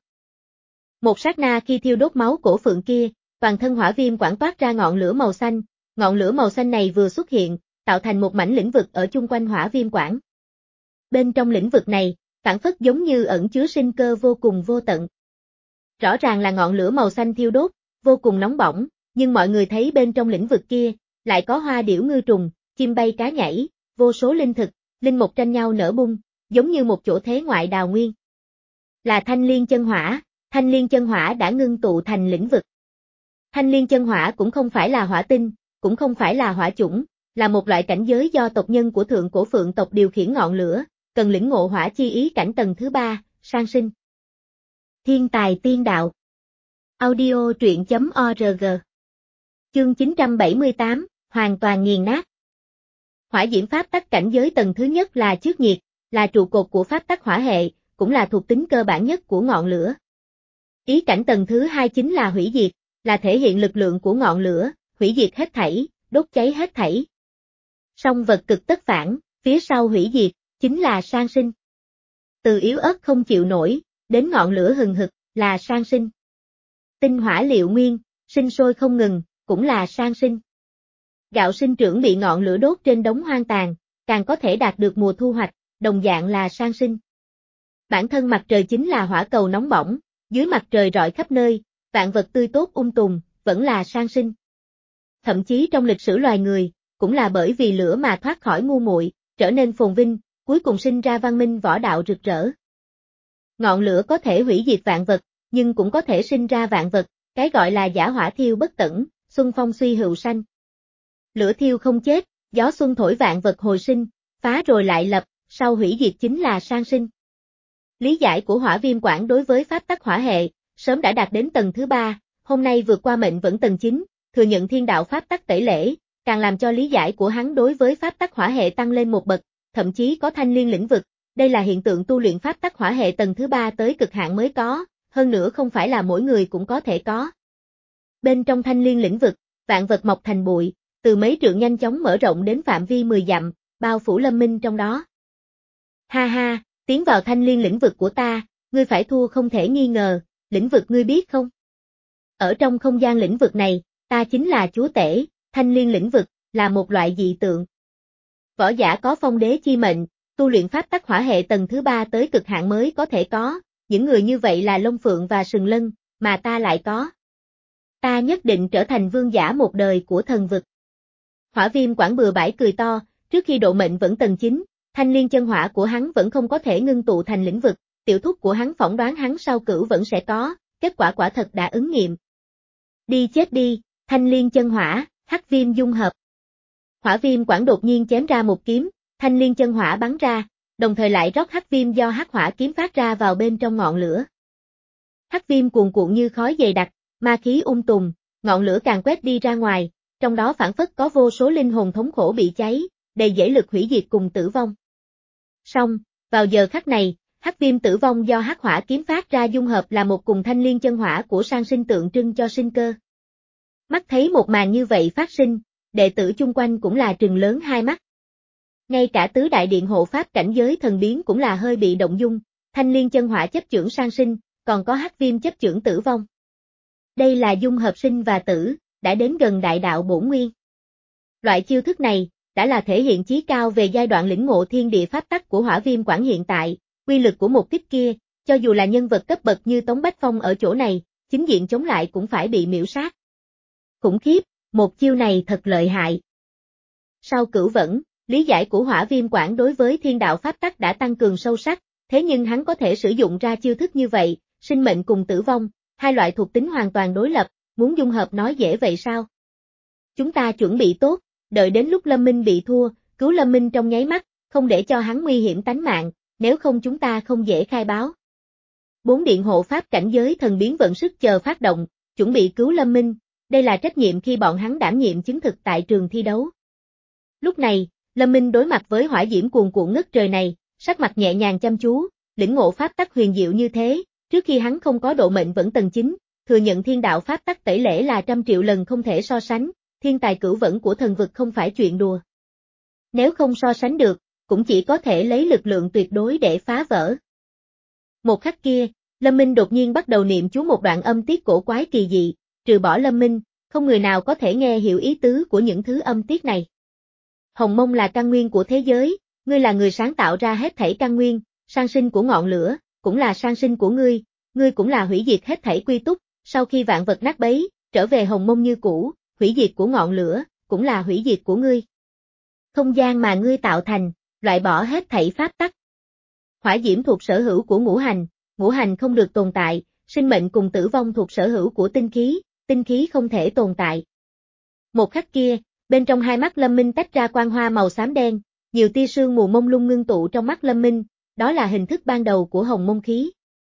Một sát na khi thiêu đốt máu cổ phượng kia, toàn thân hỏa viêm quản toát ra ngọn lửa màu xanh, ngọn lửa màu xanh này vừa xuất hiện, tạo thành một mảnh lĩnh vực ở chung quanh hỏa viêm quản. Bên trong lĩnh vực này, phảng phất giống như ẩn chứa sinh cơ vô cùng vô tận. Rõ ràng là ngọn lửa màu xanh thiêu đốt, vô cùng nóng bỏng, nhưng mọi người thấy bên trong lĩnh vực kia, lại có hoa điểu ngư trùng, chim bay cá nhảy, vô số linh thực, linh mục tranh nhau nở bung, giống như một chỗ thế ngoại đào nguyên. Là thanh liên chân hỏa, thanh liên chân hỏa đã ngưng tụ thành lĩnh vực. Thanh liên chân hỏa cũng không phải là hỏa tinh, cũng không phải là hỏa chủng, là một loại cảnh giới do tộc nhân của thượng cổ phượng tộc điều khiển ngọn lửa, cần lĩnh ngộ hỏa chi ý cảnh tầng thứ ba, sang sinh. Thiên tài tiên đạo. Audio truyện chấm org. Chương chín trăm bảy mươi tám, hoàn toàn nghiền nát. Hỏa diễm pháp tắc cảnh giới tầng thứ nhất là trước nhiệt, là trụ cột của pháp tắc hỏa hệ, cũng là thuộc tính cơ bản nhất của ngọn lửa. Ý cảnh tầng thứ hai chính là hủy diệt, là thể hiện lực lượng của ngọn lửa, hủy diệt hết thảy, đốt cháy hết thảy. Song vật cực tất phản, phía sau hủy diệt, chính là sang sinh. Từ yếu ớt không chịu nổi, đến ngọn lửa hừng hực, là sang sinh. Tinh hỏa liệu nguyên, sinh sôi không ngừng, cũng là sang sinh. Gạo sinh trưởng bị ngọn lửa đốt trên đống hoang tàn, càng có thể đạt được mùa thu hoạch, đồng dạng là sang sinh. Bản thân mặt trời chính là hỏa cầu nóng bỏng, dưới mặt trời rọi khắp nơi, vạn vật tươi tốt ung tùng, vẫn là sang sinh. Thậm chí trong lịch sử loài người, cũng là bởi vì lửa mà thoát khỏi ngu muội, trở nên phồn vinh, cuối cùng sinh ra văn minh võ đạo rực rỡ. Ngọn lửa có thể hủy diệt vạn vật, nhưng cũng có thể sinh ra vạn vật, cái gọi là giả hỏa thiêu bất tẩn, xuân phong suy hữu sanh. Lửa thiêu không chết, gió xuân thổi vạn vật hồi sinh, phá rồi lại lập, sau hủy diệt chính là sang sinh. Lý giải của Hỏa Viêm Quảng đối với pháp tắc hỏa hệ, sớm đã đạt đến tầng thứ ba, hôm nay vượt qua mệnh vẫn tầng chín, thừa nhận thiên đạo pháp tắc tẩy lễ, càng làm cho lý giải của hắn đối với pháp tắc hỏa hệ tăng lên một bậc, thậm chí có thanh liên lĩnh vực, đây là hiện tượng tu luyện pháp tắc hỏa hệ tầng thứ ba tới cực hạn mới có, hơn nữa không phải là mỗi người cũng có thể có. Bên trong thanh liên lĩnh vực, vạn vật mọc thành bụi, từ mấy trượng nhanh chóng mở rộng đến phạm vi mười dặm, bao phủ Lâm Minh trong đó. Ha ha, tiến vào thanh liên lĩnh vực của ta, ngươi phải thua không thể nghi ngờ, lĩnh vực ngươi biết không? Ở trong không gian lĩnh vực này, ta chính là chúa tể, thanh liên lĩnh vực, là một loại dị tượng. Võ giả có phong đế chi mệnh, tu luyện pháp tắc hỏa hệ tầng thứ ba tới cực hạn mới có thể có, những người như vậy là Long Phượng và Sừng Lân, mà ta lại có. Ta nhất định trở thành vương giả một đời của thần vực. Hỏa Viêm Quảng bừa bãi cười to, trước khi độ mệnh vẫn tầng chín, thanh liên chân hỏa của hắn vẫn không có thể ngưng tụ thành lĩnh vực, tiểu thúc của hắn phỏng đoán hắn sau cửu vẫn sẽ có, kết quả quả thật đã ứng nghiệm. Đi chết đi, thanh liên chân hỏa, hắc viêm dung hợp. Hỏa Viêm Quảng đột nhiên chém ra một kiếm, thanh liên chân hỏa bắn ra, đồng thời lại rót hắc viêm do hắc hỏa kiếm phát ra vào bên trong ngọn lửa. Hắc viêm cuồn cuộn như khói dày đặc, ma khí ung tùm, ngọn lửa càng quét đi ra ngoài, trong đó phản phất có vô số linh hồn thống khổ bị cháy, đầy dẫy lực hủy diệt cùng tử vong. Song, vào giờ khắc này, hắc viêm tử vong do hắc hỏa kiếm phát ra dung hợp là một cùng thanh liên chân hỏa của sang sinh tượng trưng cho sinh cơ. Mắt thấy một màn như vậy phát sinh, đệ tử chung quanh cũng là trừng lớn hai mắt. Ngay cả tứ đại điện hộ pháp cảnh giới thần biến cũng là hơi bị động dung, thanh liên chân hỏa chấp chưởng sang sinh, còn có hắc viêm chấp chưởng tử vong. Đây là dung hợp sinh và tử, đã đến gần đại đạo bổn nguyên. Loại chiêu thức này, đã là thể hiện chí cao về giai đoạn lĩnh ngộ thiên địa pháp tắc của Hỏa Viêm Quảng hiện tại, quy lực của một kích kia, cho dù là nhân vật cấp bậc như Tống Bách Phong ở chỗ này, chính diện chống lại cũng phải bị miễu sát. Khủng khiếp, một chiêu này thật lợi hại. Sau cửu vẫn, lý giải của Hỏa Viêm Quảng đối với thiên đạo pháp tắc đã tăng cường sâu sắc, thế nhưng hắn có thể sử dụng ra chiêu thức như vậy, sinh mệnh cùng tử vong, hai loại thuộc tính hoàn toàn đối lập, muốn dung hợp nói dễ vậy sao? Chúng ta chuẩn bị tốt, đợi đến lúc Lâm Minh bị thua, cứu Lâm Minh trong nháy mắt, không để cho hắn nguy hiểm tánh mạng, nếu không chúng ta không dễ khai báo. Bốn điện hộ pháp cảnh giới thần biến vận sức chờ phát động, chuẩn bị cứu Lâm Minh, đây là trách nhiệm khi bọn hắn đảm nhiệm chứng thực tại trường thi đấu. Lúc này, Lâm Minh đối mặt với hỏa diễm cuồn cuộn ngất trời này, sắc mặt nhẹ nhàng chăm chú, lĩnh ngộ pháp tắc huyền diệu như thế, trước khi hắn không có độ mệnh vẫn tầng chín, thừa nhận thiên đạo pháp tắc tẩy lễ là trăm triệu lần không thể so sánh, thiên tài cửu vẫn của thần vực không phải chuyện đùa. Nếu không so sánh được, cũng chỉ có thể lấy lực lượng tuyệt đối để phá vỡ. Một khắc kia, Lâm Minh đột nhiên bắt đầu niệm chú một đoạn âm tiết cổ quái kỳ dị, trừ bỏ Lâm Minh, không người nào có thể nghe hiểu ý tứ của những thứ âm tiết này. Hồng mông là căn nguyên của thế giới, ngươi là người sáng tạo ra hết thảy căn nguyên, sang sinh của ngọn lửa, cũng là sang sinh của ngươi, ngươi cũng là hủy diệt hết thảy quy túc, sau khi vạn vật nát bấy, trở về hồng mông như cũ, hủy diệt của ngọn lửa, cũng là hủy diệt của ngươi. Không gian mà ngươi tạo thành, loại bỏ hết thảy pháp tắc. Hỏa diễm thuộc sở hữu của ngũ hành, ngũ hành không được tồn tại, sinh mệnh cùng tử vong thuộc sở hữu của tinh khí, tinh khí không thể tồn tại. Một khắc kia, bên trong hai mắt Lâm Minh tách ra quang hoa màu xám đen, nhiều tia sương mù mông lung ngưng tụ trong mắt Lâm Minh, đó là hình thức ban đầu của hồng mông khí.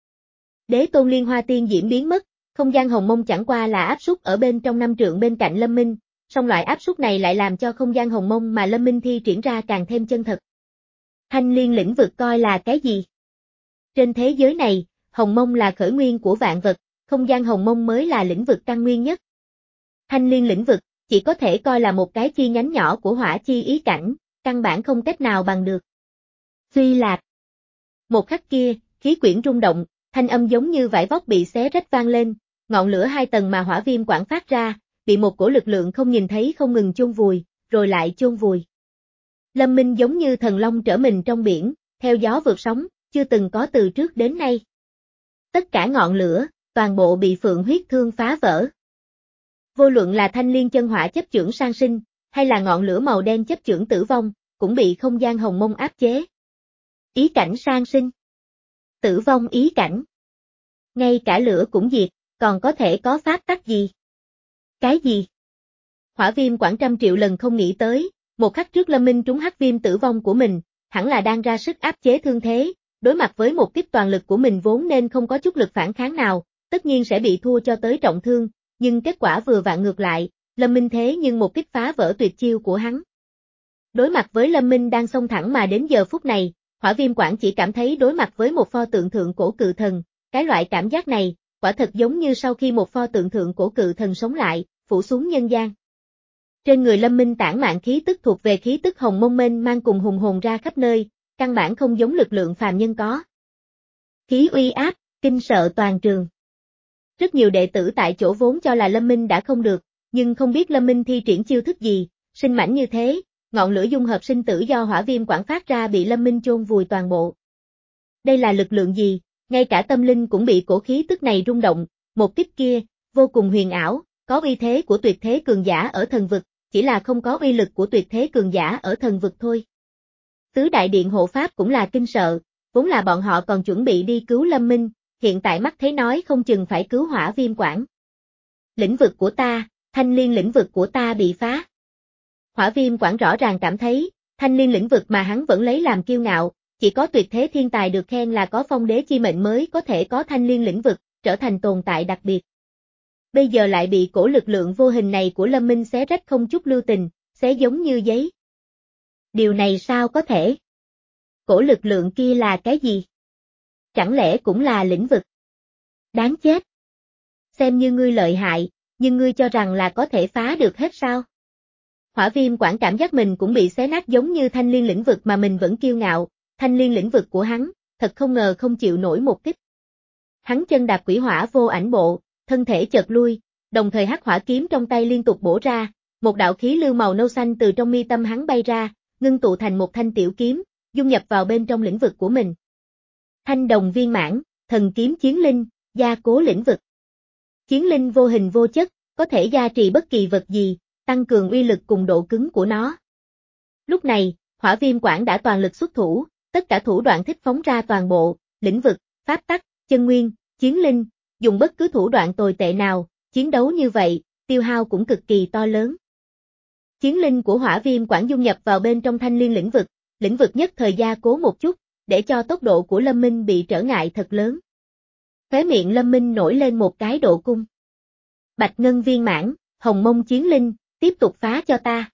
Đế tôn liên hoa tiên diễm biến mất, không gian hồng mông chẳng qua là áp suất ở bên trong năm trượng bên cạnh Lâm Minh, song loại áp suất này lại làm cho không gian hồng mông mà Lâm Minh thi triển ra càng thêm chân thật. Thanh liên lĩnh vực coi là cái gì? Trên thế giới này, hồng mông là khởi nguyên của vạn vật, không gian hồng mông mới là lĩnh vực căn nguyên nhất. Thanh liên lĩnh vực, chỉ có thể coi là một cái chi nhánh nhỏ của hỏa chi ý cảnh, căn bản không cách nào bằng được. Phi Lạp. Một khắc kia, khí quyển rung động, thanh âm giống như vải vóc bị xé rách vang lên, ngọn lửa hai tầng mà Hỏa Viêm Quảng phát ra, bị một cổ lực lượng không nhìn thấy không ngừng chôn vùi, rồi lại chôn vùi. Lâm Minh giống như thần long trở mình trong biển, theo gió vượt sóng, chưa từng có từ trước đến nay. Tất cả ngọn lửa, toàn bộ bị phượng huyết thương phá vỡ. Vô luận là thanh liên chân hỏa chấp chưởng sang sinh, hay là ngọn lửa màu đen chấp chưởng tử vong, cũng bị không gian hồng mông áp chế. Ý cảnh sang sinh. Tử vong ý cảnh. Ngay cả lửa cũng diệt, còn có thể có pháp tắc gì? Cái gì? Hỏa Viêm Quảng trăm triệu lần không nghĩ tới, một khắc trước Lâm Minh trúng hắc viêm tử vong của mình, hẳn là đang ra sức áp chế thương thế, đối mặt với một kích toàn lực của mình vốn nên không có chút lực phản kháng nào, tất nhiên sẽ bị thua cho tới trọng thương, nhưng kết quả vừa vặn ngược lại, Lâm Minh thế nhưng một kích phá vỡ tuyệt chiêu của hắn. Đối mặt với Lâm Minh đang xông thẳng mà đến giờ phút này, Hỏa Viêm Quảng chỉ cảm thấy đối mặt với một pho tượng thượng cổ cự thần, cái loại cảm giác này, quả thật giống như sau khi một pho tượng thượng cổ cự thần sống lại, phủ xuống nhân gian. Trên người Lâm Minh tản mạn khí tức thuộc về khí tức hồng mông mênh mang cùng hùng hồn ra khắp nơi, căn bản không giống lực lượng phàm nhân có. Khí uy áp, kinh sợ toàn trường. Rất nhiều đệ tử tại chỗ vốn cho là Lâm Minh đã không được, nhưng không biết Lâm Minh thi triển chiêu thức gì, sinh mãnh như thế, ngọn lửa dung hợp sinh tử do Hỏa Viêm Quảng phát ra bị Lâm Minh chôn vùi toàn bộ. Đây là lực lượng gì, ngay cả tâm linh cũng bị cổ khí tức này rung động, một kích kia, vô cùng huyền ảo, có uy thế của tuyệt thế cường giả ở thần vực, chỉ là không có uy lực của tuyệt thế cường giả ở thần vực thôi. Tứ đại điện hộ pháp cũng là kinh sợ, vốn là bọn họ còn chuẩn bị đi cứu Lâm Minh, hiện tại mắt thấy nói không chừng phải cứu Hỏa Viêm Quảng. Lĩnh vực của ta, thanh liên lĩnh vực của ta bị phá. Hỏa Viêm Quảng rõ ràng cảm thấy, thanh liên lĩnh vực mà hắn vẫn lấy làm kiêu ngạo, chỉ có tuyệt thế thiên tài được khen là có phong đế chi mệnh mới có thể có thanh liên lĩnh vực, trở thành tồn tại đặc biệt. Bây giờ lại bị cổ lực lượng vô hình này của Lâm Minh xé rách không chút lưu tình, xé giống như giấy. Điều này sao có thể? Cổ lực lượng kia là cái gì? Chẳng lẽ cũng là lĩnh vực? Đáng chết! Xem như ngươi lợi hại, nhưng ngươi cho rằng là có thể phá được hết sao? Hỏa Viêm Quảng cảm giác mình cũng bị xé nát giống như thanh liên lĩnh vực mà mình vẫn kiêu ngạo, thanh liên lĩnh vực của hắn, thật không ngờ không chịu nổi một kích. Hắn chân đạp quỷ hỏa vô ảnh bộ, thân thể chợt lui, đồng thời hắc hỏa kiếm trong tay liên tục bổ ra, một đạo khí lưu màu nâu xanh từ trong mi tâm hắn bay ra, ngưng tụ thành một thanh tiểu kiếm, dung nhập vào bên trong lĩnh vực của mình. Thanh đồng viên mãn, thần kiếm chiến linh, gia cố lĩnh vực. Chiến linh vô hình vô chất, có thể gia trì bất kỳ vật gì, tăng cường uy lực cùng độ cứng của nó. Lúc này, Hỏa Viêm Quảng đã toàn lực xuất thủ, tất cả thủ đoạn thích phóng ra toàn bộ, lĩnh vực, pháp tắc, chân nguyên, chiến linh, dùng bất cứ thủ đoạn tồi tệ nào, chiến đấu như vậy, tiêu hao cũng cực kỳ to lớn. Chiến linh của Hỏa Viêm Quảng dung nhập vào bên trong thanh liên lĩnh vực, lĩnh vực nhất thời gia cố một chút, để cho tốc độ của Lâm Minh bị trở ngại thật lớn. Khóe miệng Lâm Minh nổi lên một cái độ cung. Bạch ngân viên mãn, hồng mông chiến linh, tiếp tục phá cho ta.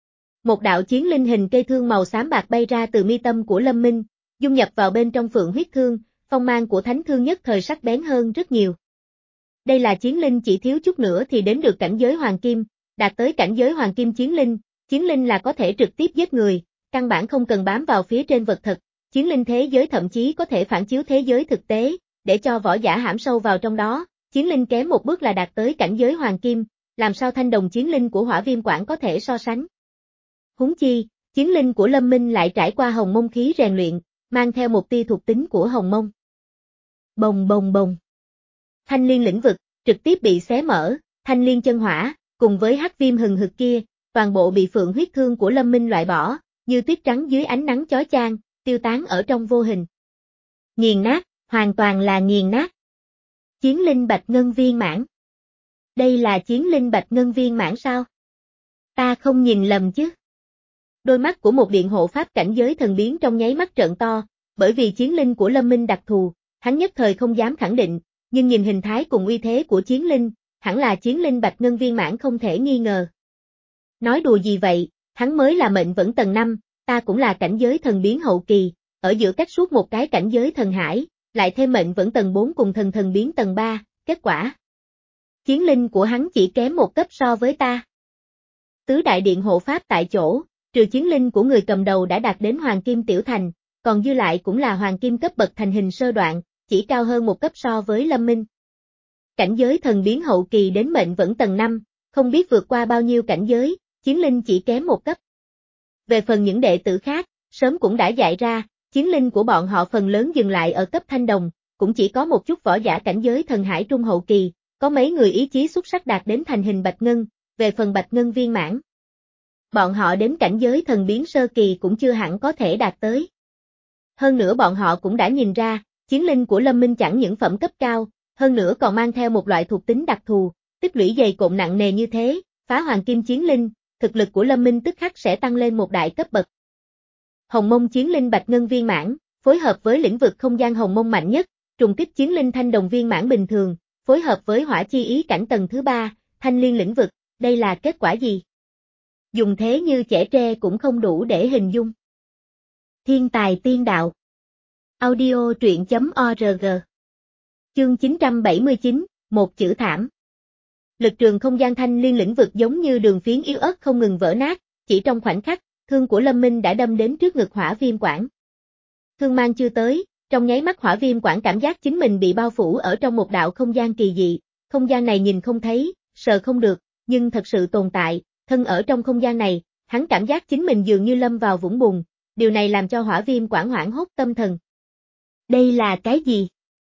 Một đạo chiến linh hình cây thương màu xám bạc bay ra từ mi tâm của Lâm Minh, dung nhập vào bên trong phượng huyết thương, phong mang của thánh thương nhất thời sắc bén hơn rất nhiều. Đây là chiến linh chỉ thiếu chút nữa thì đến được cảnh giới hoàng kim, đạt tới cảnh giới hoàng kim chiến linh, chiến linh là có thể trực tiếp giết người, căn bản không cần bám vào phía trên vật thật, chiến linh thế giới thậm chí có thể phản chiếu thế giới thực tế, để cho võ giả hãm sâu vào trong đó, chiến linh kém một bước là đạt tới cảnh giới hoàng kim, làm sao thanh đồng chiến linh của Hỏa Viêm Quảng có thể so sánh. Huống chi, chiến linh của Lâm Minh lại trải qua hồng mông khí rèn luyện, mang theo một tia thuộc tính của hồng mông. Bồng bồng bồng. Thanh liên lĩnh vực, trực tiếp bị xé mở, thanh liên chân hỏa, cùng với hắc viêm hừng hực kia, toàn bộ bị phượng huyết thương của Lâm Minh loại bỏ, như tuyết trắng dưới ánh nắng chói chang, tiêu tán ở trong vô hình. Nghiền nát, hoàn toàn là nghiền nát. Chiến linh bạch ngân viên mãn. Đây là chiến linh bạch ngân viên mãn sao? Ta không nhìn lầm chứ? Đôi mắt của một điện hộ pháp cảnh giới thần biến trong nháy mắt trợn to, bởi vì chiến linh của Lâm Minh đặc thù, hắn nhất thời không dám khẳng định, nhưng nhìn hình thái cùng uy thế của chiến linh, hẳn là chiến linh bạch ngân viên mãn không thể nghi ngờ. Nói đùa gì vậy, hắn mới là mệnh vẫn tầng năm, ta cũng là cảnh giới thần biến hậu kỳ, ở giữa cách suốt một cái cảnh giới thần hải, lại thêm mệnh vẫn tầng bốn cùng thần thần biến tầng ba, kết quả. Chiến linh của hắn chỉ kém một cấp so với ta. Tứ đại điện hộ pháp tại chỗ, trừ chiến linh của người cầm đầu đã đạt đến hoàng kim tiểu thành, còn dư lại cũng là hoàng kim cấp bậc thành hình sơ đoạn, chỉ cao hơn một cấp so với Lâm Minh. Cảnh giới thần biến hậu kỳ đến mệnh vẫn tầng năm, không biết vượt qua bao nhiêu cảnh giới, chiến linh chỉ kém một cấp. Về phần những đệ tử khác, sớm cũng đã dạy ra, chiến linh của bọn họ phần lớn dừng lại ở cấp thanh đồng, cũng chỉ có một chút võ giả cảnh giới thần hải trung hậu kỳ, có mấy người ý chí xuất sắc đạt đến thành hình bạch ngân, về phần bạch ngân viên mãn. Bọn họ đến cảnh giới thần biến sơ kỳ cũng chưa hẳn có thể đạt tới. Hơn nữa bọn họ cũng đã nhìn ra, chiến linh của Lâm Minh chẳng những phẩm cấp cao, hơn nữa còn mang theo một loại thuộc tính đặc thù, tích lũy dày cộm nặng nề như thế, phá hoàng kim chiến linh, thực lực của Lâm Minh tức khắc sẽ tăng lên một đại cấp bậc. Hồng mông chiến linh bạch ngân viên mãn, phối hợp với lĩnh vực không gian hồng mông mạnh nhất, trùng kích chiến linh thanh đồng viên mãn bình thường, phối hợp với hỏa chi ý cảnh tầng thứ ba, thanh liên lĩnh vực, đây là kết quả gì? Dùng thế như chẻ tre cũng không đủ để hình dung. Thiên tài tiên đạo. Audio truyện chấm org. Chương chín trăm bảy mươi chín, một chữ thảm. Lực trường không gian thanh liên lĩnh vực giống như đường phiến yếu ớt không ngừng vỡ nát, chỉ trong khoảnh khắc, thương của Lâm Minh đã đâm đến trước ngực Hỏa Viêm Quảng. Thương mang chưa tới, trong nháy mắt Hỏa Viêm Quảng cảm giác chính mình bị bao phủ ở trong một đạo không gian kỳ dị, không gian này nhìn không thấy, sờ không được, nhưng thật sự tồn tại, thân ở trong không gian này, hắn cảm giác chính mình dường như lâm vào vũng bùn, điều này làm cho Hỏa Viêm Quảng hoảng hốt tâm thần. Đây là cái gì?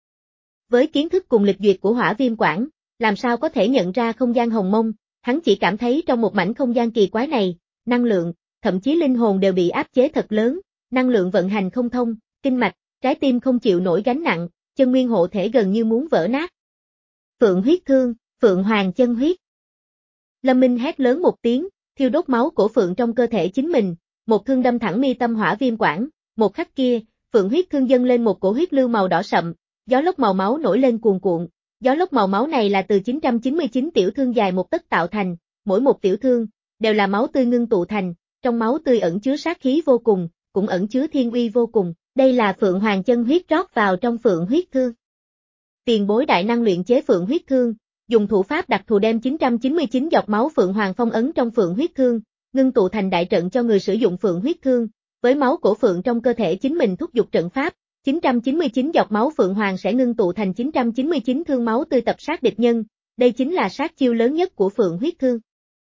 Với kiến thức cùng lịch duyệt của Hỏa Viêm Quảng, làm sao có thể nhận ra không gian hồng mông, hắn chỉ cảm thấy trong một mảnh không gian kỳ quái này, năng lượng, thậm chí linh hồn đều bị áp chế thật lớn, năng lượng vận hành không thông, kinh mạch, trái tim không chịu nổi gánh nặng, chân nguyên hộ thể gần như muốn vỡ nát. Phượng huyết thương, Phượng hoàng chân huyết. Lâm Minh hét lớn một tiếng, thiêu đốt máu của Phượng trong cơ thể chính mình, một thương đâm thẳng mi tâm Hỏa Viêm Quảng, một khắc kia, Phượng huyết thương dâng lên một cổ huyết lưu màu đỏ sậm, gió lốc màu máu nổi lên cuồn cuộn, gió lốc màu máu này là từ chín trăm chín mươi chín tiểu thương dài một tấc tạo thành, mỗi một tiểu thương đều là máu tươi ngưng tụ thành, trong máu tươi ẩn chứa sát khí vô cùng, cũng ẩn chứa thiên uy vô cùng, đây là Phượng hoàng chân huyết rót vào trong Phượng huyết thương. Tiền bối đại năng luyện chế Phượng huyết thương, dùng thủ pháp đặc thù đem chín trăm chín mươi chín giọt máu Phượng hoàng phong ấn trong Phượng huyết thương, ngưng tụ thành đại trận cho người sử dụng Phượng huyết thương, với máu của Phượng trong cơ thể chính mình thúc giục trận pháp, chín trăm chín mươi chín giọt máu Phượng hoàng sẽ ngưng tụ thành chín trăm chín mươi chín thương máu tươi tập sát địch nhân, đây chính là sát chiêu lớn nhất của Phượng huyết thương.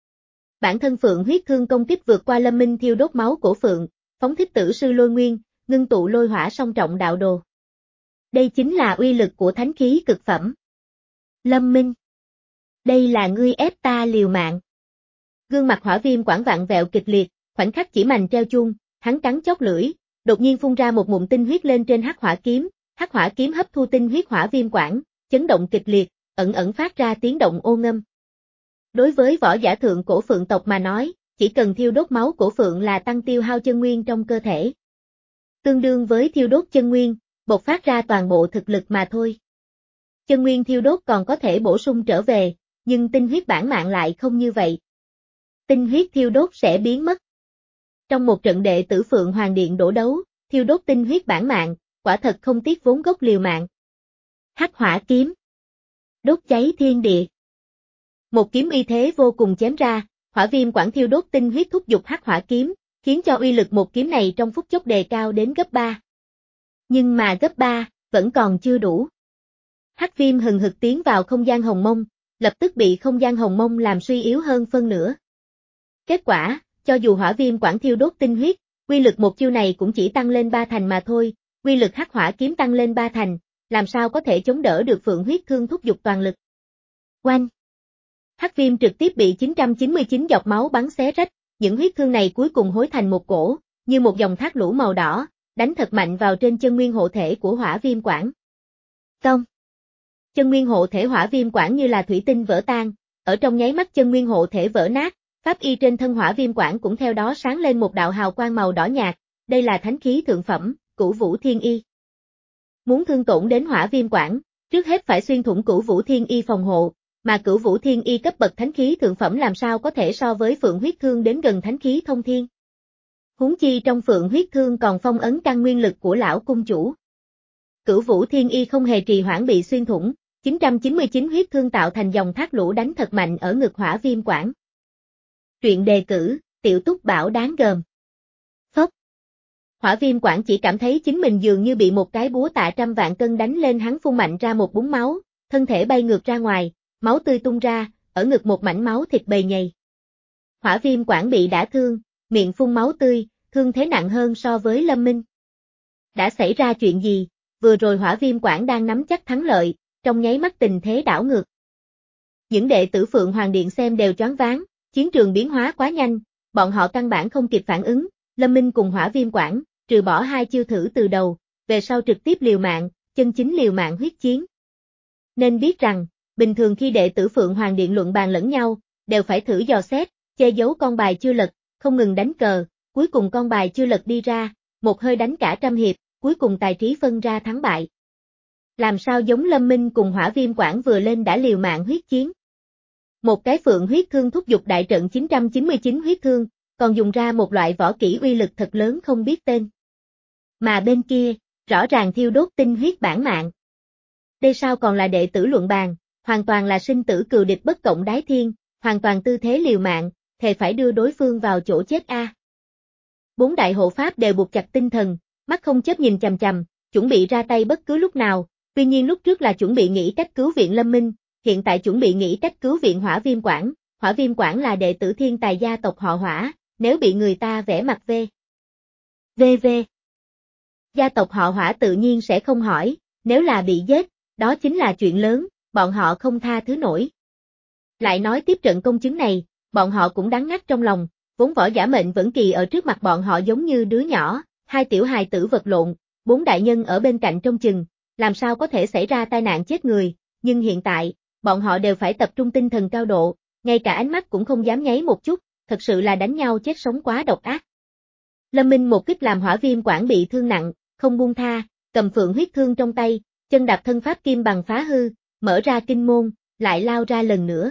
Bản thân Phượng huyết thương công kích vượt qua Lâm Minh thiêu đốt máu của Phượng, phóng thích tử sư lôi nguyên, ngưng tụ lôi hỏa song trọng đạo đồ. Đây chính là uy lực của thánh khí cực phẩm. Lâm Minh, đây là ngươi ép ta liều mạng. Gương mặt Hỏa Viêm Quảng vặn vẹo kịch liệt, khoảnh khắc chỉ mành treo chuông, hắn cắn chót lưỡi, đột nhiên phun ra một ngụm tinh huyết lên trên hắc hỏa kiếm, hắc hỏa kiếm hấp thu tinh huyết Hỏa Viêm Quảng, chấn động kịch liệt, ẩn ẩn phát ra tiếng động ô ngâm. Đối với võ giả thượng cổ Phượng tộc mà nói, chỉ cần thiêu đốt máu của Phượng là tăng tiêu hao chân nguyên trong cơ thể. Tương đương với thiêu đốt chân nguyên, bộc phát ra toàn bộ thực lực mà thôi. Chân nguyên thiêu đốt còn có thể bổ sung trở về, nhưng tinh huyết bản mạng lại không như vậy. Tinh huyết thiêu đốt sẽ biến mất. Trong một trận đệ tử Phượng Hoàng Điện đổ đấu, thiêu đốt tinh huyết bản mạng, quả thật không tiếc vốn gốc liều mạng. Hắc hỏa kiếm. Đốt cháy thiên địa. Một kiếm uy thế vô cùng chém ra, Hỏa Viêm Quảng thiêu đốt tinh huyết thúc giục hắc hỏa kiếm, khiến cho uy lực một kiếm này trong phút chốc đề cao đến gấp ba. Nhưng mà gấp ba, vẫn còn chưa đủ. Hắc viêm hừng hực tiến vào không gian hồng mông, lập tức bị không gian hồng mông làm suy yếu hơn phân nửa. Kết quả, cho dù Hỏa Viêm Quảng thiêu đốt tinh huyết, uy lực một chiêu này cũng chỉ tăng lên ba thành mà thôi, uy lực hắc hỏa kiếm tăng lên ba thành, làm sao có thể chống đỡ được Phượng huyết thương thúc giục toàn lực. Oanh! Hắc viêm trực tiếp bị chín trăm chín mươi chín giọt máu bắn xé rách, những huyết thương này cuối cùng hối thành một cổ, như một dòng thác lũ màu đỏ, đánh thật mạnh vào trên chân nguyên hộ thể của Hỏa Viêm Quảng. Tông! Chân nguyên hộ thể Hỏa Viêm Quảng như là thủy tinh vỡ tan, ở trong nháy mắt chân nguyên hộ thể vỡ nát, pháp y trên thân Hỏa Viêm Quảng cũng theo đó sáng lên một đạo hào quang màu đỏ nhạt, đây là thánh khí thượng phẩm, Cửu Vũ Thiên Y. Muốn thương tổn đến Hỏa Viêm Quảng, trước hết phải xuyên thủng Cửu Vũ Thiên Y phòng hộ, mà Cửu Vũ Thiên Y cấp bậc thánh khí thượng phẩm làm sao có thể so với Phượng huyết thương đến gần thánh khí thông thiên. Huống chi trong Phượng huyết thương còn phong ấn căn nguyên lực của lão cung chủ. Cửu Vũ Thiên Y không hề trì hoãn bị xuyên thủng, chín trăm chín mươi chín huyết thương tạo thành dòng thác lũ đánh thật mạnh ở ngực Hỏa Viêm Quảng. Truyện đề cử, Tiểu Túc Bảo đáng gờm. Phốc. Hỏa Viêm Quảng chỉ cảm thấy chính mình dường như bị một cái búa tạ trăm vạn cân đánh lên, hắn phun mạnh ra một búng máu, thân thể bay ngược ra ngoài, máu tươi tung ra, ở ngực một mảnh máu thịt bầy nhầy. Hỏa Viêm Quảng bị đả thương, miệng phun máu tươi, thương thế nặng hơn so với Lâm Minh. Đã xảy ra chuyện gì? Vừa rồi Hỏa Viêm Quảng đang nắm chắc thắng lợi, trong nháy mắt tình thế đảo ngược. Những đệ tử Phượng Hoàng Điện xem đều choáng váng, chiến trường biến hóa quá nhanh, bọn họ căn bản không kịp phản ứng, Lâm Minh cùng Hỏa Viêm Quảng, trừ bỏ hai chiêu thử từ đầu, về sau trực tiếp liều mạng, chân chính liều mạng huyết chiến. Nên biết rằng, bình thường khi đệ tử Phượng Hoàng Điện luận bàn lẫn nhau, đều phải thử dò xét, che giấu con bài chưa lật, không ngừng đánh cờ, cuối cùng con bài chưa lật đi ra, một hơi đánh cả trăm hiệp, cuối cùng tài trí phân ra thắng bại. Làm sao giống Lâm Minh cùng Hỏa Viêm Quảng vừa lên đã liều mạng huyết chiến. Một cái Phượng huyết thương thúc giục đại trận chín trăm chín mươi chín huyết thương, còn dùng ra một loại võ kỹ uy lực thật lớn không biết tên. Mà bên kia, rõ ràng thiêu đốt tinh huyết bản mạng. Đây sao còn là đệ tử luận bàn, hoàn toàn là sinh tử cừu địch bất cộng đái thiên, hoàn toàn tư thế liều mạng, thề phải đưa đối phương vào chỗ chết a. À. Bốn đại hộ pháp đều buộc chặt tinh thần, mắt không chớp nhìn chằm chằm, chuẩn bị ra tay bất cứ lúc nào, tuy nhiên lúc trước là chuẩn bị nghĩ cách cứu viện Lâm Minh, hiện tại chuẩn bị nghĩ cách cứu viện Hỏa Viêm Quảng, Hỏa Viêm Quảng là đệ tử thiên tài gia tộc họ Hỏa, nếu bị người ta vẽ mặt V. vê vê. Gia tộc họ Hỏa tự nhiên sẽ không hỏi, nếu là bị giết, đó chính là chuyện lớn, bọn họ không tha thứ nổi. Lại nói tiếp trận công chứng này, bọn họ cũng đắng ngắt trong lòng, vốn võ giả mệnh vẫn kỳ ở trước mặt bọn họ giống như đứa nhỏ, hai tiểu hài tử vật lộn, bốn đại nhân ở bên cạnh trông chừng, làm sao có thể xảy ra tai nạn chết người, nhưng hiện tại, bọn họ đều phải tập trung tinh thần cao độ, ngay cả ánh mắt cũng không dám nháy một chút, thật sự là đánh nhau chết sống quá độc ác. Lâm Minh một kích làm Hỏa Viêm Quảng bị thương nặng, không buông tha, cầm phượng huyết thương trong tay, chân đạp thân pháp kim bằng phá hư, mở ra kinh môn, lại lao ra lần nữa.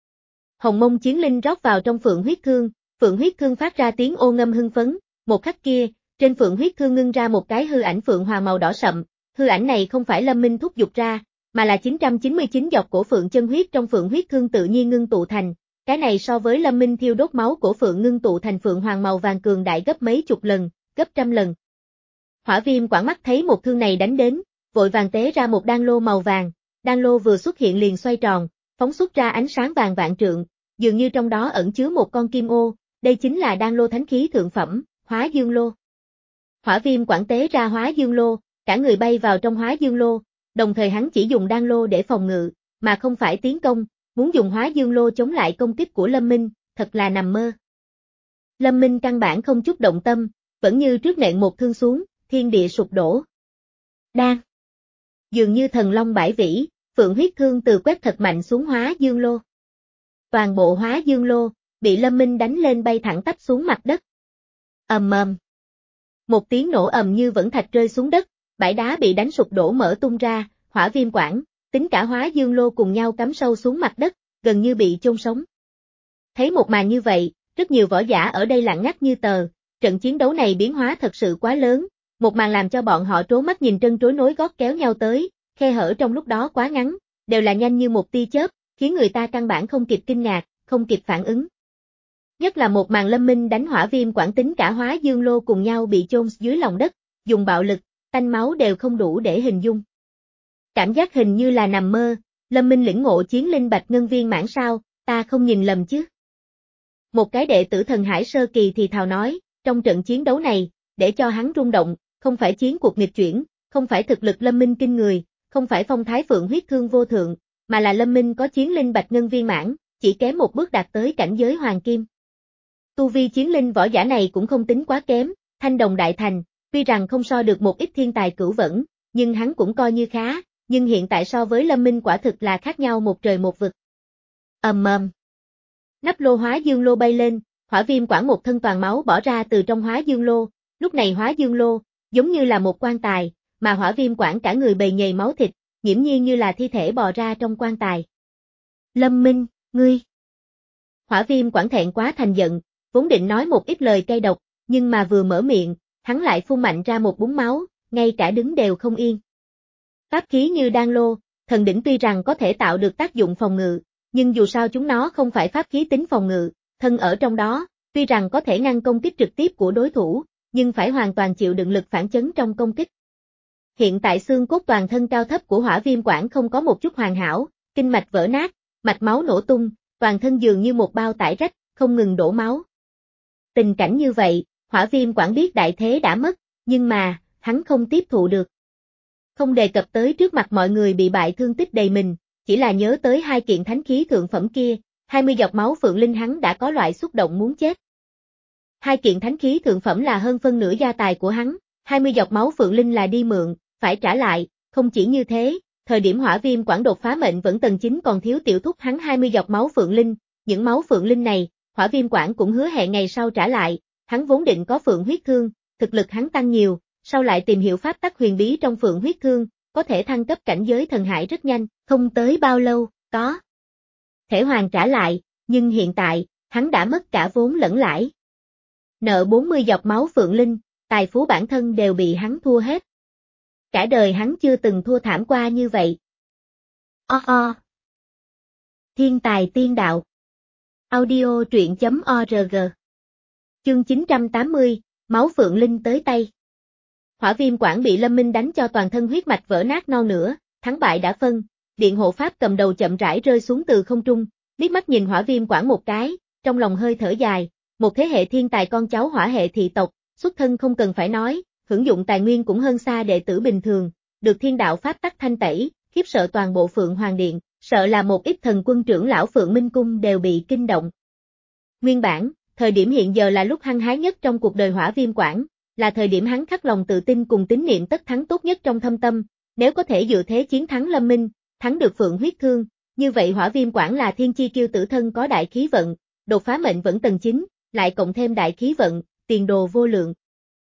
Hồng mông chiến linh rót vào trong phượng huyết thương, phượng huyết thương phát ra tiếng ô ngâm hưng phấn, một khắc kia, trên phượng huyết thương ngưng ra một cái hư ảnh phượng hoàng màu đỏ sậm, hư ảnh này không phải Lâm Minh thúc giục ra, mà là chín trăm chín mươi chín giọt cổ phượng chân huyết trong phượng huyết thương tự nhiên ngưng tụ thành, cái này so với Lâm Minh thiêu đốt máu cổ phượng ngưng tụ thành phượng hoàng màu vàng cường đại gấp mấy chục lần, gấp trăm lần. Hỏa Viêm Quảng mắt thấy một thương này đánh đến, vội vàng tế ra một đan lô màu vàng, đan lô vừa xuất hiện liền xoay tròn, phóng xuất ra ánh sáng vàng vạn trượng, dường như trong đó ẩn chứa một con kim ô, đây chính là đan lô thánh khí thượng phẩm, Hóa Dương Lô. Hỏa Viêm Quảng tế ra Hóa Dương Lô, cả người bay vào trong Hóa Dương Lô, đồng thời hắn chỉ dùng đan lô để phòng ngự, mà không phải tiến công, muốn dùng Hóa Dương Lô chống lại công kích của Lâm Minh, thật là nằm mơ. Lâm Minh căn bản không chút động tâm, vẫn như trước nện một thương xuống, thiên địa sụp đổ. Đan. Dường như thần long bãi vĩ, phượng huyết thương từ quét thật mạnh xuống Hóa Dương Lô. Toàn bộ Hóa Dương Lô, bị Lâm Minh đánh lên bay thẳng tắp xuống mặt đất. Ầm ầm. Một tiếng nổ ầm như vẫn thạch rơi xuống đất, bãi đá bị đánh sụp đổ mở tung ra, Hỏa Viêm Quảng, tính cả Hóa Dương Lô cùng nhau cắm sâu xuống mặt đất, gần như bị chôn sống. Thấy một màn như vậy, rất nhiều võ giả ở đây lặng ngắt như tờ, trận chiến đấu này biến hóa thật sự quá lớn, một màn làm cho bọn họ trố mắt nhìn trân trối nối gót kéo nhau tới, khe hở trong lúc đó quá ngắn, đều là nhanh như một tia chớp, khiến người ta căn bản không kịp kinh ngạc, không kịp phản ứng. Nhất là một màn Lâm Minh đánh Hỏa Viêm Quảng tính cả Hóa Dương Lô cùng nhau bị chôn dưới lòng đất, dùng bạo lực, tanh máu đều không đủ để hình dung. Cảm giác hình như là nằm mơ, Lâm Minh lĩnh ngộ chiến linh bạch ngân viên mãn sao, ta không nhìn lầm chứ. Một cái đệ tử thần hải sơ kỳ thì thào nói, trong trận chiến đấu này, để cho hắn rung động, không phải chiến cuộc nghịch chuyển, không phải thực lực Lâm Minh kinh người, không phải phong thái phượng huyết thương vô thượng, mà là Lâm Minh có chiến linh bạch ngân viên mãn, chỉ kém một bước đạt tới cảnh giới hoàng kim. Tu vi chiến linh võ giả này cũng không tính quá kém, thanh đồng đại thành, tuy rằng không so được một ít thiên tài cửu vẫn, nhưng hắn cũng coi như khá, nhưng hiện tại so với Lâm Minh quả thực là khác nhau một trời một vực. Ầm ầm. Nắp lô Hóa Dương Lô bay lên, Hỏa Viêm Quảng một thân toàn máu bỏ ra từ trong Hóa Dương Lô, lúc này Hóa Dương Lô, giống như là một quan tài, mà Hỏa Viêm Quảng cả người bầy nhầy máu thịt, nghiễm nhiên như là thi thể bò ra trong quan tài. Lâm Minh, ngươi. Hỏa Viêm Quảng thẹn quá thành giận, vốn định nói một ít lời cay độc, nhưng mà vừa mở miệng, hắn lại phun mạnh ra một búng máu, ngay cả đứng đều không yên. Pháp khí như đan lô, thần đỉnh tuy rằng có thể tạo được tác dụng phòng ngự, nhưng dù sao chúng nó không phải pháp khí tính phòng ngự, thân ở trong đó, tuy rằng có thể ngăn công kích trực tiếp của đối thủ, nhưng phải hoàn toàn chịu đựng lực phản chấn trong công kích. Hiện tại xương cốt toàn thân cao thấp của Hỏa Viêm Quảng không có một chút hoàn hảo, kinh mạch vỡ nát, mạch máu nổ tung, toàn thân dường như một bao tải rách, không ngừng đổ máu. Tình cảnh như vậy, Hỏa Viêm Quảng biết đại thế đã mất, nhưng mà, hắn không tiếp thụ được. Không đề cập tới trước mặt mọi người bị bại thương tích đầy mình, chỉ là nhớ tới hai kiện thánh khí thượng phẩm kia, hai mươi giọt máu phượng linh hắn đã có loại xúc động muốn chết. Hai kiện thánh khí thượng phẩm là hơn phân nửa gia tài của hắn, hai mươi giọt máu phượng linh là đi mượn, phải trả lại, không chỉ như thế, thời điểm hỏa viêm quản đột phá mệnh vẫn tầng chín còn thiếu tiểu thúc hắn hai mươi giọt máu phượng linh, những máu phượng linh này, hỏa viêm quản cũng hứa hẹn ngày sau trả lại, hắn vốn định có phượng huyết thương, thực lực hắn tăng nhiều, sau lại tìm hiểu pháp tắc huyền bí trong phượng huyết thương, có thể thăng cấp cảnh giới thần hải rất nhanh, không tới bao lâu, có thể hoàn trả lại, nhưng hiện tại, hắn đã mất cả vốn lẫn lãi. Nợ bốn mươi giọt máu phượng linh, tài phú bản thân đều bị hắn thua hết. Cả đời hắn chưa từng thua thảm qua như vậy. O o. Thiên tài tiên đạo. Audio truyện chấm org. Chương chín trăm tám mươi, máu phượng linh tới tay. Hỏa viêm quản bị Lâm Minh đánh cho toàn thân huyết mạch vỡ nát non nữa, thắng bại đã phân, điện hộ pháp cầm đầu chậm rãi rơi xuống từ không trung, liếc mắt nhìn hỏa viêm quản một cái, trong lòng hơi thở dài, một thế hệ thiên tài con cháu hỏa hệ thị tộc, xuất thân không cần phải nói, hưởng dụng tài nguyên cũng hơn xa đệ tử bình thường, được thiên đạo pháp tắc thanh tẩy, khiếp sợ toàn bộ Phượng Hoàng Điện, sợ là một ít thần quân trưởng lão Phượng Minh Cung đều bị kinh động. Nguyên bản, thời điểm hiện giờ là lúc hăng hái nhất trong cuộc đời hỏa viêm quản, là thời điểm hắn khắc lòng tự tin cùng tín niệm tất thắng tốt nhất trong thâm tâm, nếu có thể dựa thế chiến thắng Lâm Minh, thắng được Phượng huyết thương, như vậy hỏa viêm quản là thiên chi kiêu tử thân có đại khí vận, đột phá mệnh vẫn tầng chín, lại cộng thêm đại khí vận, tiền đồ vô lượng.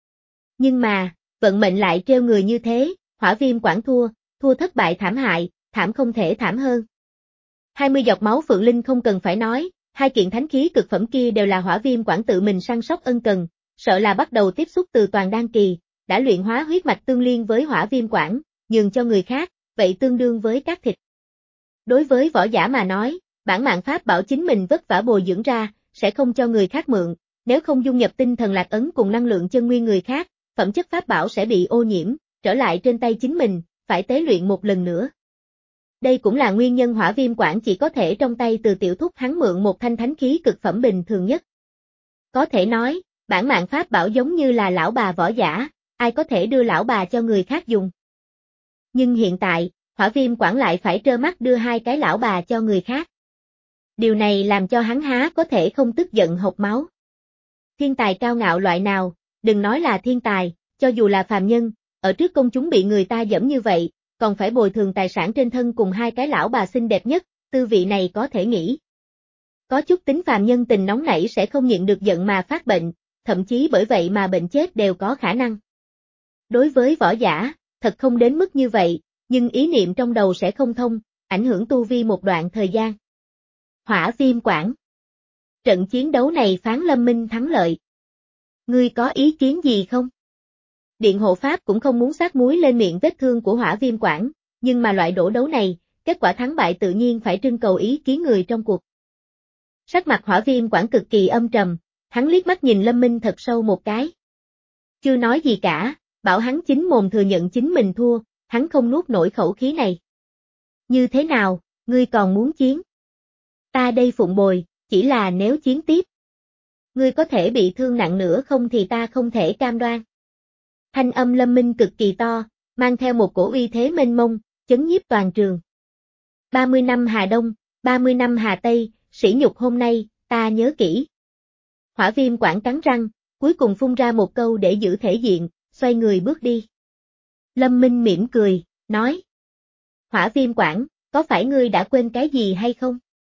Nhưng mà, vận mệnh lại treo người như thế, hỏa viêm quản thua, thua thất bại thảm hại, thảm không thể thảm hơn. hai mươi giọt máu phượng linh không cần phải nói, hai kiện thánh khí cực phẩm kia đều là hỏa viêm quản tự mình săn sóc ân cần, sợ là bắt đầu tiếp xúc từ toàn đan kỳ, đã luyện hóa huyết mạch tương liên với hỏa viêm quản, nhường cho người khác, vậy tương đương với cát thịt. Đối với võ giả mà nói, bản mạng pháp bảo chính mình vất vả bồi dưỡng ra, sẽ không cho người khác mượn, nếu không dung nhập tinh thần lạc ấn cùng năng lượng chân nguyên người khác, phẩm chất pháp bảo sẽ bị ô nhiễm, trở lại trên tay chính mình, phải tế luyện một lần nữa. Đây cũng là nguyên nhân hỏa viêm quản chỉ có thể trong tay từ tiểu thúc hắn mượn một thanh thánh khí cực phẩm bình thường nhất. Có thể nói, bản mạng pháp bảo giống như là lão bà võ giả, ai có thể đưa lão bà cho người khác dùng. Nhưng hiện tại, hỏa viêm quản lại phải trơ mắt đưa hai cái lão bà cho người khác. Điều này làm cho hắn há có thể không tức giận hộc máu. Thiên tài cao ngạo loại nào, đừng nói là thiên tài, cho dù là phàm nhân, ở trước công chúng bị người ta giẫm như vậy, còn phải bồi thường tài sản trên thân cùng hai cái lão bà xinh đẹp nhất, tư vị này có thể nghĩ. Có chút tính phàm nhân tình nóng nảy sẽ không nhịn được giận mà phát bệnh, thậm chí bởi vậy mà bệnh chết đều có khả năng. Đối với võ giả, thật không đến mức như vậy, nhưng ý niệm trong đầu sẽ không thông, ảnh hưởng tu vi một đoạn thời gian. Hỏa viêm quản. Trận chiến đấu này phán Lâm Minh thắng lợi. Ngươi có ý kiến gì không? Điện hộ pháp cũng không muốn sát muối lên miệng vết thương của hỏa viêm quản, nhưng mà loại đổ đấu này, kết quả thắng bại tự nhiên phải trưng cầu ý kiến người trong cuộc. Sắc mặt hỏa viêm quản cực kỳ âm trầm, hắn liếc mắt nhìn Lâm Minh thật sâu một cái. Chưa nói gì cả, bảo hắn chính mồm thừa nhận chính mình thua, hắn không nuốt nổi khẩu khí này. Như thế nào, ngươi còn muốn chiến? Ta đây phụng bồi, chỉ là nếu chiến tiếp. Ngươi có thể bị thương nặng nữa không thì ta không thể cam đoan. Thanh âm Lâm Minh cực kỳ to, mang theo một cổ uy thế mênh mông, chấn nhiếp toàn trường. ba mươi năm Hà Đông, ba mươi năm Hà Tây, sỉ nhục hôm nay, ta nhớ kỹ. Hỏa viêm quản cắn răng, cuối cùng phun ra một câu để giữ thể diện, xoay người bước đi. Lâm Minh mỉm cười, nói. Hỏa viêm quản, có phải ngươi đã quên cái gì hay không?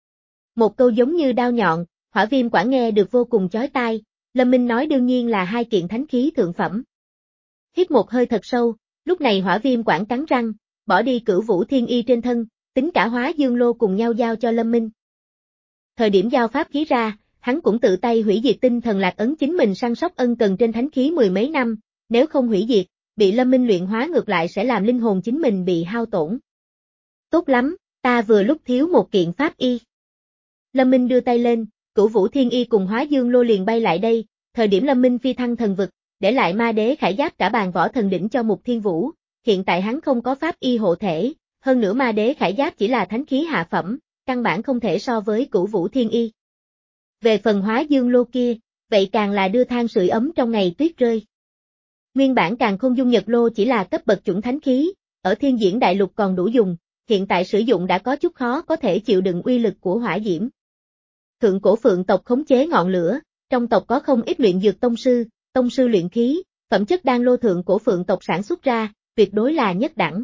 Một câu giống như đao nhọn, hỏa viêm quản nghe được vô cùng chói tai, Lâm Minh nói đương nhiên là hai kiện thánh khí thượng phẩm. Hít một hơi thật sâu, lúc này hỏa viêm quản cắn răng, bỏ đi cửu vũ thiên y trên thân, tính cả hóa dương lô cùng nhau giao cho Lâm Minh. Thời điểm giao pháp khí ra, hắn cũng tự tay hủy diệt tinh thần lạc ấn chính mình săn sóc ân cần trên thánh khí mười mấy năm, nếu không hủy diệt, bị Lâm Minh luyện hóa ngược lại sẽ làm linh hồn chính mình bị hao tổn. Tốt lắm, ta vừa lúc thiếu một kiện pháp y. Lâm Minh đưa tay lên, cửu vũ thiên y cùng hóa dương lô liền bay lại đây, thời điểm Lâm Minh phi thăng thần vực, để lại ma đế khải giáp cả bàn võ thần đỉnh cho Mục Thiên Vũ, hiện tại hắn không có pháp y hộ thể, hơn nữa ma đế khải giáp chỉ là thánh khí hạ phẩm, căn bản không thể so với cửu vũ thiên y. Về phần hóa dương lô kia, vậy càng là đưa than sưởi ấm trong ngày tuyết rơi. Nguyên bản càng không dung nhật lô chỉ là cấp bậc chuẩn thánh khí, ở thiên diễn đại lục còn đủ dùng, hiện tại sử dụng đã có chút khó có thể chịu đựng uy lực của hỏa diễm. Thượng cổ phượng tộc khống chế ngọn lửa, trong tộc có không ít luyện dược tông sư, tông sư luyện khí, phẩm chất đan lô thượng cổ phượng tộc sản xuất ra, tuyệt đối là nhất đẳng.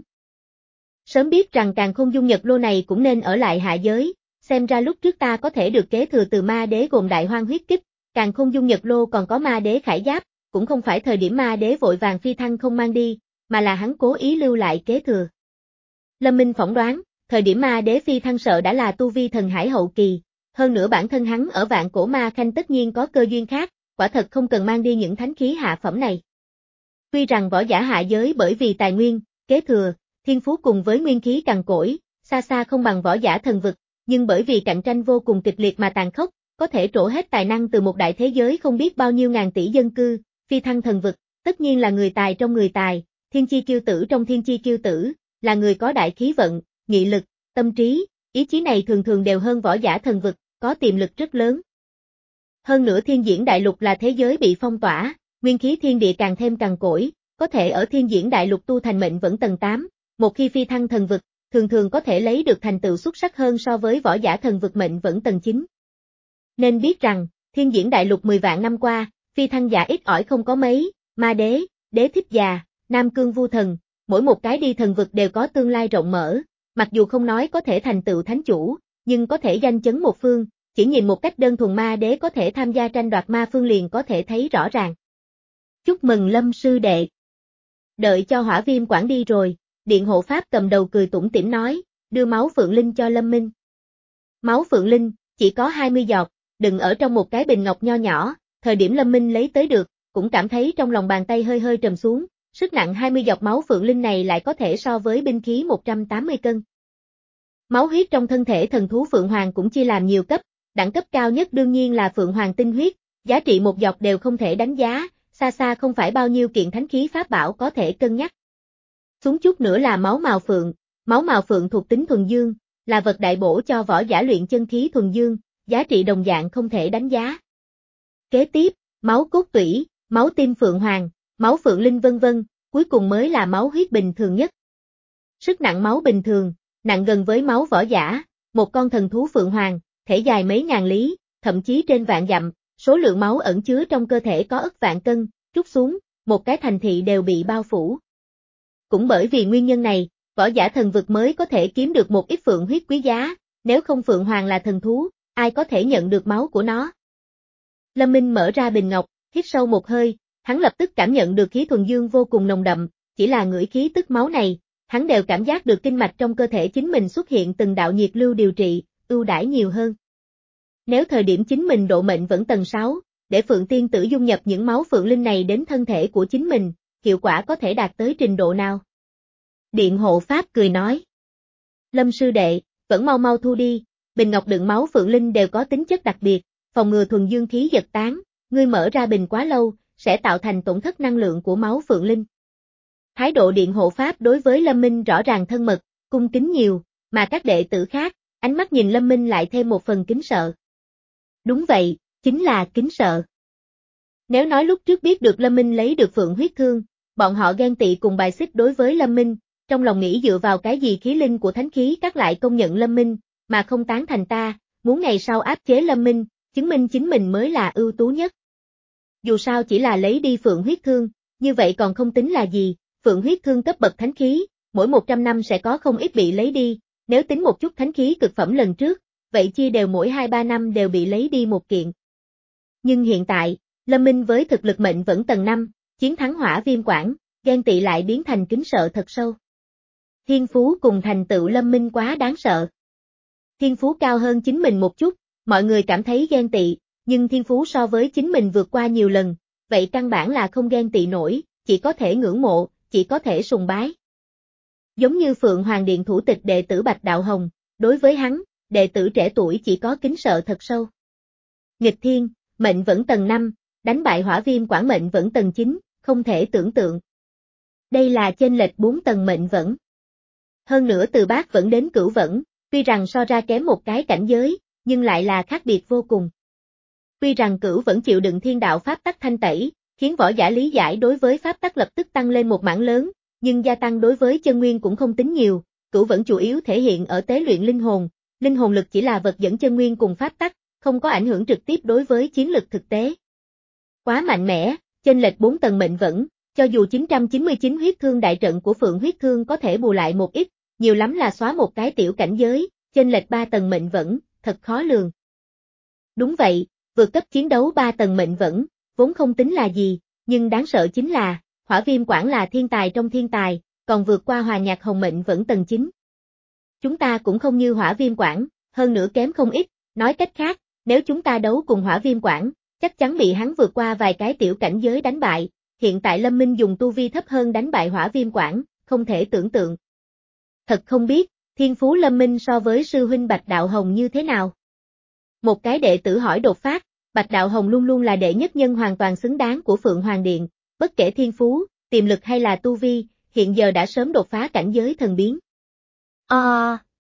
Sớm biết rằng Càn Khôn Dung Nhật lô này cũng nên ở lại hạ giới, xem ra lúc trước ta có thể được kế thừa từ ma đế gồm đại hoang huyết kích, Càn Khôn Dung Nhật lô còn có ma đế khải giáp, cũng không phải thời điểm ma đế vội vàng phi thăng không mang đi, mà là hắn cố ý lưu lại kế thừa. Lâm Minh phỏng đoán, thời điểm ma đế phi thăng sợ đã là tu vi thần hải hậu kỳ, hơn nữa bản thân hắn ở vạn cổ ma khanh tất nhiên có cơ duyên khác, quả thật không cần mang đi những thánh khí hạ phẩm này. Tuy rằng võ giả hạ giới bởi vì tài nguyên, kế thừa, thiên phú cùng với nguyên khí cằn cỗi, xa xa không bằng võ giả thần vực, nhưng bởi vì cạnh tranh vô cùng kịch liệt mà tàn khốc, có thể trổ hết tài năng từ một đại thế giới không biết bao nhiêu ngàn tỷ dân cư, phi thăng thần vực, tất nhiên là người tài trong người tài, thiên chi kiêu tử trong thiên chi kiêu tử, là người có đại khí vận, nghị lực, tâm trí, ý chí này thường thường đều hơn võ giả thần vực, có tiềm lực rất lớn. Hơn nữa thiên diễn đại lục là thế giới bị phong tỏa, nguyên khí thiên địa càng thêm cằn cỗi, có thể ở thiên diễn đại lục tu thành mệnh vẫn tầng tám, một khi phi thăng thần vực, thường thường có thể lấy được thành tựu xuất sắc hơn so với võ giả thần vực mệnh vẫn tầng chín. Nên biết rằng, thiên diễn đại lục mười vạn năm qua, phi thăng giả ít ỏi không có mấy, ma đế, đế thích già, nam cương vu thần, mỗi một cái đi thần vực đều có tương lai rộng mở, mặc dù không nói có thể thành tựu thánh chủ, nhưng có thể danh chấn một phương, chỉ nhìn một cách đơn thuần ma đế có thể tham gia tranh đoạt ma phương liền có thể thấy rõ ràng. Chúc mừng Lâm sư đệ. Đợi cho hỏa viêm quản đi rồi, điện hộ pháp cầm đầu cười tủm tỉm nói, đưa máu phượng linh cho Lâm Minh. Máu phượng linh, chỉ có hai mươi giọt, đừng ở trong một cái bình ngọc nho nhỏ, thời điểm Lâm Minh lấy tới được, cũng cảm thấy trong lòng bàn tay hơi hơi trầm xuống, sức nặng hai mươi giọt máu phượng linh này lại có thể so với binh khí một trăm tám mươi cân. Máu huyết trong thân thể thần thú Phượng Hoàng cũng chia làm nhiều cấp, đẳng cấp cao nhất đương nhiên là Phượng Hoàng tinh huyết, giá trị một giọt đều không thể đánh giá, xa xa không phải bao nhiêu kiện thánh khí pháp bảo có thể cân nhắc. Xuống chút nữa là máu mào phượng, máu mào phượng thuộc tính thuần dương, là vật đại bổ cho võ giả luyện chân khí thuần dương, giá trị đồng dạng không thể đánh giá. Kế tiếp, máu cốt tủy, máu tim Phượng Hoàng, máu Phượng Linh vân vân, cuối cùng mới là máu huyết bình thường nhất. Sức nặng máu bình thường, nặng gần với máu võ giả, một con thần thú Phượng Hoàng, thể dài mấy ngàn lý, thậm chí trên vạn dặm, số lượng máu ẩn chứa trong cơ thể có ức vạn cân, trút xuống, một cái thành thị đều bị bao phủ. Cũng bởi vì nguyên nhân này, võ giả thần vực mới có thể kiếm được một ít phượng huyết quý giá, nếu không Phượng Hoàng là thần thú, ai có thể nhận được máu của nó. Lâm Minh mở ra bình ngọc, hít sâu một hơi, hắn lập tức cảm nhận được khí thuần dương vô cùng nồng đậm, chỉ là ngửi khí tức máu này, hắn đều cảm giác được kinh mạch trong cơ thể chính mình xuất hiện từng đạo nhiệt lưu điều trị, ưu đãi nhiều hơn. Nếu thời điểm chính mình độ mệnh vẫn tầng sáu, để Phượng Tiên Tử dung nhập những máu Phượng Linh này đến thân thể của chính mình, hiệu quả có thể đạt tới trình độ nào? Điện hộ pháp cười nói. Lâm sư đệ, vẫn mau mau thu đi, bình ngọc đựng máu Phượng Linh đều có tính chất đặc biệt, phòng ngừa thuần dương khí giật tán, ngươi mở ra bình quá lâu, sẽ tạo thành tổn thất năng lượng của máu Phượng Linh. Thái độ điện hộ pháp đối với Lâm Minh rõ ràng thân mật, cung kính nhiều, mà các đệ tử khác, ánh mắt nhìn Lâm Minh lại thêm một phần kính sợ. Đúng vậy, chính là kính sợ. Nếu nói lúc trước biết được Lâm Minh lấy được Phượng huyết thương, bọn họ ghen tị cùng bài xích đối với Lâm Minh, trong lòng nghĩ dựa vào cái gì khí linh của thánh khí các lại công nhận Lâm Minh, mà không tán thành ta, muốn ngày sau áp chế Lâm Minh, chứng minh chính mình mới là ưu tú nhất. Dù sao chỉ là lấy đi Phượng huyết thương, như vậy còn không tính là gì, Phượng huyết thương cấp bậc thánh khí, mỗi một trăm năm sẽ có không ít bị lấy đi, nếu tính một chút thánh khí cực phẩm lần trước, vậy chia đều mỗi hai ba năm đều bị lấy đi một kiện. Nhưng hiện tại, Lâm Minh với thực lực mệnh vẫn tầng năm, chiến thắng hỏa viêm quản, ghen tị lại biến thành kính sợ thật sâu. Thiên phú cùng thành tựu Lâm Minh quá đáng sợ. Thiên phú cao hơn chính mình một chút, mọi người cảm thấy ghen tị, nhưng thiên phú so với chính mình vượt qua nhiều lần, vậy căn bản là không ghen tị nổi, chỉ có thể ngưỡng mộ, chỉ có thể sùng bái. Giống như Phượng Hoàng Điện thủ tịch đệ tử Bạch Đạo Hồng, đối với hắn, đệ tử trẻ tuổi chỉ có kính sợ thật sâu. Nghịch thiên, mệnh vẫn tầng năm, đánh bại hỏa viêm quản mệnh vẫn tầng chín, không thể tưởng tượng. Đây là chênh lệch bốn tầng mệnh vẫn. Hơn nữa từ bát vẫn đến cửu vẫn, tuy rằng so ra kém một cái cảnh giới, nhưng lại là khác biệt vô cùng. Tuy rằng cửu vẫn chịu đựng thiên đạo pháp tắc thanh tẩy, khiến võ giả lý giải đối với pháp tắc lập tức tăng lên một mảng lớn, nhưng gia tăng đối với chân nguyên cũng không tính nhiều, cửu vẫn chủ yếu thể hiện ở tế luyện linh hồn, linh hồn lực chỉ là vật dẫn chân nguyên cùng pháp tắc, không có ảnh hưởng trực tiếp đối với chiến lực thực tế. Quá mạnh mẽ, chênh lệch bốn tầng mệnh vẫn, cho dù chín trăm chín mươi chín huyết thương đại trận của Phượng huyết thương có thể bù lại một ít, nhiều lắm là xóa một cái tiểu cảnh giới, chênh lệch ba tầng mệnh vẫn, thật khó lường. Đúng vậy, vượt cấp chiến đấu ba tầng mệnh vẫn, vốn không tính là gì, nhưng đáng sợ chính là, Hỏa Viêm Quảng là thiên tài trong thiên tài, còn vượt qua Hòa Nhạc Hồng mệnh vẫn tầng chín. Chúng ta cũng không như Hỏa Viêm Quảng, hơn nữa kém không ít, nói cách khác, nếu chúng ta đấu cùng Hỏa Viêm Quảng, chắc chắn bị hắn vượt qua vài cái tiểu cảnh giới đánh bại, hiện tại Lâm Minh dùng tu vi thấp hơn đánh bại Hỏa Viêm Quảng, không thể tưởng tượng. Thật không biết, thiên phú Lâm Minh so với sư huynh Bạch Đạo Hồng như thế nào? Một cái đệ tử hỏi đột phát, Bạch Đạo Hồng luôn luôn là đệ nhất nhân hoàn toàn xứng đáng của Phượng Hoàng Điện, bất kể thiên phú, tiềm lực hay là tu vi, hiện giờ đã sớm đột phá cảnh giới thần biến. À,